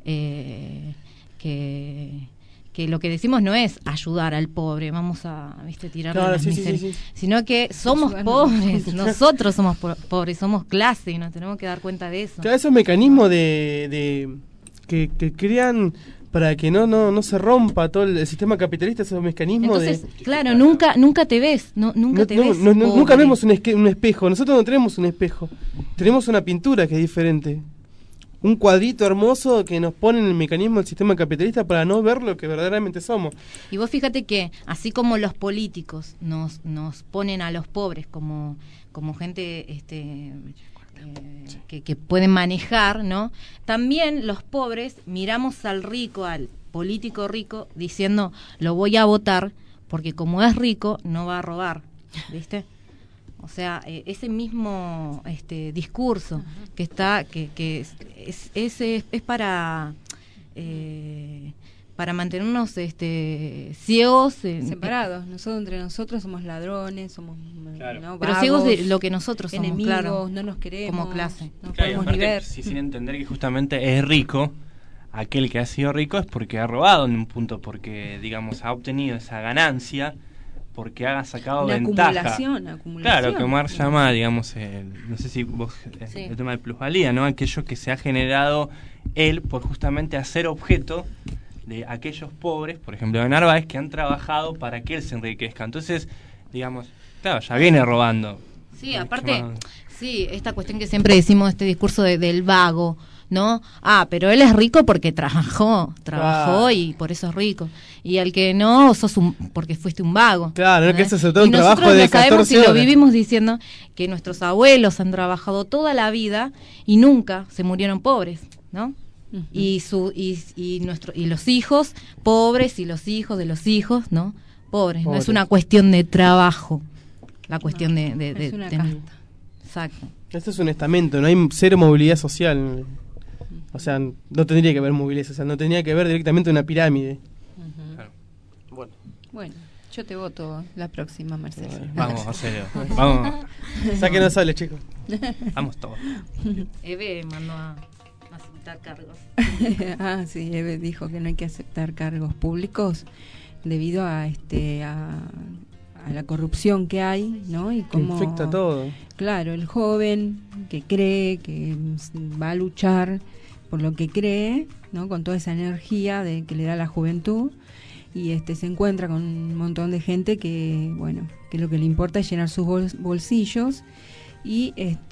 que lo que decimos no es ayudar al pobre, vamos a tirarle las miserias, sino que somos pobres, nosotros somos pobres, somos clase y nos tenemos que dar cuenta de eso.
Claro, esos mecanismos que crean para que no se rompa todo el sistema capitalista, esos mecanismos.
Entonces, claro, nunca te ves, nunca
vemos un espejo. Nosotros no tenemos un espejo, tenemos una pintura que es diferente, un cuadrito hermoso que nos pone en el mecanismo del sistema capitalista para no ver lo que verdaderamente somos.
Y vos fíjate que así como los políticos nos ponen a los pobres como gente que pueden manejar, ¿no? También los pobres miramos al rico, al político rico, diciendo lo voy a votar porque como es rico no va a robar, ¿viste? O sea, ese mismo discurso que está, que es para mantenernos ciegos,
separados. Nosotros entre nosotros somos ladrones, somos vagos,
pero ciegos de lo que nosotros somos,
enemigos,
claro,
no nos queremos
como clase,
no podemos ni ver.
Sí, sin entender que justamente es rico, aquel que ha sido rico es porque ha robado en un punto, porque digamos ha obtenido esa ganancia, porque ha sacado
una
ventaja.
Acumulación.
Claro, que Omar llama, digamos, no sé si vos, el tema de plusvalía, ¿no? Aquello que se ha generado él por justamente hacer objeto de aquellos pobres, por ejemplo de Narváez, que han trabajado para que él se enriquezca. Entonces, digamos, claro, ya viene robando.
Sí, aparte, esta cuestión que siempre decimos, este discurso del vago, ¿no? Pero él es rico porque trabajó y por eso es rico. Y al que no, porque fuiste un vago.
Claro,
¿no?
Que eso es todo un trabajo de 14 horas.
Y lo vivimos diciendo que nuestros abuelos han trabajado toda la vida y nunca se murieron pobres, ¿no? Uh-huh. Y los hijos pobres y los hijos de los hijos, ¿no? Pobres. No es una cuestión de trabajo, la cuestión
es una casta.
Exacto.
Esto es un estamento, no hay cero movilidad social. O sea, no tendría que haber movilidad social, no tendría que haber directamente una pirámide.
Uh-huh. Claro. Bueno. Yo te voto la próxima, Mercedes.
Vamos, en serio. Vamos.
Sáquenos sale, chicos.
Vamos todos.
Eve mandó a aceptar cargos.
Sí, Eve dijo que no hay que aceptar cargos públicos debido a la corrupción que hay, ¿no? Y cómo
infecta todo. Claro,
el joven que cree que va a luchar por lo que cree, ¿no? Con toda esa energía que le da la juventud, y se encuentra con un montón de gente que, bueno, que lo que le importa es llenar sus bolsillos, y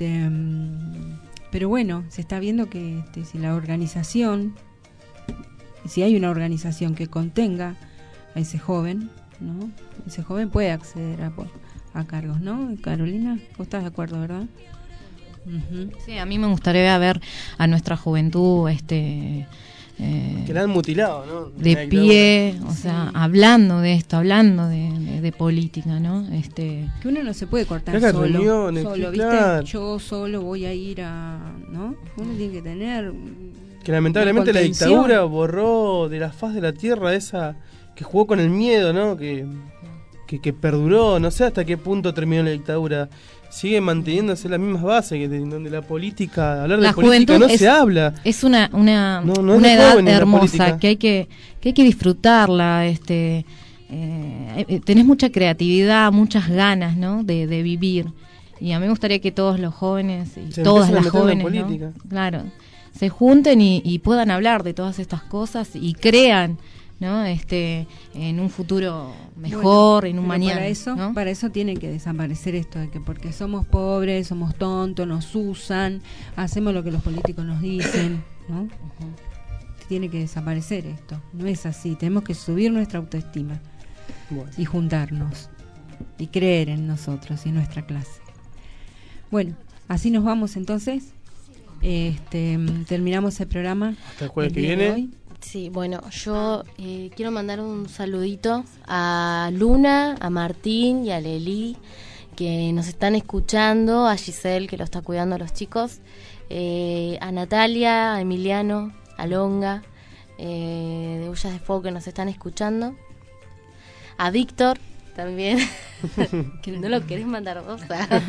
pero bueno, se está viendo que si la organización, si hay una organización que contenga a ese joven, ¿no? Ese joven puede acceder a cargos, ¿no? Carolina, vos estás de acuerdo, ¿verdad? Uh-huh.
Sí, a mí me gustaría ver a nuestra juventud
que la han mutilado, ¿no?
De pie, o sea, hablando de esto, hablando de política, ¿no?
Que uno no se puede cortar
solo,
reuniones,
¿viste?
Claro. Yo solo voy a ir ¿no? Uno tiene que tener...
Que lamentablemente la dictadura borró de la faz de la tierra esa que jugó con el miedo, ¿no? Que perduró, no sé hasta qué punto terminó la dictadura. Sigue manteniéndose las mismas bases, donde la política, hablar de política no se habla.
Es una edad hermosa que hay que disfrutarla. Tenés mucha creatividad, muchas ganas, ¿no? de vivir. Y a mí me gustaría que todos los jóvenes y todas las jóvenes, ¿no? Claro, se junten y puedan hablar de todas estas cosas y crean, ¿no? En un futuro mejor, bueno, en un mañana.
Para eso tiene que desaparecer esto de que porque somos pobres, somos tontos, nos usan, hacemos lo que los políticos nos dicen, ¿no? Uh-huh. Tiene que desaparecer esto. No es así. Tenemos que subir nuestra autoestima y juntarnos y creer en nosotros y en nuestra clase. Bueno, así nos vamos entonces. Terminamos el programa.
Hasta el jueves que viene.
Hoy. Sí, bueno, yo quiero mandar un saludito a Luna, a Martín y a Leli, que nos están escuchando, a Giselle, que lo está cuidando a los chicos, a Natalia, a Emiliano, a Longa, de Ollas de Fuego, que nos están escuchando, a Víctor también, que no lo querés mandar vos,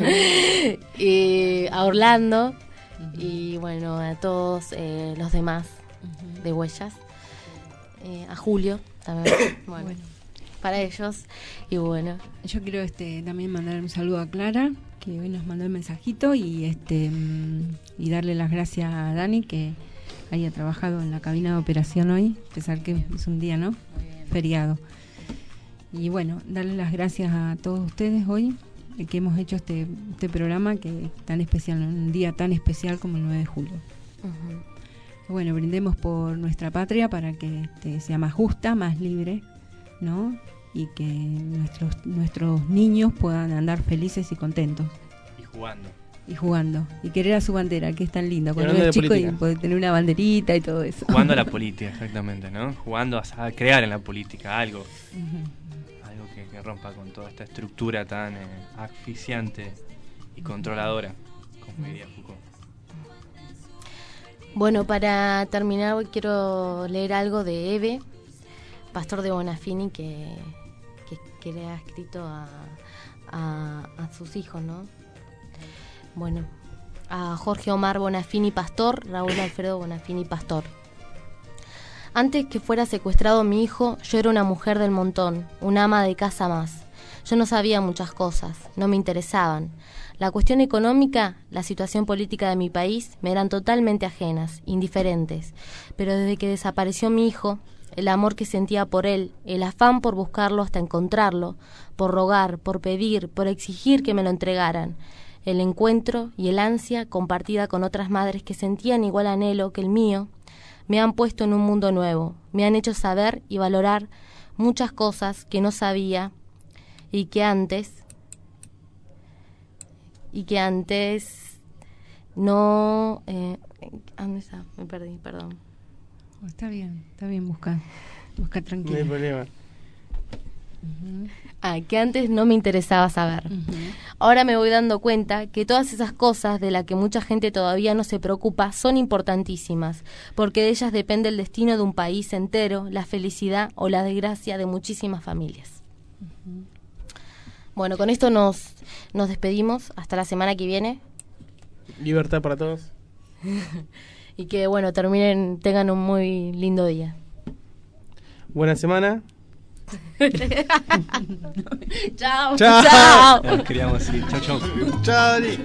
a Orlando, y bueno, a todos los demás de Huellas, a Julio también, bueno, para ellos. Y bueno,
yo quiero también mandar un saludo a Clara, que hoy nos mandó el mensajito, y darle las gracias a Dani, que haya trabajado en la cabina de operación hoy, a pesar que es un día, ¿no? Feriado. Y bueno, darle las gracias a todos ustedes hoy, que hemos hecho este programa que es tan especial, un día tan especial como el 9 de julio. Uh-huh. Bueno, brindemos por nuestra patria para que sea más justa, más libre, ¿no? Y que nuestros niños puedan andar felices y contentos. Y jugando. Y querer a su bandera, que es tan lindo. Cuando es chico y poder tener una banderita y todo eso.
Jugando a la política, exactamente, ¿no? Jugando a crear en la política algo. Uh-huh. Algo que rompa con toda esta estructura tan asfixiante y controladora, como diría Foucault.
Bueno, para terminar hoy quiero leer algo de Eve, pastor de Bonafini, que le ha escrito a sus hijos, ¿no? Bueno, a Jorge Omar Bonafini Pastor, Raúl Alfredo Bonafini Pastor. Antes que fuera secuestrado mi hijo, yo era una mujer del montón, una ama de casa más. Yo no sabía muchas cosas, no me interesaban. La cuestión económica, la situación política de mi país me eran totalmente ajenas, indiferentes. Pero desde que desapareció mi hijo, el amor que sentía por él, el afán por buscarlo hasta encontrarlo, por rogar, por pedir, por exigir que me lo entregaran, el encuentro y el ansia compartida con otras madres que sentían igual anhelo que el mío, me han puesto en un mundo nuevo, me han hecho saber y valorar muchas cosas que no sabía y que antes no... ¿dónde está? Me perdí, perdón.
Está bien, busca tranquilo.
No hay problema.
Uh-huh. Que antes no me interesaba saber. Uh-huh. Ahora me voy dando cuenta que todas esas cosas de las que mucha gente todavía no se preocupa son importantísimas, porque de ellas depende el destino de un país entero, la felicidad o la desgracia de muchísimas familias.
Uh-huh.
Bueno, con esto nos despedimos. Hasta la semana que viene.
Libertad para todos.
Y que, bueno, tengan un muy lindo día.
Buena semana.
Chao.
Chao. Nos queríamos ir. Chao, chao.
Chao, Dani.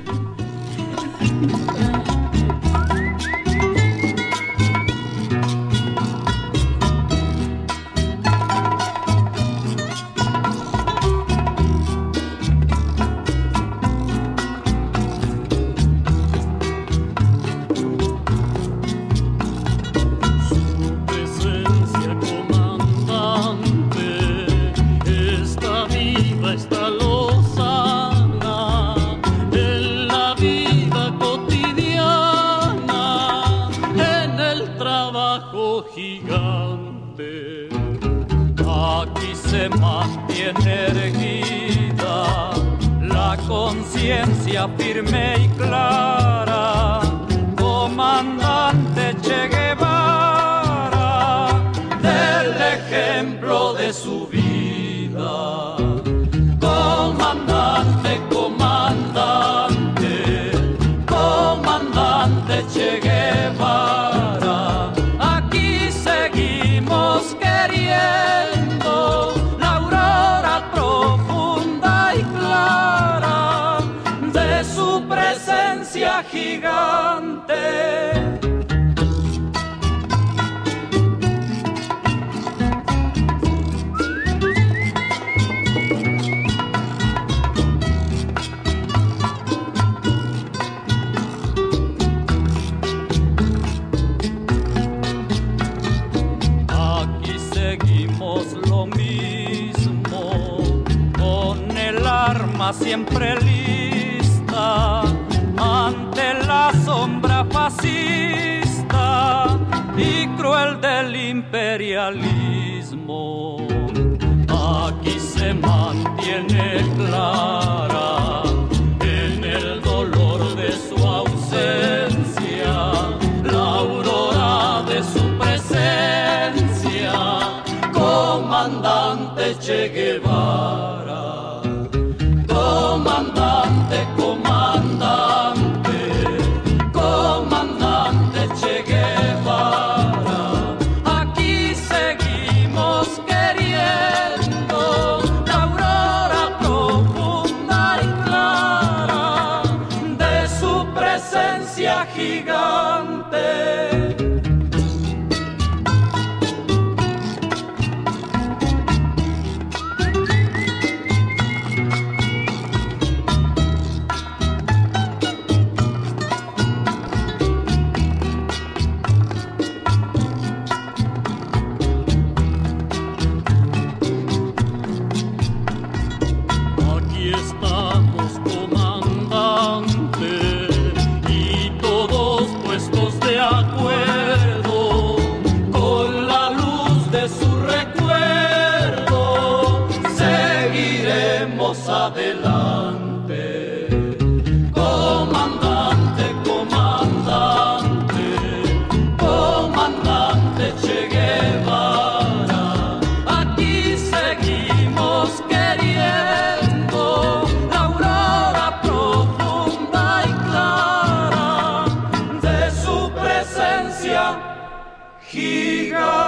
Erguida, la conciencia firme y clara, comandante Che Guevara, del ejemplo de su vida. Comandante, comandante, comandante Che Guevara, aquí seguimos queriendo presencia gigante. Aquí seguimos lo mismo, con el arma siempre lista ante la sombra fascista y cruel del imperialismo. Aquí se mantiene clara en el dolor de su ausencia la aurora de su presencia. Comandante Che Guevara, comandante, comandante, comandante Che Guevara, aquí seguimos queriendo la aurora profunda y clara de su presencia gigante. Adelante, comandante, comandante, comandante Che Guevara, aquí seguimos queriendo la aurora profunda y clara de su presencia gigante.